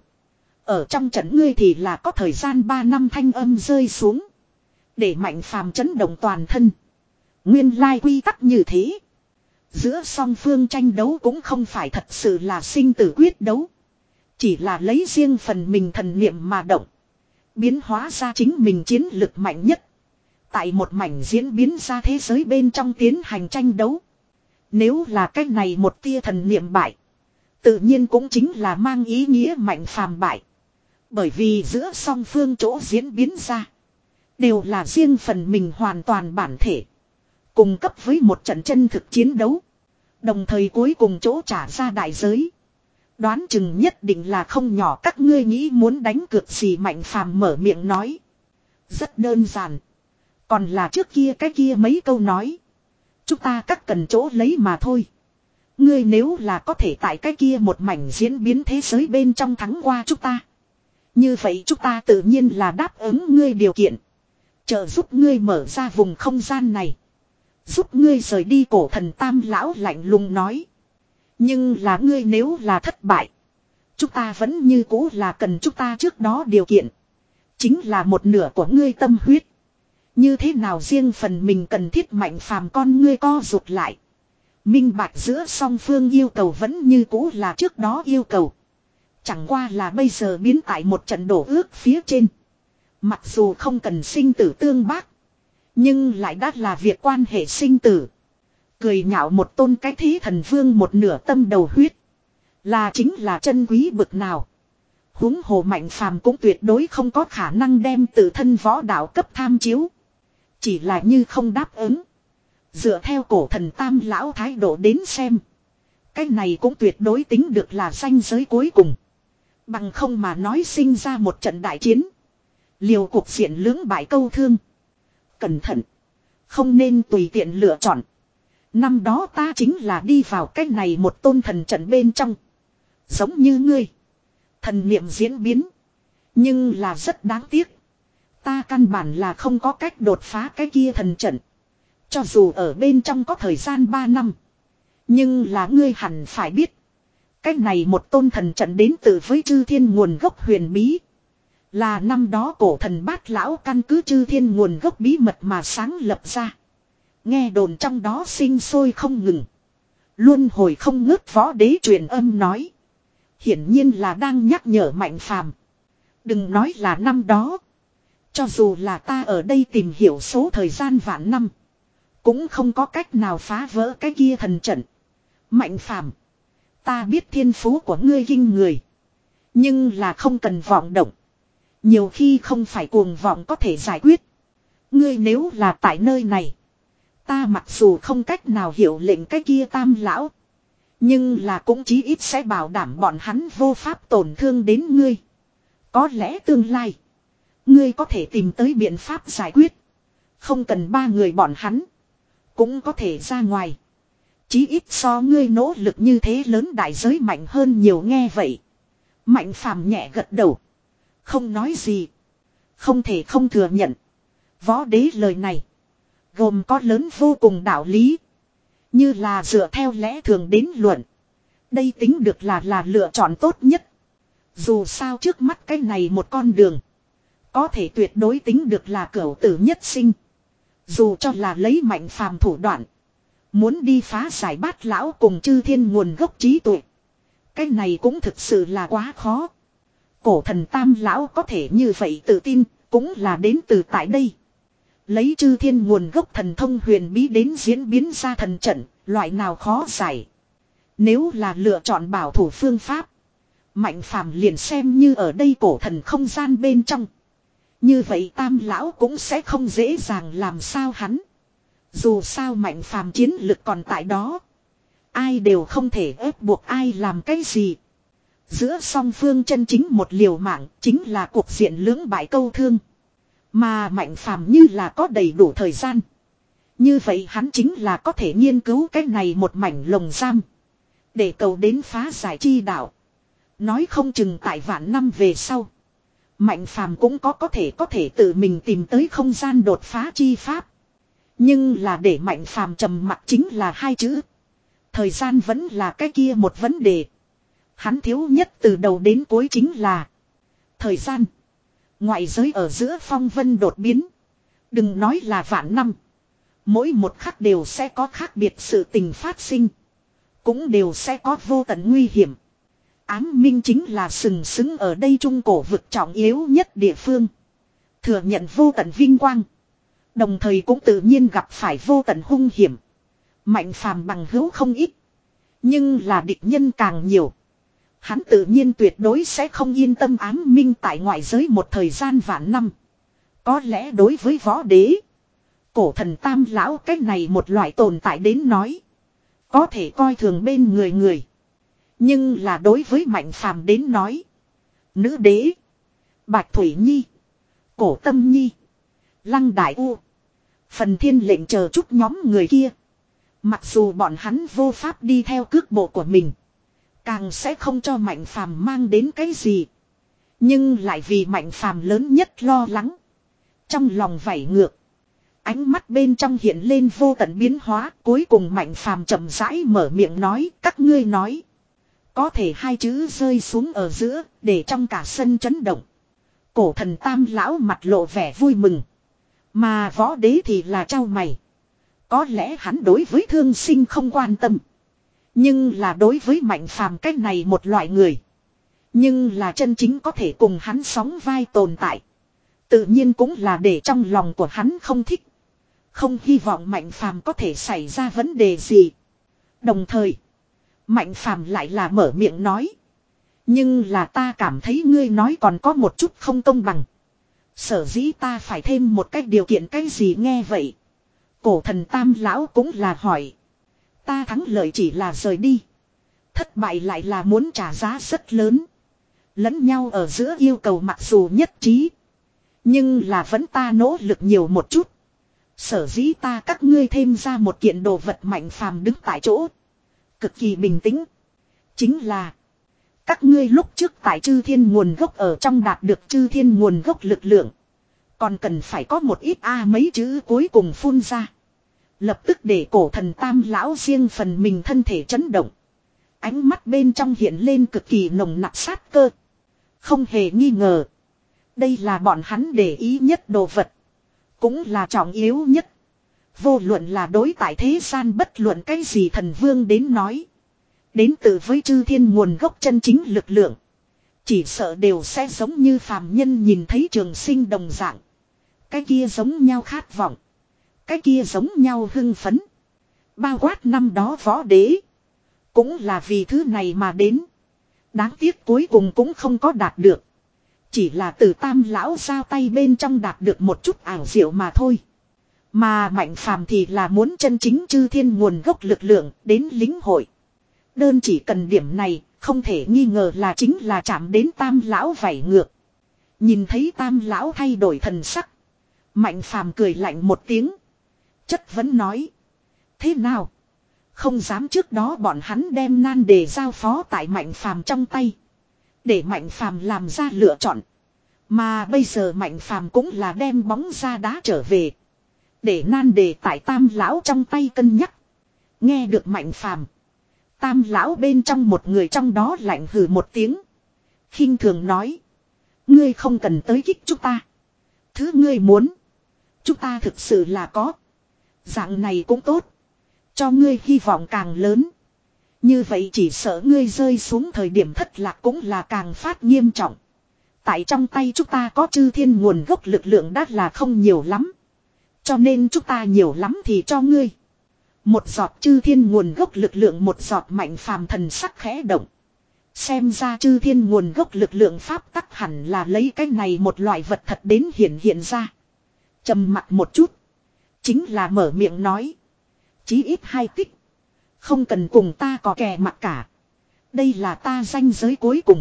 Ở trong trận ngươi thì là có thời gian ba năm thanh âm rơi xuống. Để Mạnh Phàm chấn động toàn thân. Nguyên lai quy tắc như thế. Giữa song phương tranh đấu cũng không phải thật sự là sinh tử quyết đấu. Chỉ là lấy riêng phần mình thần niệm mà động. Biến hóa ra chính mình chiến lực mạnh nhất. Tại một mảnh diễn biến ra thế giới bên trong tiến hành tranh đấu. Nếu là cách này một tia thần niệm bại. Tự nhiên cũng chính là mang ý nghĩa Mạnh Phàm bại. Bởi vì giữa song phương chỗ diễn biến ra. Đều là riêng phần mình hoàn toàn bản thể. Cùng cấp với một trận chân thực chiến đấu. Đồng thời cuối cùng chỗ trả ra đại giới. Đoán chừng nhất định là không nhỏ, các ngươi nghĩ muốn đánh cược gì? Mạnh Phàm mở miệng nói. Rất đơn giản. Còn là trước kia cái kia mấy câu nói. Chúng ta cắt cần chỗ lấy mà thôi. Ngươi nếu là có thể tại cái kia một mảnh diễn biến thế giới bên trong thắng qua chúng ta. Như vậy chúng ta tự nhiên là đáp ứng ngươi điều kiện. Trợ giúp ngươi mở ra vùng không gian này. Giúp ngươi rời đi. Cổ thần Tam lão lạnh lùng nói. Nhưng là ngươi nếu là thất bại. Chúng ta vẫn như cũ là cần chúng ta trước đó điều kiện. Chính là một nửa của ngươi tâm huyết. Như thế nào riêng phần mình cần thiết? Mạnh Phàm con ngươi co rụt lại. Minh bạch giữa song phương yêu cầu vẫn như cũ là trước đó yêu cầu. Chẳng qua là bây giờ biến tại một trận đổ ước phía trên. Mặc dù không cần sinh tử tương bác. Nhưng lại đã là việc quan hệ sinh tử. Cười nhạo một tôn cái thí thần vương một nửa tâm đầu huyết. Là chính là chân quý bực nào. Huống hồ Mạnh Phàm cũng tuyệt đối không có khả năng đem tự thân võ đạo cấp tham chiếu. Chỉ là như không đáp ứng. Dựa theo cổ thần Tam lão thái độ đến xem. Cái này cũng tuyệt đối tính được là ranh giới cuối cùng. Bằng không mà nói sinh ra một trận đại chiến. Liều cuộc diện lưỡng bại câu thương. Cẩn thận. Không nên tùy tiện lựa chọn. Năm đó ta chính là đi vào cái này một tôn thần trận bên trong. Giống như ngươi. Thần niệm diễn biến. Nhưng là rất đáng tiếc. Ta căn bản là không có cách đột phá cái kia thần trận. Cho dù ở bên trong có thời gian ba năm. Nhưng là ngươi hẳn phải biết. Cái này một tôn thần trận đến từ với chư thiên nguồn gốc huyền bí. Là năm đó cổ thần Bát lão căn cứ chư thiên nguồn gốc bí mật mà sáng lập ra. Nghe đồn trong đó sinh sôi không ngừng. Luân hồi không ngớt. Võ đế truyền âm nói. Hiển nhiên là đang nhắc nhở Mạnh Phàm. Đừng nói là năm đó. Cho dù là ta ở đây tìm hiểu số thời gian vạn năm. Cũng không có cách nào phá vỡ cái kia thần trận. Mạnh Phàm, ta biết thiên phú của ngươi kinh người. Nhưng là không cần vọng động. Nhiều khi không phải cuồng vọng có thể giải quyết. Ngươi nếu là tại nơi này. Ta mặc dù không cách nào hiểu lệnh cái kia Tam lão. Nhưng là cũng chí ít sẽ bảo đảm bọn hắn vô pháp tổn thương đến ngươi. Có lẽ tương lai. Ngươi có thể tìm tới biện pháp giải quyết. Không cần ba người bọn hắn. Cũng có thể ra ngoài. Chí ít so ngươi nỗ lực như thế lớn đại giới mạnh hơn nhiều. Nghe vậy. Mạnh Phàm nhẹ gật đầu. Không nói gì. Không thể không thừa nhận. Võ đế lời này. Gồm có lớn vô cùng đạo lý. Như là dựa theo lẽ thường đến luận. Đây tính được là là lựa chọn tốt nhất. Dù sao trước mắt cái này một con đường. Có thể tuyệt đối tính được là cửu tử nhất sinh. Dù cho là lấy Mạnh Phàm thủ đoạn. Muốn đi phá giải Bát lão cùng chư thiên nguồn gốc trí tuệ. Cái này cũng thực sự là quá khó. Cổ thần Tam lão có thể như vậy tự tin. Cũng là đến từ tại đây. Lấy chư thiên nguồn gốc thần thông huyền bí đến diễn biến ra thần trận. Loại nào khó giải. Nếu là lựa chọn bảo thủ phương pháp. Mạnh Phàm liền xem như ở đây cổ thần không gian bên trong. Như vậy Tam lão cũng sẽ không dễ dàng làm sao hắn. Dù sao Mạnh Phàm chiến lực còn tại đó. Ai đều không thể ép buộc ai làm cái gì. Giữa song phương chân chính một liều mạng chính là cuộc diện lưỡng bại câu thương. Mà Mạnh Phàm như là có đầy đủ thời gian. Như vậy hắn chính là có thể nghiên cứu cái này một mảnh lồng giam. Để cầu đến phá giải chi đạo. Nói không chừng tại vạn năm về sau. Mạnh Phàm cũng có có thể có thể tự mình tìm tới không gian đột phá chi pháp. Nhưng là để Mạnh Phàm trầm mặc chính là hai chữ. Thời gian vẫn là cái kia một vấn đề. Hắn thiếu nhất từ đầu đến cuối chính là thời gian. Ngoại giới ở giữa phong vân đột biến. Đừng nói là vạn năm. Mỗi một khắc đều sẽ có khác biệt sự tình phát sinh. Cũng đều sẽ có vô tận nguy hiểm. Ám minh chính là sừng sững ở đây trung cổ vực trọng yếu nhất địa phương. Thừa nhận vô tận vinh quang. Đồng thời cũng tự nhiên gặp phải vô tận hung hiểm. Mạnh phàm bằng hữu không ít. Nhưng là địch nhân càng nhiều. Hắn tự nhiên tuyệt đối sẽ không yên tâm ám minh tại ngoại giới một thời gian vạn năm. Có lẽ đối với võ đế, cổ thần tam lão cách này một loại tồn tại đến nói, có thể coi thường bên người người. Nhưng là đối với mạnh phàm đến nói, nữ đế, Bạch Thủy Nhi, Cổ Tâm Nhi, Lăng Đại U, Phần Thiên Lệnh chờ chút nhóm người kia. Mặc dù bọn hắn vô pháp đi theo cước bộ của mình, càng sẽ không cho mạnh phàm mang đến cái gì. Nhưng lại vì mạnh phàm lớn nhất lo lắng. Trong lòng vảy ngược. Ánh mắt bên trong hiện lên vô tận biến hóa. Cuối cùng mạnh phàm chậm rãi mở miệng nói. Các ngươi nói. Có thể hai chữ rơi xuống ở giữa. Để trong cả sân chấn động. Cổ thần tam lão mặt lộ vẻ vui mừng. Mà võ đế thì là trao mày. Có lẽ hắn đối với thương sinh không quan tâm. Nhưng là đối với mạnh phàm cách này một loại người. Nhưng là chân chính có thể cùng hắn sóng vai tồn tại. Tự nhiên cũng là để trong lòng của hắn không thích. Không hy vọng mạnh phàm có thể xảy ra vấn đề gì. Đồng thời, mạnh phàm lại là mở miệng nói. Nhưng là ta cảm thấy ngươi nói còn có một chút không công bằng. Sở dĩ ta phải thêm một cách điều kiện cái gì nghe vậy. Cổ thần tam lão cũng là hỏi. Ta thắng lợi chỉ là rời đi. Thất bại lại là muốn trả giá rất lớn. Lẫn nhau ở giữa yêu cầu mặc dù nhất trí. Nhưng là vẫn ta nỗ lực nhiều một chút. Sở dĩ ta các ngươi thêm ra một kiện đồ vật mạnh phàm đứng tại chỗ. Cực kỳ bình tĩnh. Chính là. Các ngươi lúc trước tại chư thiên nguồn gốc ở trong đạt được chư thiên nguồn gốc lực lượng. Còn cần phải có một ít a mấy chữ cuối cùng phun ra. Lập tức để cổ thần tam lão riêng phần mình thân thể chấn động. Ánh mắt bên trong hiện lên cực kỳ nồng nặc sát cơ. Không hề nghi ngờ. Đây là bọn hắn để ý nhất đồ vật. Cũng là trọng yếu nhất. Vô luận là đối tại thế gian bất luận cái gì thần vương đến nói. Đến từ với chư thiên nguồn gốc chân chính lực lượng. Chỉ sợ đều sẽ giống như phàm nhân nhìn thấy trường sinh đồng dạng. Cái kia giống nhau khát vọng. Cái kia giống nhau hưng phấn. Bao quát năm đó võ đế. Cũng là vì thứ này mà đến. Đáng tiếc cuối cùng cũng không có đạt được. Chỉ là từ tam lão giao tay bên trong đạt được một chút ảo diệu mà thôi. Mà mạnh phàm thì là muốn chân chính chư thiên nguồn gốc lực lượng đến lính hội. Đơn chỉ cần điểm này không thể nghi ngờ là chính là chạm đến tam lão vảy ngược. Nhìn thấy tam lão thay đổi thần sắc. Mạnh phàm cười lạnh một tiếng. Chất vấn nói. Thế nào? Không dám trước đó bọn hắn đem nan đề giao phó tại mạnh phàm trong tay. Để mạnh phàm làm ra lựa chọn. Mà bây giờ mạnh phàm cũng là đem bóng ra đá trở về. Để nan đề tại tam lão trong tay cân nhắc. Nghe được mạnh phàm. Tam lão bên trong một người trong đó lạnh hừ một tiếng. Khinh thường nói. Ngươi không cần tới kích chúng ta. Thứ ngươi muốn. Chúng ta thực sự là có. Dạng này cũng tốt. Cho ngươi hy vọng càng lớn. Như vậy chỉ sợ ngươi rơi xuống thời điểm thất lạc cũng là càng phát nghiêm trọng. Tại trong tay chúng ta có chư thiên nguồn gốc lực lượng đã là không nhiều lắm. Cho nên chúng ta nhiều lắm thì cho ngươi. Một giọt chư thiên nguồn gốc lực lượng, một giọt mạnh phàm thần sắc khẽ động. Xem ra chư thiên nguồn gốc lực lượng pháp tắc hẳn là lấy cái này một loại vật thật đến hiện hiện ra. Trầm mặt một chút. Chính là mở miệng nói. Chí ít hai tích. Không cần cùng ta có kè mặt cả. Đây là ta ranh giới cuối cùng.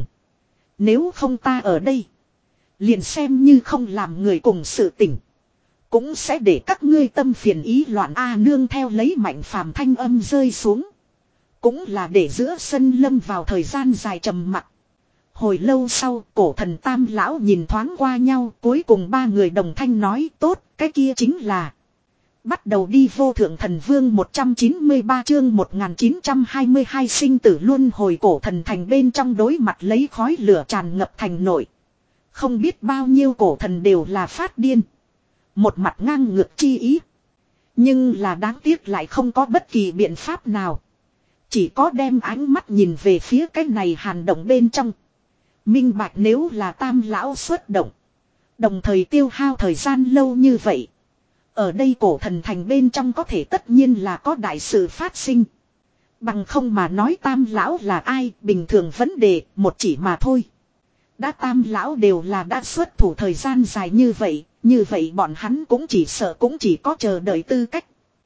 Nếu không ta ở đây. Liền xem như không làm người cùng sự tỉnh. Cũng sẽ để các ngươi tâm phiền ý loạn a nương theo lấy mạnh phàm thanh âm rơi xuống. Cũng là để giữa sân lâm vào thời gian dài trầm mặc. Hồi lâu sau cổ thần tam lão nhìn thoáng qua nhau. Cuối cùng ba người đồng thanh nói tốt cái kia chính là. Bắt đầu đi vô thượng thần vương một trăm chín mươi ba chương một nghìn chín trăm hai mươi hai sinh tử luân hồi cổ thần thành bên trong đối mặt lấy khói lửa tràn ngập thành nội. Không biết bao nhiêu cổ thần đều là phát điên. Một mặt ngang ngược chi ý. Nhưng là đáng tiếc lại không có bất kỳ biện pháp nào. Chỉ có đem ánh mắt nhìn về phía cái này hàn động bên trong. Minh bạch nếu là tam lão xuất động. Đồng thời tiêu hao thời gian lâu như vậy. Ở đây cổ thần thành bên trong có thể tất nhiên là có đại sự phát sinh. Bằng không mà nói tam lão là ai, bình thường vấn đề, một chỉ mà thôi. Đã tam lão đều là đã xuất thủ thời gian dài như vậy, như vậy bọn hắn cũng chỉ sợ cũng chỉ có chờ đợi tư cách.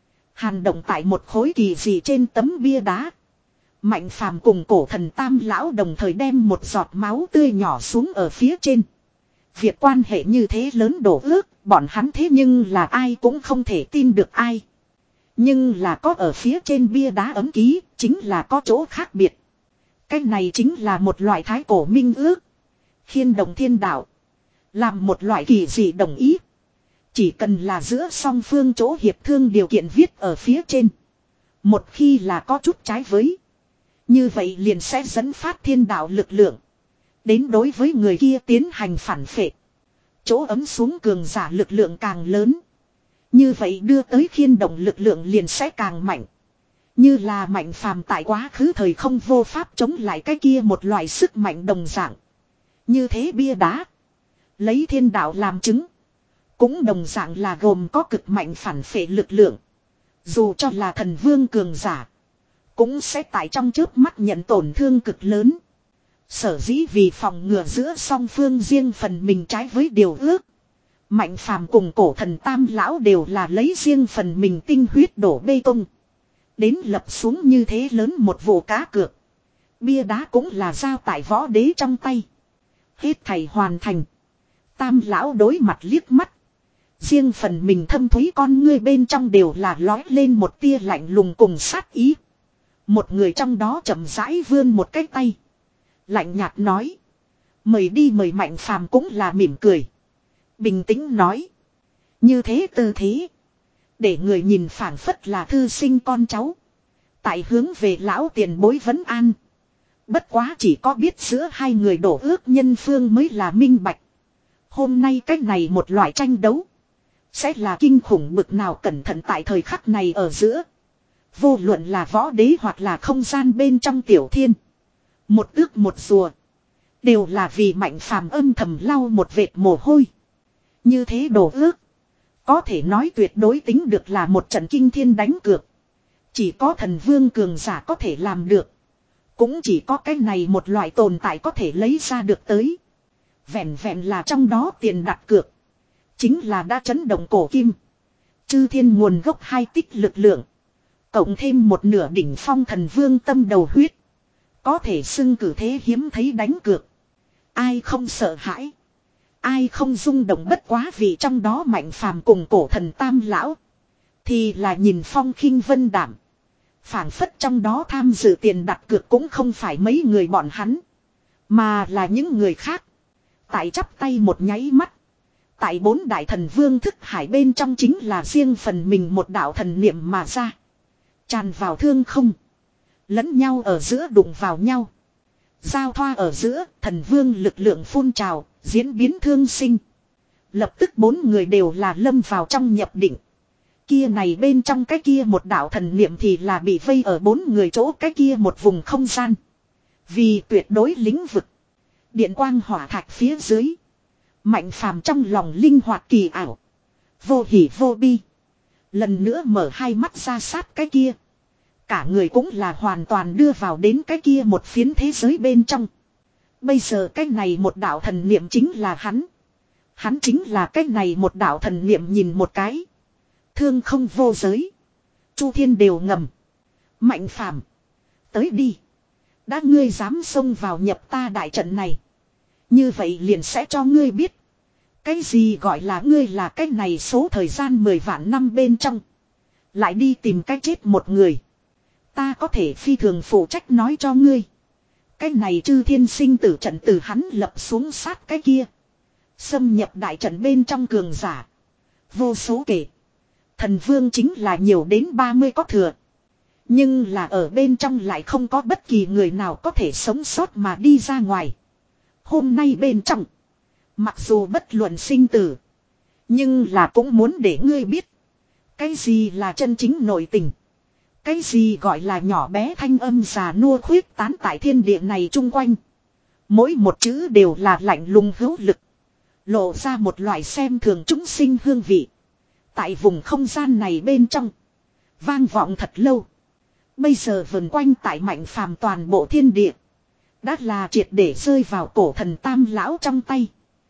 Hàn động tại một khối kỳ dị trên tấm bia đá. Mạnh phàm cùng cổ thần tam lão đồng thời đem một giọt máu tươi nhỏ xuống ở phía trên. Việc quan hệ như thế lớn đổ ước, bọn hắn thế nhưng là ai cũng không thể tin được ai. Nhưng là có ở phía trên bia đá ấm ký, chính là có chỗ khác biệt. Cái này chính là một loại thái cổ minh ước. Khiên động thiên đạo. Làm một loại kỳ dị đồng ý. Chỉ cần là giữa song phương chỗ hiệp thương điều kiện viết ở phía trên. Một khi là có chút trái với. Như vậy liền sẽ dẫn phát thiên đạo lực lượng. Đến đối với người kia tiến hành phản phệ. Chỗ ấm xuống cường giả lực lượng càng lớn. Như vậy đưa tới khiên động lực lượng liền sẽ càng mạnh. Như là mạnh phàm tại quá khứ thời không vô pháp chống lại cái kia một loại sức mạnh đồng dạng. Như thế bia đá. Lấy thiên đạo làm chứng. Cũng đồng dạng là gồm có cực mạnh phản phệ lực lượng. Dù cho là thần vương cường giả. Cũng sẽ tại trong chớp mắt nhận tổn thương cực lớn. Sở dĩ vì phòng ngừa giữa song phương riêng phần mình trái với điều ước. Mạnh phàm cùng cổ thần tam lão đều là lấy riêng phần mình tinh huyết đổ bê tông. Đến lập xuống như thế lớn một vụ cá cược. Bia đá cũng là giao tại võ đế trong tay. Hết thầy hoàn thành. Tam lão đối mặt liếc mắt. Riêng phần mình thâm thúy con ngươi bên trong đều là lói lên một tia lạnh lùng cùng sát ý. Một người trong đó chậm rãi vươn một cái tay. Lạnh nhạt nói. Mời đi mời mạnh phàm cũng là mỉm cười. Bình tĩnh nói. Như thế tư thế. Để người nhìn phảng phất là thư sinh con cháu. Tại hướng về lão tiền bối vấn an. Bất quá chỉ có biết giữa hai người đổ ước nhân phương mới là minh bạch. Hôm nay cách này một loại tranh đấu. Sẽ là kinh khủng bực nào cẩn thận tại thời khắc này ở giữa. Vô luận là võ đế hoặc là không gian bên trong tiểu thiên. Một ước một rùa. Đều là vì mạnh phàm âm thầm lau một vệt mồ hôi. Như thế đổ ước. Có thể nói tuyệt đối tính được là một trận kinh thiên đánh cược. Chỉ có thần vương cường giả có thể làm được. Cũng chỉ có cái này một loại tồn tại có thể lấy ra được tới. Vẹn vẹn là trong đó tiền đặt cược. Chính là đã chấn động cổ kim. Chư thiên nguồn gốc hai tích lực lượng. Cộng thêm một nửa đỉnh phong thần vương tâm đầu huyết. Có thể xưng cử thế hiếm thấy đánh cược. Ai không sợ hãi. Ai không rung động bất quá vì trong đó mạnh phàm cùng cổ thần tam lão. Thì là nhìn phong khinh vân đảm. Phảng phất trong đó tham dự tiền đặt cược cũng không phải mấy người bọn hắn. Mà là những người khác. Tại chắp tay một nháy mắt. Tại bốn đại thần vương thức hải bên trong chính là riêng phần mình một đạo thần niệm mà ra. Tràn vào thương không. Lẫn nhau ở giữa đụng vào nhau. Giao thoa ở giữa thần vương lực lượng phun trào. Diễn biến thương sinh. Lập tức bốn người đều là lâm vào trong nhập định. Kia này bên trong cái kia một đạo thần niệm thì là bị vây ở bốn người chỗ cái kia một vùng không gian. Vì tuyệt đối lĩnh vực. Điện quang hỏa thạch phía dưới. Mạnh phàm trong lòng linh hoạt kỳ ảo. Vô hỉ vô bi. Lần nữa mở hai mắt ra sát cái kia. Cả người cũng là hoàn toàn đưa vào đến cái kia một phiến thế giới bên trong. Bây giờ cái này một đạo thần niệm chính là hắn. Hắn chính là cái này một đạo thần niệm nhìn một cái. Thương không vô giới. Chu thiên đều ngầm. Mạnh phàm. Tới đi. Đã ngươi dám xông vào nhập ta đại trận này. Như vậy liền sẽ cho ngươi biết. Cái gì gọi là ngươi là cái này số thời gian mười vạn năm bên trong. Lại đi tìm cái chết một người. Ta có thể phi thường phụ trách nói cho ngươi. Cái này chư thiên sinh tử trận từ hắn lập xuống sát cái kia. Xâm nhập đại trận bên trong cường giả. Vô số kể. Thần vương chính là nhiều đến ba mươi có thừa. Nhưng là ở bên trong lại không có bất kỳ người nào có thể sống sót mà đi ra ngoài. Hôm nay bên trong. Mặc dù bất luận sinh tử. Nhưng là cũng muốn để ngươi biết. Cái gì là chân chính nội tình. Cái gì gọi là nhỏ bé thanh âm già nua khuyết tán tại thiên địa này chung quanh. Mỗi một chữ đều là lạnh lùng hữu lực. Lộ ra một loại xem thường chúng sinh hương vị. Tại vùng không gian này bên trong. Vang vọng thật lâu. Bây giờ vần quanh tại Mạnh Phàm toàn bộ thiên địa. Đã là triệt để rơi vào cổ thần Tam lão trong tay.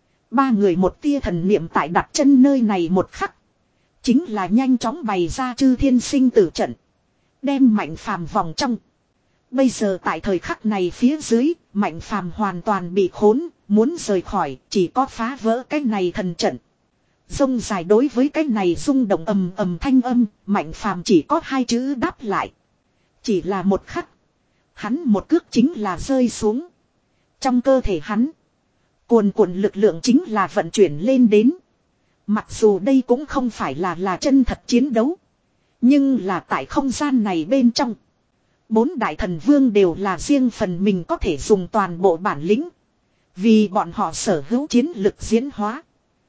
Ba người một tia thần niệm tại đặt chân nơi này một khắc. Chính là nhanh chóng bày ra chư thiên sinh tử trận. Đem Mạnh Phàm vòng trong. Bây giờ tại thời khắc này phía dưới, Mạnh Phàm hoàn toàn bị khốn, muốn rời khỏi, chỉ có phá vỡ cái này thần trận. Rông dài đối với cái này rung động ầm ầm thanh âm, Mạnh Phàm chỉ có hai chữ đáp lại. Chỉ là một khắc. Hắn một cước chính là rơi xuống. Trong cơ thể hắn. Cuồn cuộn lực lượng chính là vận chuyển lên đến. Mặc dù đây cũng không phải là là chân thật chiến đấu. Nhưng là tại không gian này bên trong. Bốn đại thần vương đều là riêng phần mình có thể dùng toàn bộ bản lĩnh. Vì bọn họ sở hữu chiến lực diễn hóa.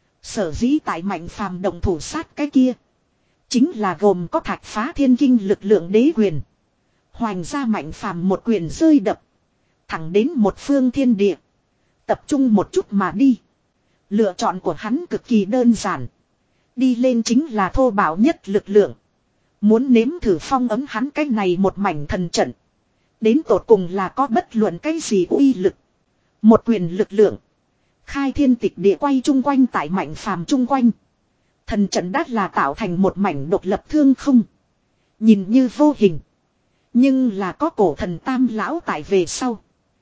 Sở dĩ tại Mạnh Phàm động thủ sát cái kia. Chính là gồm có thạch phá thiên kinh lực lượng đế quyền. Hoành ra Mạnh Phàm một quyền rơi đập. Thẳng đến một phương thiên địa. Tập trung một chút mà đi. Lựa chọn của hắn cực kỳ đơn giản. Đi lên chính là thô bạo nhất lực lượng. Muốn nếm thử phong ấm hắn cái này một mảnh thần trận. Đến tột cùng là có bất luận cái gì uy lực. Một quyền lực lượng. Khai thiên tịch địa quay chung quanh tại Mạnh Phàm chung quanh. Thần trận đắt là tạo thành một mảnh độc lập thương không. Nhìn như vô hình. Nhưng là có cổ thần Tam lão tại về sau.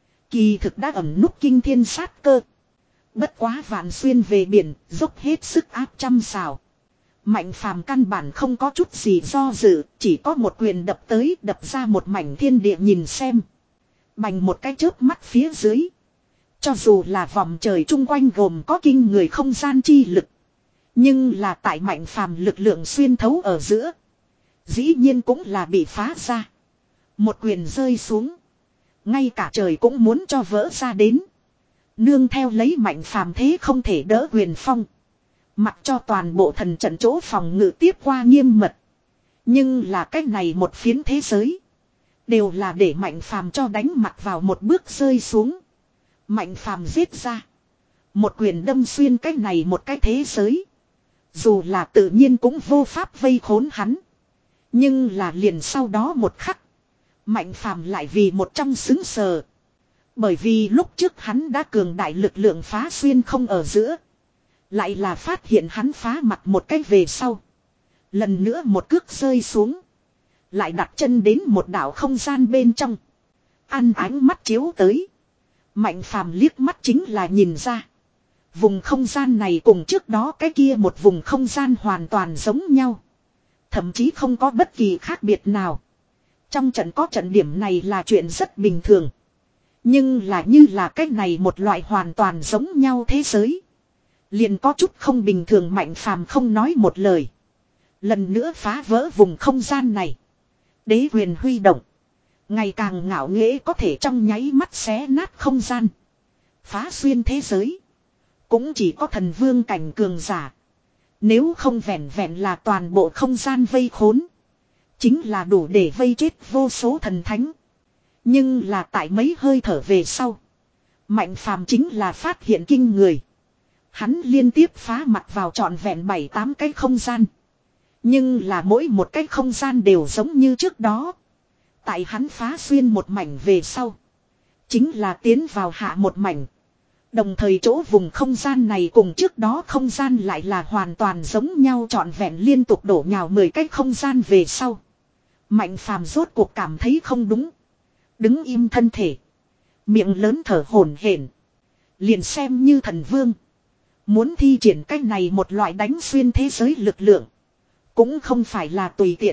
Kỳ thực đã ẩn núp kinh thiên sát cơ. Bất quá vạn xuyên về biển, dốc hết sức áp trăm xào. Mạnh Phàm căn bản không có chút gì do dự, chỉ có một quyền đập tới, đập ra một mảnh thiên địa nhìn xem. Bành một cái chớp mắt phía dưới. Cho dù là vòng trời chung quanh gồm có kinh người không gian chi lực. Nhưng là tại Mạnh Phàm lực lượng xuyên thấu ở giữa. Dĩ nhiên cũng là bị phá ra. Một quyền rơi xuống. Ngay cả trời cũng muốn cho vỡ ra đến. Nương theo lấy Mạnh Phàm thế không thể đỡ quyền phong. Mặc cho toàn bộ thần trận chỗ phòng ngự tiếp qua nghiêm mật. Nhưng là cách này một phiến thế giới. Đều là để Mạnh Phàm cho đánh mặt vào một bước rơi xuống. Mạnh Phàm giết ra. Một quyền đâm xuyên cách này một cái thế giới. Dù là tự nhiên cũng vô pháp vây khốn hắn. Nhưng là liền sau đó một khắc. Mạnh Phàm lại vì một trong xứng sờ. Bởi vì lúc trước hắn đã cường đại lực lượng phá xuyên không ở giữa. Lại là phát hiện hắn phá mặt một cách về sau. Lần nữa một cước rơi xuống. Lại đặt chân đến một đảo không gian bên trong. Ăn ánh mắt chiếu tới. Mạnh Phàm liếc mắt chính là nhìn ra. Vùng không gian này cùng trước đó cái kia một vùng không gian hoàn toàn giống nhau. Thậm chí không có bất kỳ khác biệt nào. Trong trận có trận điểm này là chuyện rất bình thường. Nhưng là như là cái này một loại hoàn toàn giống nhau thế giới. Liền có chút không bình thường. Mạnh Phàm không nói một lời. Lần nữa phá vỡ vùng không gian này. Đế quyền huy động. Ngày càng ngạo nghễ có thể trong nháy mắt xé nát không gian. Phá xuyên thế giới. Cũng chỉ có thần vương cảnh cường giả. Nếu không vẹn vẹn là toàn bộ không gian vây khốn. Chính là đủ để vây chết vô số thần thánh. Nhưng là tại mấy hơi thở về sau. Mạnh Phàm chính là phát hiện kinh người. Hắn liên tiếp phá mặt vào trọn vẹn bảy tám cái không gian. Nhưng là mỗi một cái không gian đều giống như trước đó. Tại hắn phá xuyên một mảnh về sau. Chính là tiến vào hạ một mảnh. Đồng thời chỗ vùng không gian này cùng trước đó không gian lại là hoàn toàn giống nhau, trọn vẹn liên tục đổ nhào mười cái không gian về sau. Mạnh Phàm rốt cuộc cảm thấy không đúng. Đứng im thân thể. Miệng lớn thở hổn hển. Liền xem như thần vương. Muốn thi triển cách này một loại đánh xuyên thế giới lực lượng. Cũng không phải là tùy tiện.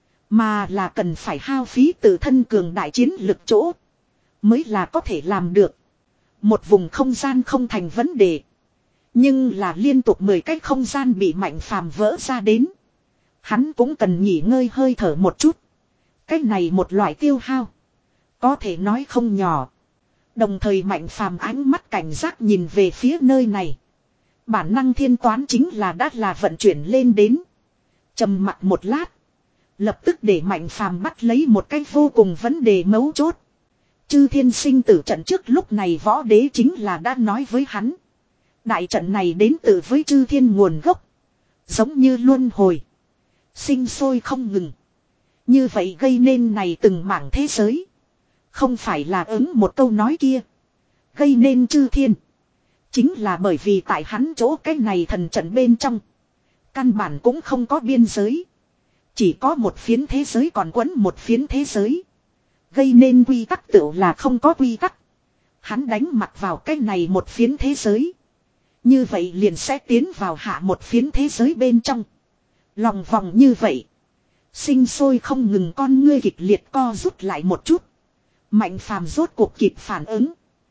Mà là cần phải hao phí tự thân cường đại chiến lực chỗ. Mới là có thể làm được. Một vùng không gian không thành vấn đề. Nhưng là liên tục mười cái không gian bị Mạnh Phàm vỡ ra đến. Hắn cũng cần nghỉ ngơi hơi thở một chút. Cái này một loại tiêu hao. Có thể nói không nhỏ. Đồng thời Mạnh Phàm ánh mắt cảnh giác nhìn về phía nơi này. Bản năng thiên toán chính là đã là vận chuyển lên đến. Trầm mặt một lát. Lập tức để Mạnh Phàm bắt lấy một cái vô cùng vấn đề mấu chốt. Chư thiên sinh tử trận trước lúc này võ đế chính là đã nói với hắn. Đại trận này đến từ với chư thiên nguồn gốc. Giống như luân hồi. Sinh sôi không ngừng. Như vậy gây nên này từng mảng thế giới. Không phải là ứng một câu nói kia. Gây nên chư thiên. Chính là bởi vì tại hắn chỗ cái này thần trận bên trong. Căn bản cũng không có biên giới. Chỉ có một phiến thế giới còn quấn một phiến thế giới. Gây nên quy tắc tựu là không có quy tắc. Hắn đánh mặt vào cái này một phiến thế giới. Như vậy liền sẽ tiến vào hạ một phiến thế giới bên trong. Lòng vòng như vậy. Sinh sôi không ngừng con ngươi kịch liệt co rút lại một chút. Mạnh phàm rốt cuộc kịp phản ứng.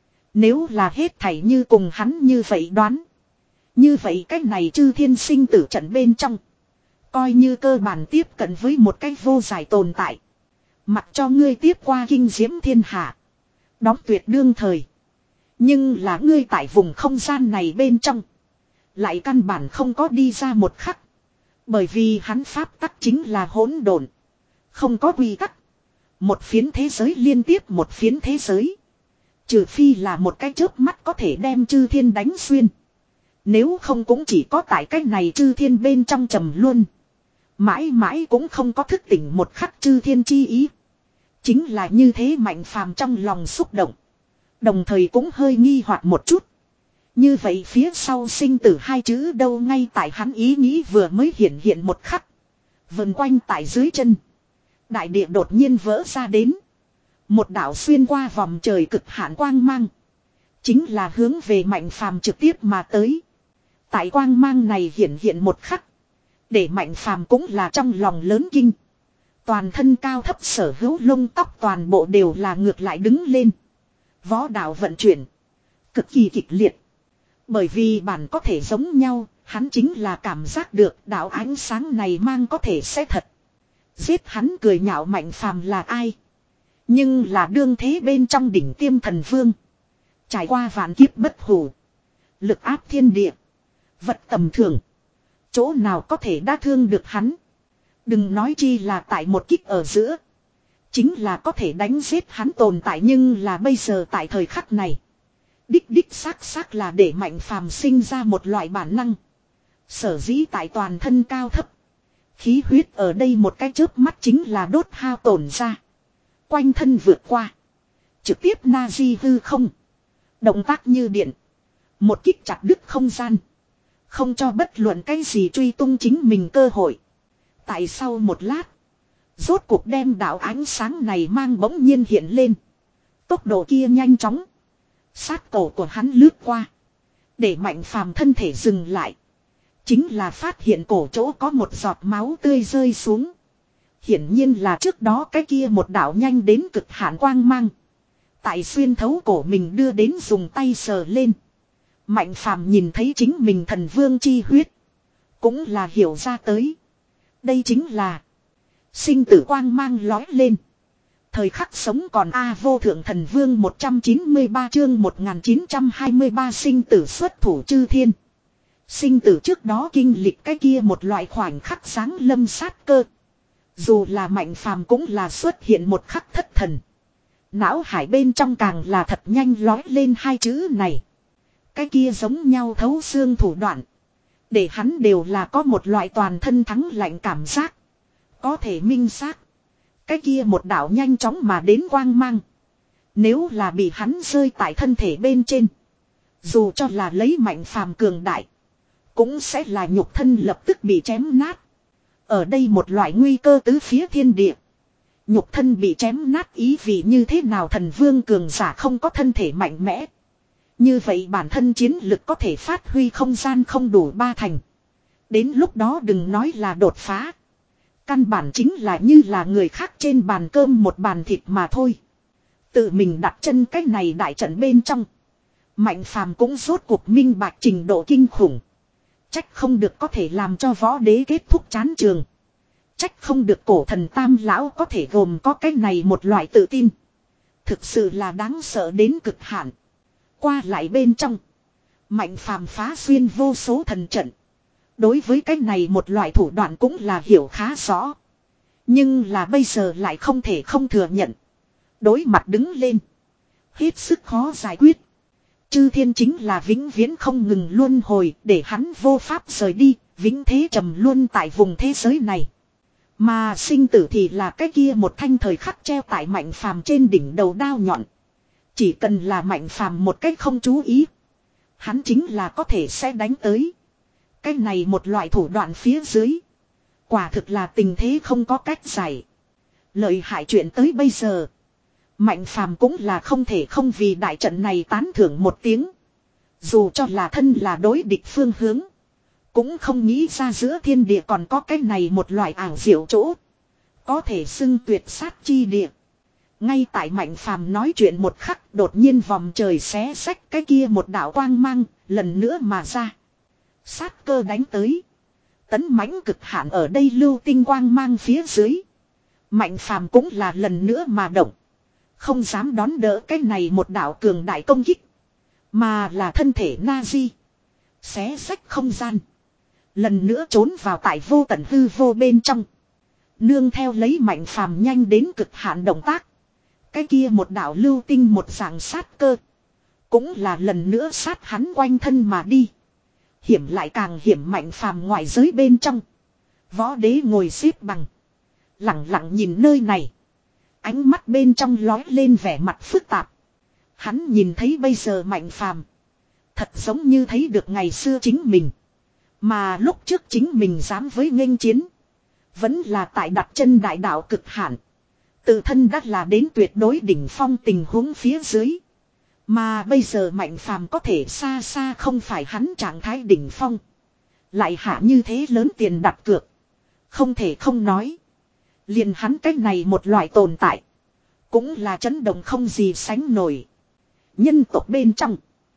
Nếu là hết thảy như cùng hắn như vậy đoán. Như vậy cái này chư thiên sinh tử trận bên trong. Coi như cơ bản tiếp cận với một cái vô giải tồn tại. Mặc cho ngươi tiếp qua kinh diễm thiên hạ. Đóng tuyệt đương thời. Nhưng là ngươi tại vùng không gian này bên trong. Lại căn bản không có đi ra một khắc. Bởi vì hắn pháp tắc chính là hỗn độn. Không có quy tắc. Một phiến thế giới liên tiếp một phiến thế giới. Trừ phi là một cái chớp mắt có thể đem chư thiên đánh xuyên. Nếu không cũng chỉ có tại cái này chư thiên bên trong trầm luôn. Mãi mãi cũng không có thức tỉnh một khắc chư thiên chi ý. Chính là như thế Mạnh Phàm trong lòng xúc động. Đồng thời cũng hơi nghi hoặc một chút. Như vậy phía sau sinh tử hai chữ đâu ngay tại hắn ý nghĩ vừa mới hiện hiện một khắc. Vần quanh tại dưới chân. Đại địa đột nhiên vỡ ra đến. Một đạo xuyên qua vòng trời cực hạn quang mang. Chính là hướng về Mạnh Phàm trực tiếp mà tới. Tại quang mang này hiện hiện một khắc. Để Mạnh Phàm cũng là trong lòng lớn kinh. Toàn thân cao thấp sở hữu lông tóc toàn bộ đều là ngược lại đứng lên. Võ đạo vận chuyển. Cực kỳ kịch liệt. Bởi vì bản có thể giống nhau, hắn chính là cảm giác được đạo ánh sáng này mang có thể sẽ thật. Giết hắn cười nhạo Mạnh Phàm là ai? Nhưng là đương thế bên trong đỉnh tiêm thần vương. Trải qua vạn kiếp bất hủ. Lực áp thiên địa. Vật tầm thường. Chỗ nào có thể đả thương được hắn. Đừng nói chi là tại một kích ở giữa. Chính là có thể đánh giết hắn tồn tại nhưng là bây giờ tại thời khắc này. Đích đích xác xác là để Mạnh Phàm sinh ra một loại bản năng. Sở dĩ tại toàn thân cao thấp. Khí huyết ở đây một cái chớp mắt chính là đốt hao tổn ra. Quanh thân vượt qua. Trực tiếp na di hư không. Động tác như điện. Một kích chặt đứt không gian. Không cho bất luận cái gì truy tung chính mình cơ hội. Tại sau một lát. Rốt cuộc đem đạo ánh sáng này mang bỗng nhiên hiện lên. Tốc độ kia nhanh chóng. Sát cổ của hắn lướt qua. Để Mạnh Phàm thân thể dừng lại. Chính là phát hiện cổ chỗ có một giọt máu tươi rơi xuống. Hiển nhiên là trước đó cái kia một đạo nhanh đến cực hạn quang mang. Tại xuyên thấu cổ mình đưa đến dùng tay sờ lên. Mạnh Phàm nhìn thấy chính mình thần vương chi huyết. Cũng là hiểu ra tới. Đây chính là sinh tử quang mang lói lên. Thời khắc sống còn A vô thượng thần vương một trăm chín mươi ba chương một nghìn chín trăm hai mươi ba sinh tử xuất thủ chư thiên. Sinh tử trước đó kinh lịch cái kia một loại khoảnh khắc sáng lâm sát cơ. Dù là Mạnh Phàm cũng là xuất hiện một khắc thất thần. Não hải bên trong càng là thật nhanh lói lên hai chữ này. Cái kia giống nhau thấu xương thủ đoạn. Để hắn đều là có một loại toàn thân thắng lạnh cảm giác. Có thể minh xác. Cái kia một đạo nhanh chóng mà đến quang mang. Nếu là bị hắn rơi tại thân thể bên trên. Dù cho là lấy Mạnh Phàm cường đại. Cũng sẽ là nhục thân lập tức bị chém nát. Ở đây một loại nguy cơ tứ phía thiên địa. Nhục thân bị chém nát ý vì như thế nào thần vương cường giả không có thân thể mạnh mẽ. Như vậy bản thân chiến lực có thể phát huy không gian không đủ ba thành. Đến lúc đó đừng nói là đột phá. Căn bản chính là như là người khác trên bàn cơm một bàn thịt mà thôi. Tự mình đặt chân cái này đại trận bên trong. Mạnh Phàm cũng rốt cuộc minh bạch trình độ kinh khủng. Trách không được có thể làm cho võ đế kết thúc chán trường. Trách không được cổ thần tam lão có thể gồm có cái này một loại tự tin. Thực sự là đáng sợ đến cực hạn. Qua lại bên trong. Mạnh Phàm phá xuyên vô số thần trận. Đối với cái này một loại thủ đoạn cũng là hiểu khá rõ. Nhưng là bây giờ lại không thể không thừa nhận. Đối mặt đứng lên. Hết sức khó giải quyết. Chư thiên chính là vĩnh viễn không ngừng luân hồi để hắn vô pháp rời đi. Vĩnh thế trầm luôn tại vùng thế giới này. Mà sinh tử thì là cái kia một thanh thời khắc treo tại Mạnh Phàm trên đỉnh đầu đao nhọn. Chỉ cần là Mạnh Phàm một cách không chú ý, hắn chính là có thể sẽ đánh tới. Cái này một loại thủ đoạn phía dưới, quả thực là tình thế không có cách giải. Lợi hại chuyện tới bây giờ, Mạnh Phàm cũng là không thể không vì đại trận này tán thưởng một tiếng. Dù cho là thân là đối địch phương hướng, cũng không nghĩ ra giữa thiên địa còn có cái này một loại ảo diệu chỗ, có thể xưng tuyệt sát chi địa. Ngay tại Mạnh Phàm nói chuyện một khắc, đột nhiên vòng trời xé xách cái kia một đạo quang mang, lần nữa mà ra. Sát cơ đánh tới. Tấn mãnh cực hạn ở đây lưu tinh quang mang phía dưới. Mạnh Phàm cũng là lần nữa mà động. Không dám đón đỡ cái này một đạo cường đại công kích. Mà là thân thể Nazi. Xé xách không gian. Lần nữa trốn vào tại vô tận hư vô bên trong. Nương theo lấy Mạnh Phàm nhanh đến cực hạn động tác. Cái kia một đạo lưu tinh một dạng sát cơ. Cũng là lần nữa sát hắn quanh thân mà đi. Hiểm lại càng hiểm. Mạnh Phàm ngoài giới bên trong. Võ đế ngồi xếp bằng. Lặng lặng nhìn nơi này. Ánh mắt bên trong lói lên vẻ mặt phức tạp. Hắn nhìn thấy bây giờ Mạnh Phàm, thật giống như thấy được ngày xưa chính mình. Mà lúc trước chính mình dám với nghênh chiến, vẫn là tại đặt chân đại đạo cực hạn. Tự thân đã là đến tuyệt đối đỉnh phong tình huống phía dưới. Mà bây giờ Mạnh Phàm có thể xa xa không phải hắn trạng thái đỉnh phong. Lại hạ như thế lớn tiền đặt cược. Không thể không nói. Liền hắn cách này một loại tồn tại. Cũng là chấn động không gì sánh nổi. Nhân tộc bên trong.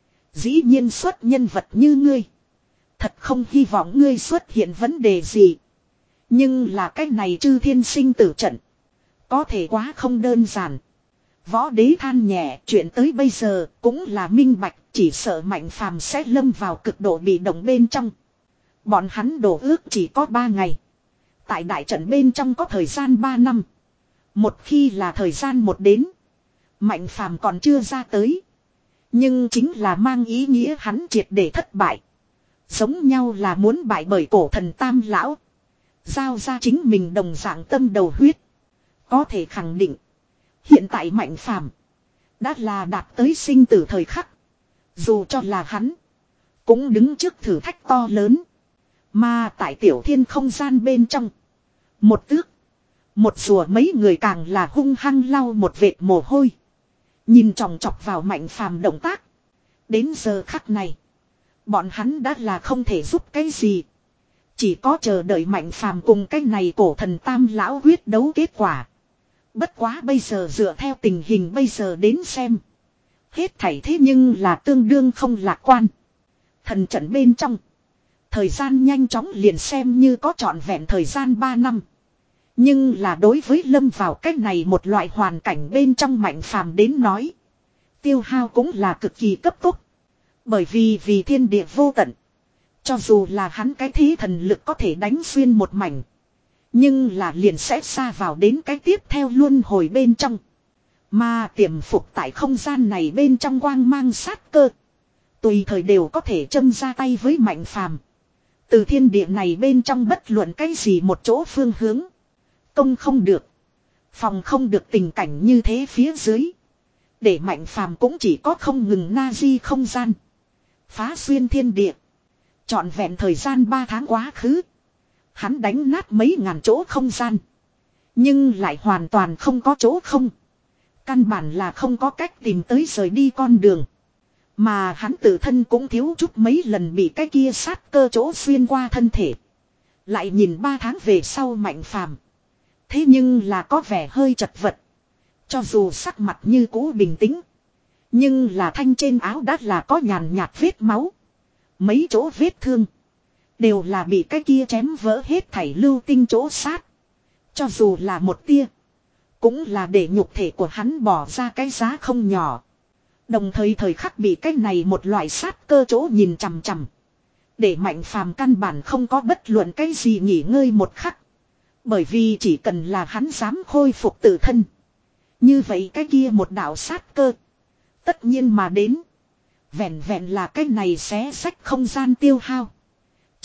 Dĩ nhiên xuất nhân vật như ngươi. Thật không hy vọng ngươi xuất hiện vấn đề gì. Nhưng là cách này chư thiên sinh tử trận. Có thể quá không đơn giản. Võ đế than nhẹ, chuyện tới bây giờ cũng là minh bạch, chỉ sợ Mạnh Phàm sẽ lâm vào cực độ bị động bên trong. Bọn hắn đổ ước chỉ có ba ngày. Tại đại trận bên trong có thời gian ba năm. Một khi là thời gian một đến, Mạnh Phàm còn chưa ra tới. Nhưng chính là mang ý nghĩa hắn triệt để thất bại. Giống nhau là muốn bại bởi cổ thần Tam Lão. Giao ra chính mình đồng dạng tâm đầu huyết. Có thể khẳng định, hiện tại Mạnh Phàm đã là đạt tới sinh tử thời khắc. Dù cho là hắn, cũng đứng trước thử thách to lớn. Mà tại tiểu thiên không gian bên trong, một tước, một rùa mấy người càng là hung hăng lau một vệt mồ hôi. Nhìn chòng chọc vào Mạnh Phàm động tác. Đến giờ khắc này, bọn hắn đã là không thể giúp cái gì. Chỉ có chờ đợi Mạnh Phàm cùng cái này cổ thần Tam Lão quyết đấu kết quả. Bất quá bây giờ dựa theo tình hình bây giờ đến xem, hết thảy thế nhưng là tương đương không lạc quan. Thần trận bên trong, thời gian nhanh chóng liền xem như có trọn vẹn thời gian ba năm. Nhưng là đối với lâm vào cách này một loại hoàn cảnh bên trong Mạnh Phàm đến nói, tiêu hao cũng là cực kỳ cấp tốc. Bởi vì vì thiên địa vô tận, cho dù là hắn cái thế thần lực có thể đánh xuyên một mảnh, nhưng là liền sẽ xa vào đến cái tiếp theo luân hồi bên trong. Mà tiềm phục tại không gian này bên trong quang mang sát cơ, tùy thời đều có thể châm ra tay với Mạnh Phàm. Từ thiên địa này bên trong bất luận cái gì một chỗ phương hướng, công không được, phòng không được tình cảnh như thế phía dưới. Để Mạnh Phàm cũng chỉ có không ngừng na di không gian, phá xuyên thiên địa. Trọn vẹn thời gian ba tháng quá khứ, hắn đánh nát mấy ngàn chỗ không gian, nhưng lại hoàn toàn không có chỗ không. Căn bản là không có cách tìm tới rời đi con đường. Mà hắn tự thân cũng thiếu chút mấy lần bị cái kia sát cơ chỗ xuyên qua thân thể. Lại nhìn ba tháng về sau Mạnh Phàm, thế nhưng là có vẻ hơi chật vật. Cho dù sắc mặt như cũ bình tĩnh, nhưng là thanh trên áo đã là có nhàn nhạt vết máu. Mấy chỗ vết thương đều là bị cái kia chém vỡ hết thảy lưu tinh chỗ sát. Cho dù là một tia, cũng là để nhục thể của hắn bỏ ra cái giá không nhỏ. Đồng thời thời khắc bị cái này một loại sát cơ chỗ nhìn chằm chằm, để Mạnh Phàm căn bản không có bất luận cái gì nghỉ ngơi một khắc. Bởi vì chỉ cần là hắn dám khôi phục tự thân, như vậy cái kia một đạo sát cơ tất nhiên mà đến. Vẹn vẹn là cái này xé xách không gian tiêu hao,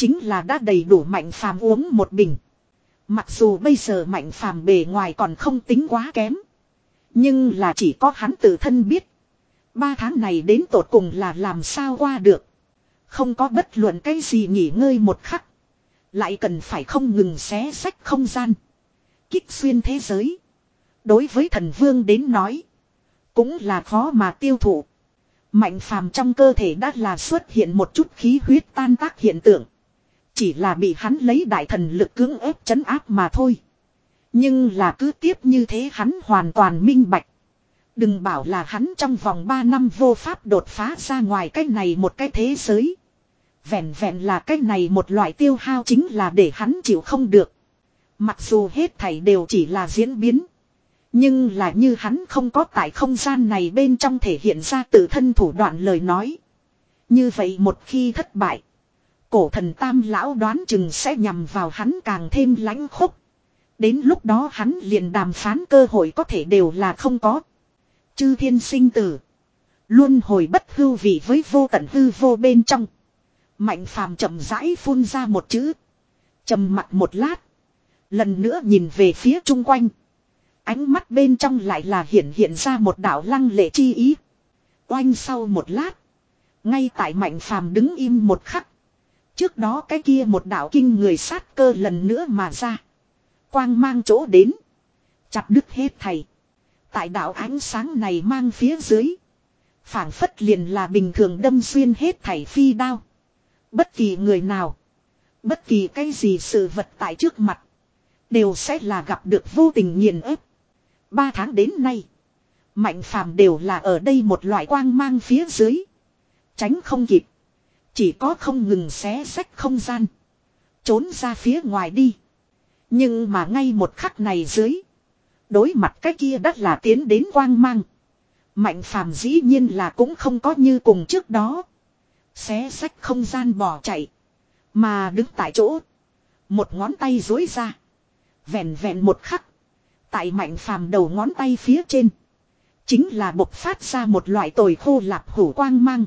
chính là đã đầy đủ Mạnh Phàm uống một bình. Mặc dù bây giờ Mạnh Phàm bề ngoài còn không tính quá kém. Nhưng là chỉ có hắn tự thân biết. Ba tháng này đến tột cùng là làm sao qua được. Không có bất luận cái gì nghỉ ngơi một khắc. Lại cần phải không ngừng xé xách không gian. Kích xuyên thế giới. Đối với thần vương đến nói. Cũng là khó mà tiêu thụ. Mạnh Phàm trong cơ thể đã là xuất hiện một chút khí huyết tan tác hiện tượng. Chỉ là bị hắn lấy đại thần lực cưỡng ép trấn áp mà thôi. Nhưng là cứ tiếp như thế hắn hoàn toàn minh bạch. Đừng bảo là hắn trong vòng ba năm vô pháp đột phá ra ngoài cái này một cái thế giới. Vẹn vẹn là cái này một loại tiêu hao chính là để hắn chịu không được. Mặc dù hết thảy đều chỉ là diễn biến. Nhưng là như hắn không có tại không gian này bên trong thể hiện ra tự thân thủ đoạn lời nói. Như vậy một khi thất bại. Cổ thần tam lão đoán chừng sẽ nhằm vào hắn càng thêm lãnh khốc. Đến lúc đó hắn liền đàm phán cơ hội có thể đều là không có. Chư thiên sinh tử. Luân hồi bất hưu vị với vô tận hư vô bên trong. Mạnh Phàm chậm rãi phun ra một chữ. Trầm mặt một lát. Lần nữa nhìn về phía chung quanh. Ánh mắt bên trong lại là hiện hiện ra một đạo lăng lệ chi ý. Oanh sau một lát. Ngay tại Mạnh Phàm đứng im một khắc. Trước đó cái kia một đạo kinh người sát cơ lần nữa mà ra. Quang mang chỗ đến. Chặt đứt hết thầy. Tại đạo ánh sáng này mang phía dưới. Phảng phất liền là bình thường đâm xuyên hết thảy phi đao. Bất kỳ người nào. Bất kỳ cái gì sự vật tại trước mặt. Đều sẽ là gặp được vô tình nghiền ép. Ba tháng đến nay. Mạnh Phàm đều là ở đây một loại quang mang phía dưới. Tránh không kịp. Chỉ có không ngừng xé xách không gian. Trốn ra phía ngoài đi. Nhưng mà ngay một khắc này dưới. Đối mặt cái kia đất là tiến đến quang mang. Mạnh Phàm dĩ nhiên là cũng không có như cùng trước đó. Xé xách không gian bỏ chạy. Mà đứng tại chỗ. Một ngón tay duỗi ra. Vẹn vẹn một khắc. Tại Mạnh Phàm đầu ngón tay phía trên. Chính là bộc phát ra một loại tồi khô lạp hủ quang mang.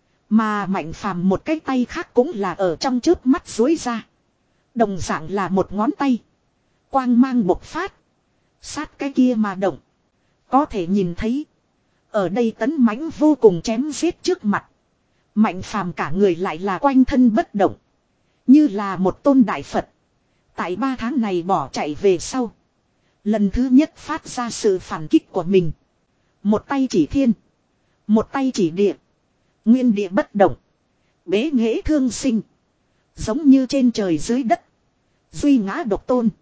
Mà Mạnh Phàm một cái tay khác cũng là ở trong chớp mắt duỗi ra. Đồng dạng là một ngón tay. Quang mang bộc phát. Sát cái kia mà động. Có thể nhìn thấy. Ở đây tấn mãnh vô cùng chém giết trước mặt. Mạnh Phàm cả người lại là quanh thân bất động. Như là một tôn đại Phật. Tại ba tháng này bỏ chạy về sau. Lần thứ nhất phát ra sự phản kích của mình. Một tay chỉ thiên. Một tay chỉ địa. Nguyên địa bất động. Bế nghệ thương sinh. Giống như trên trời dưới đất. Duy ngã độc tôn.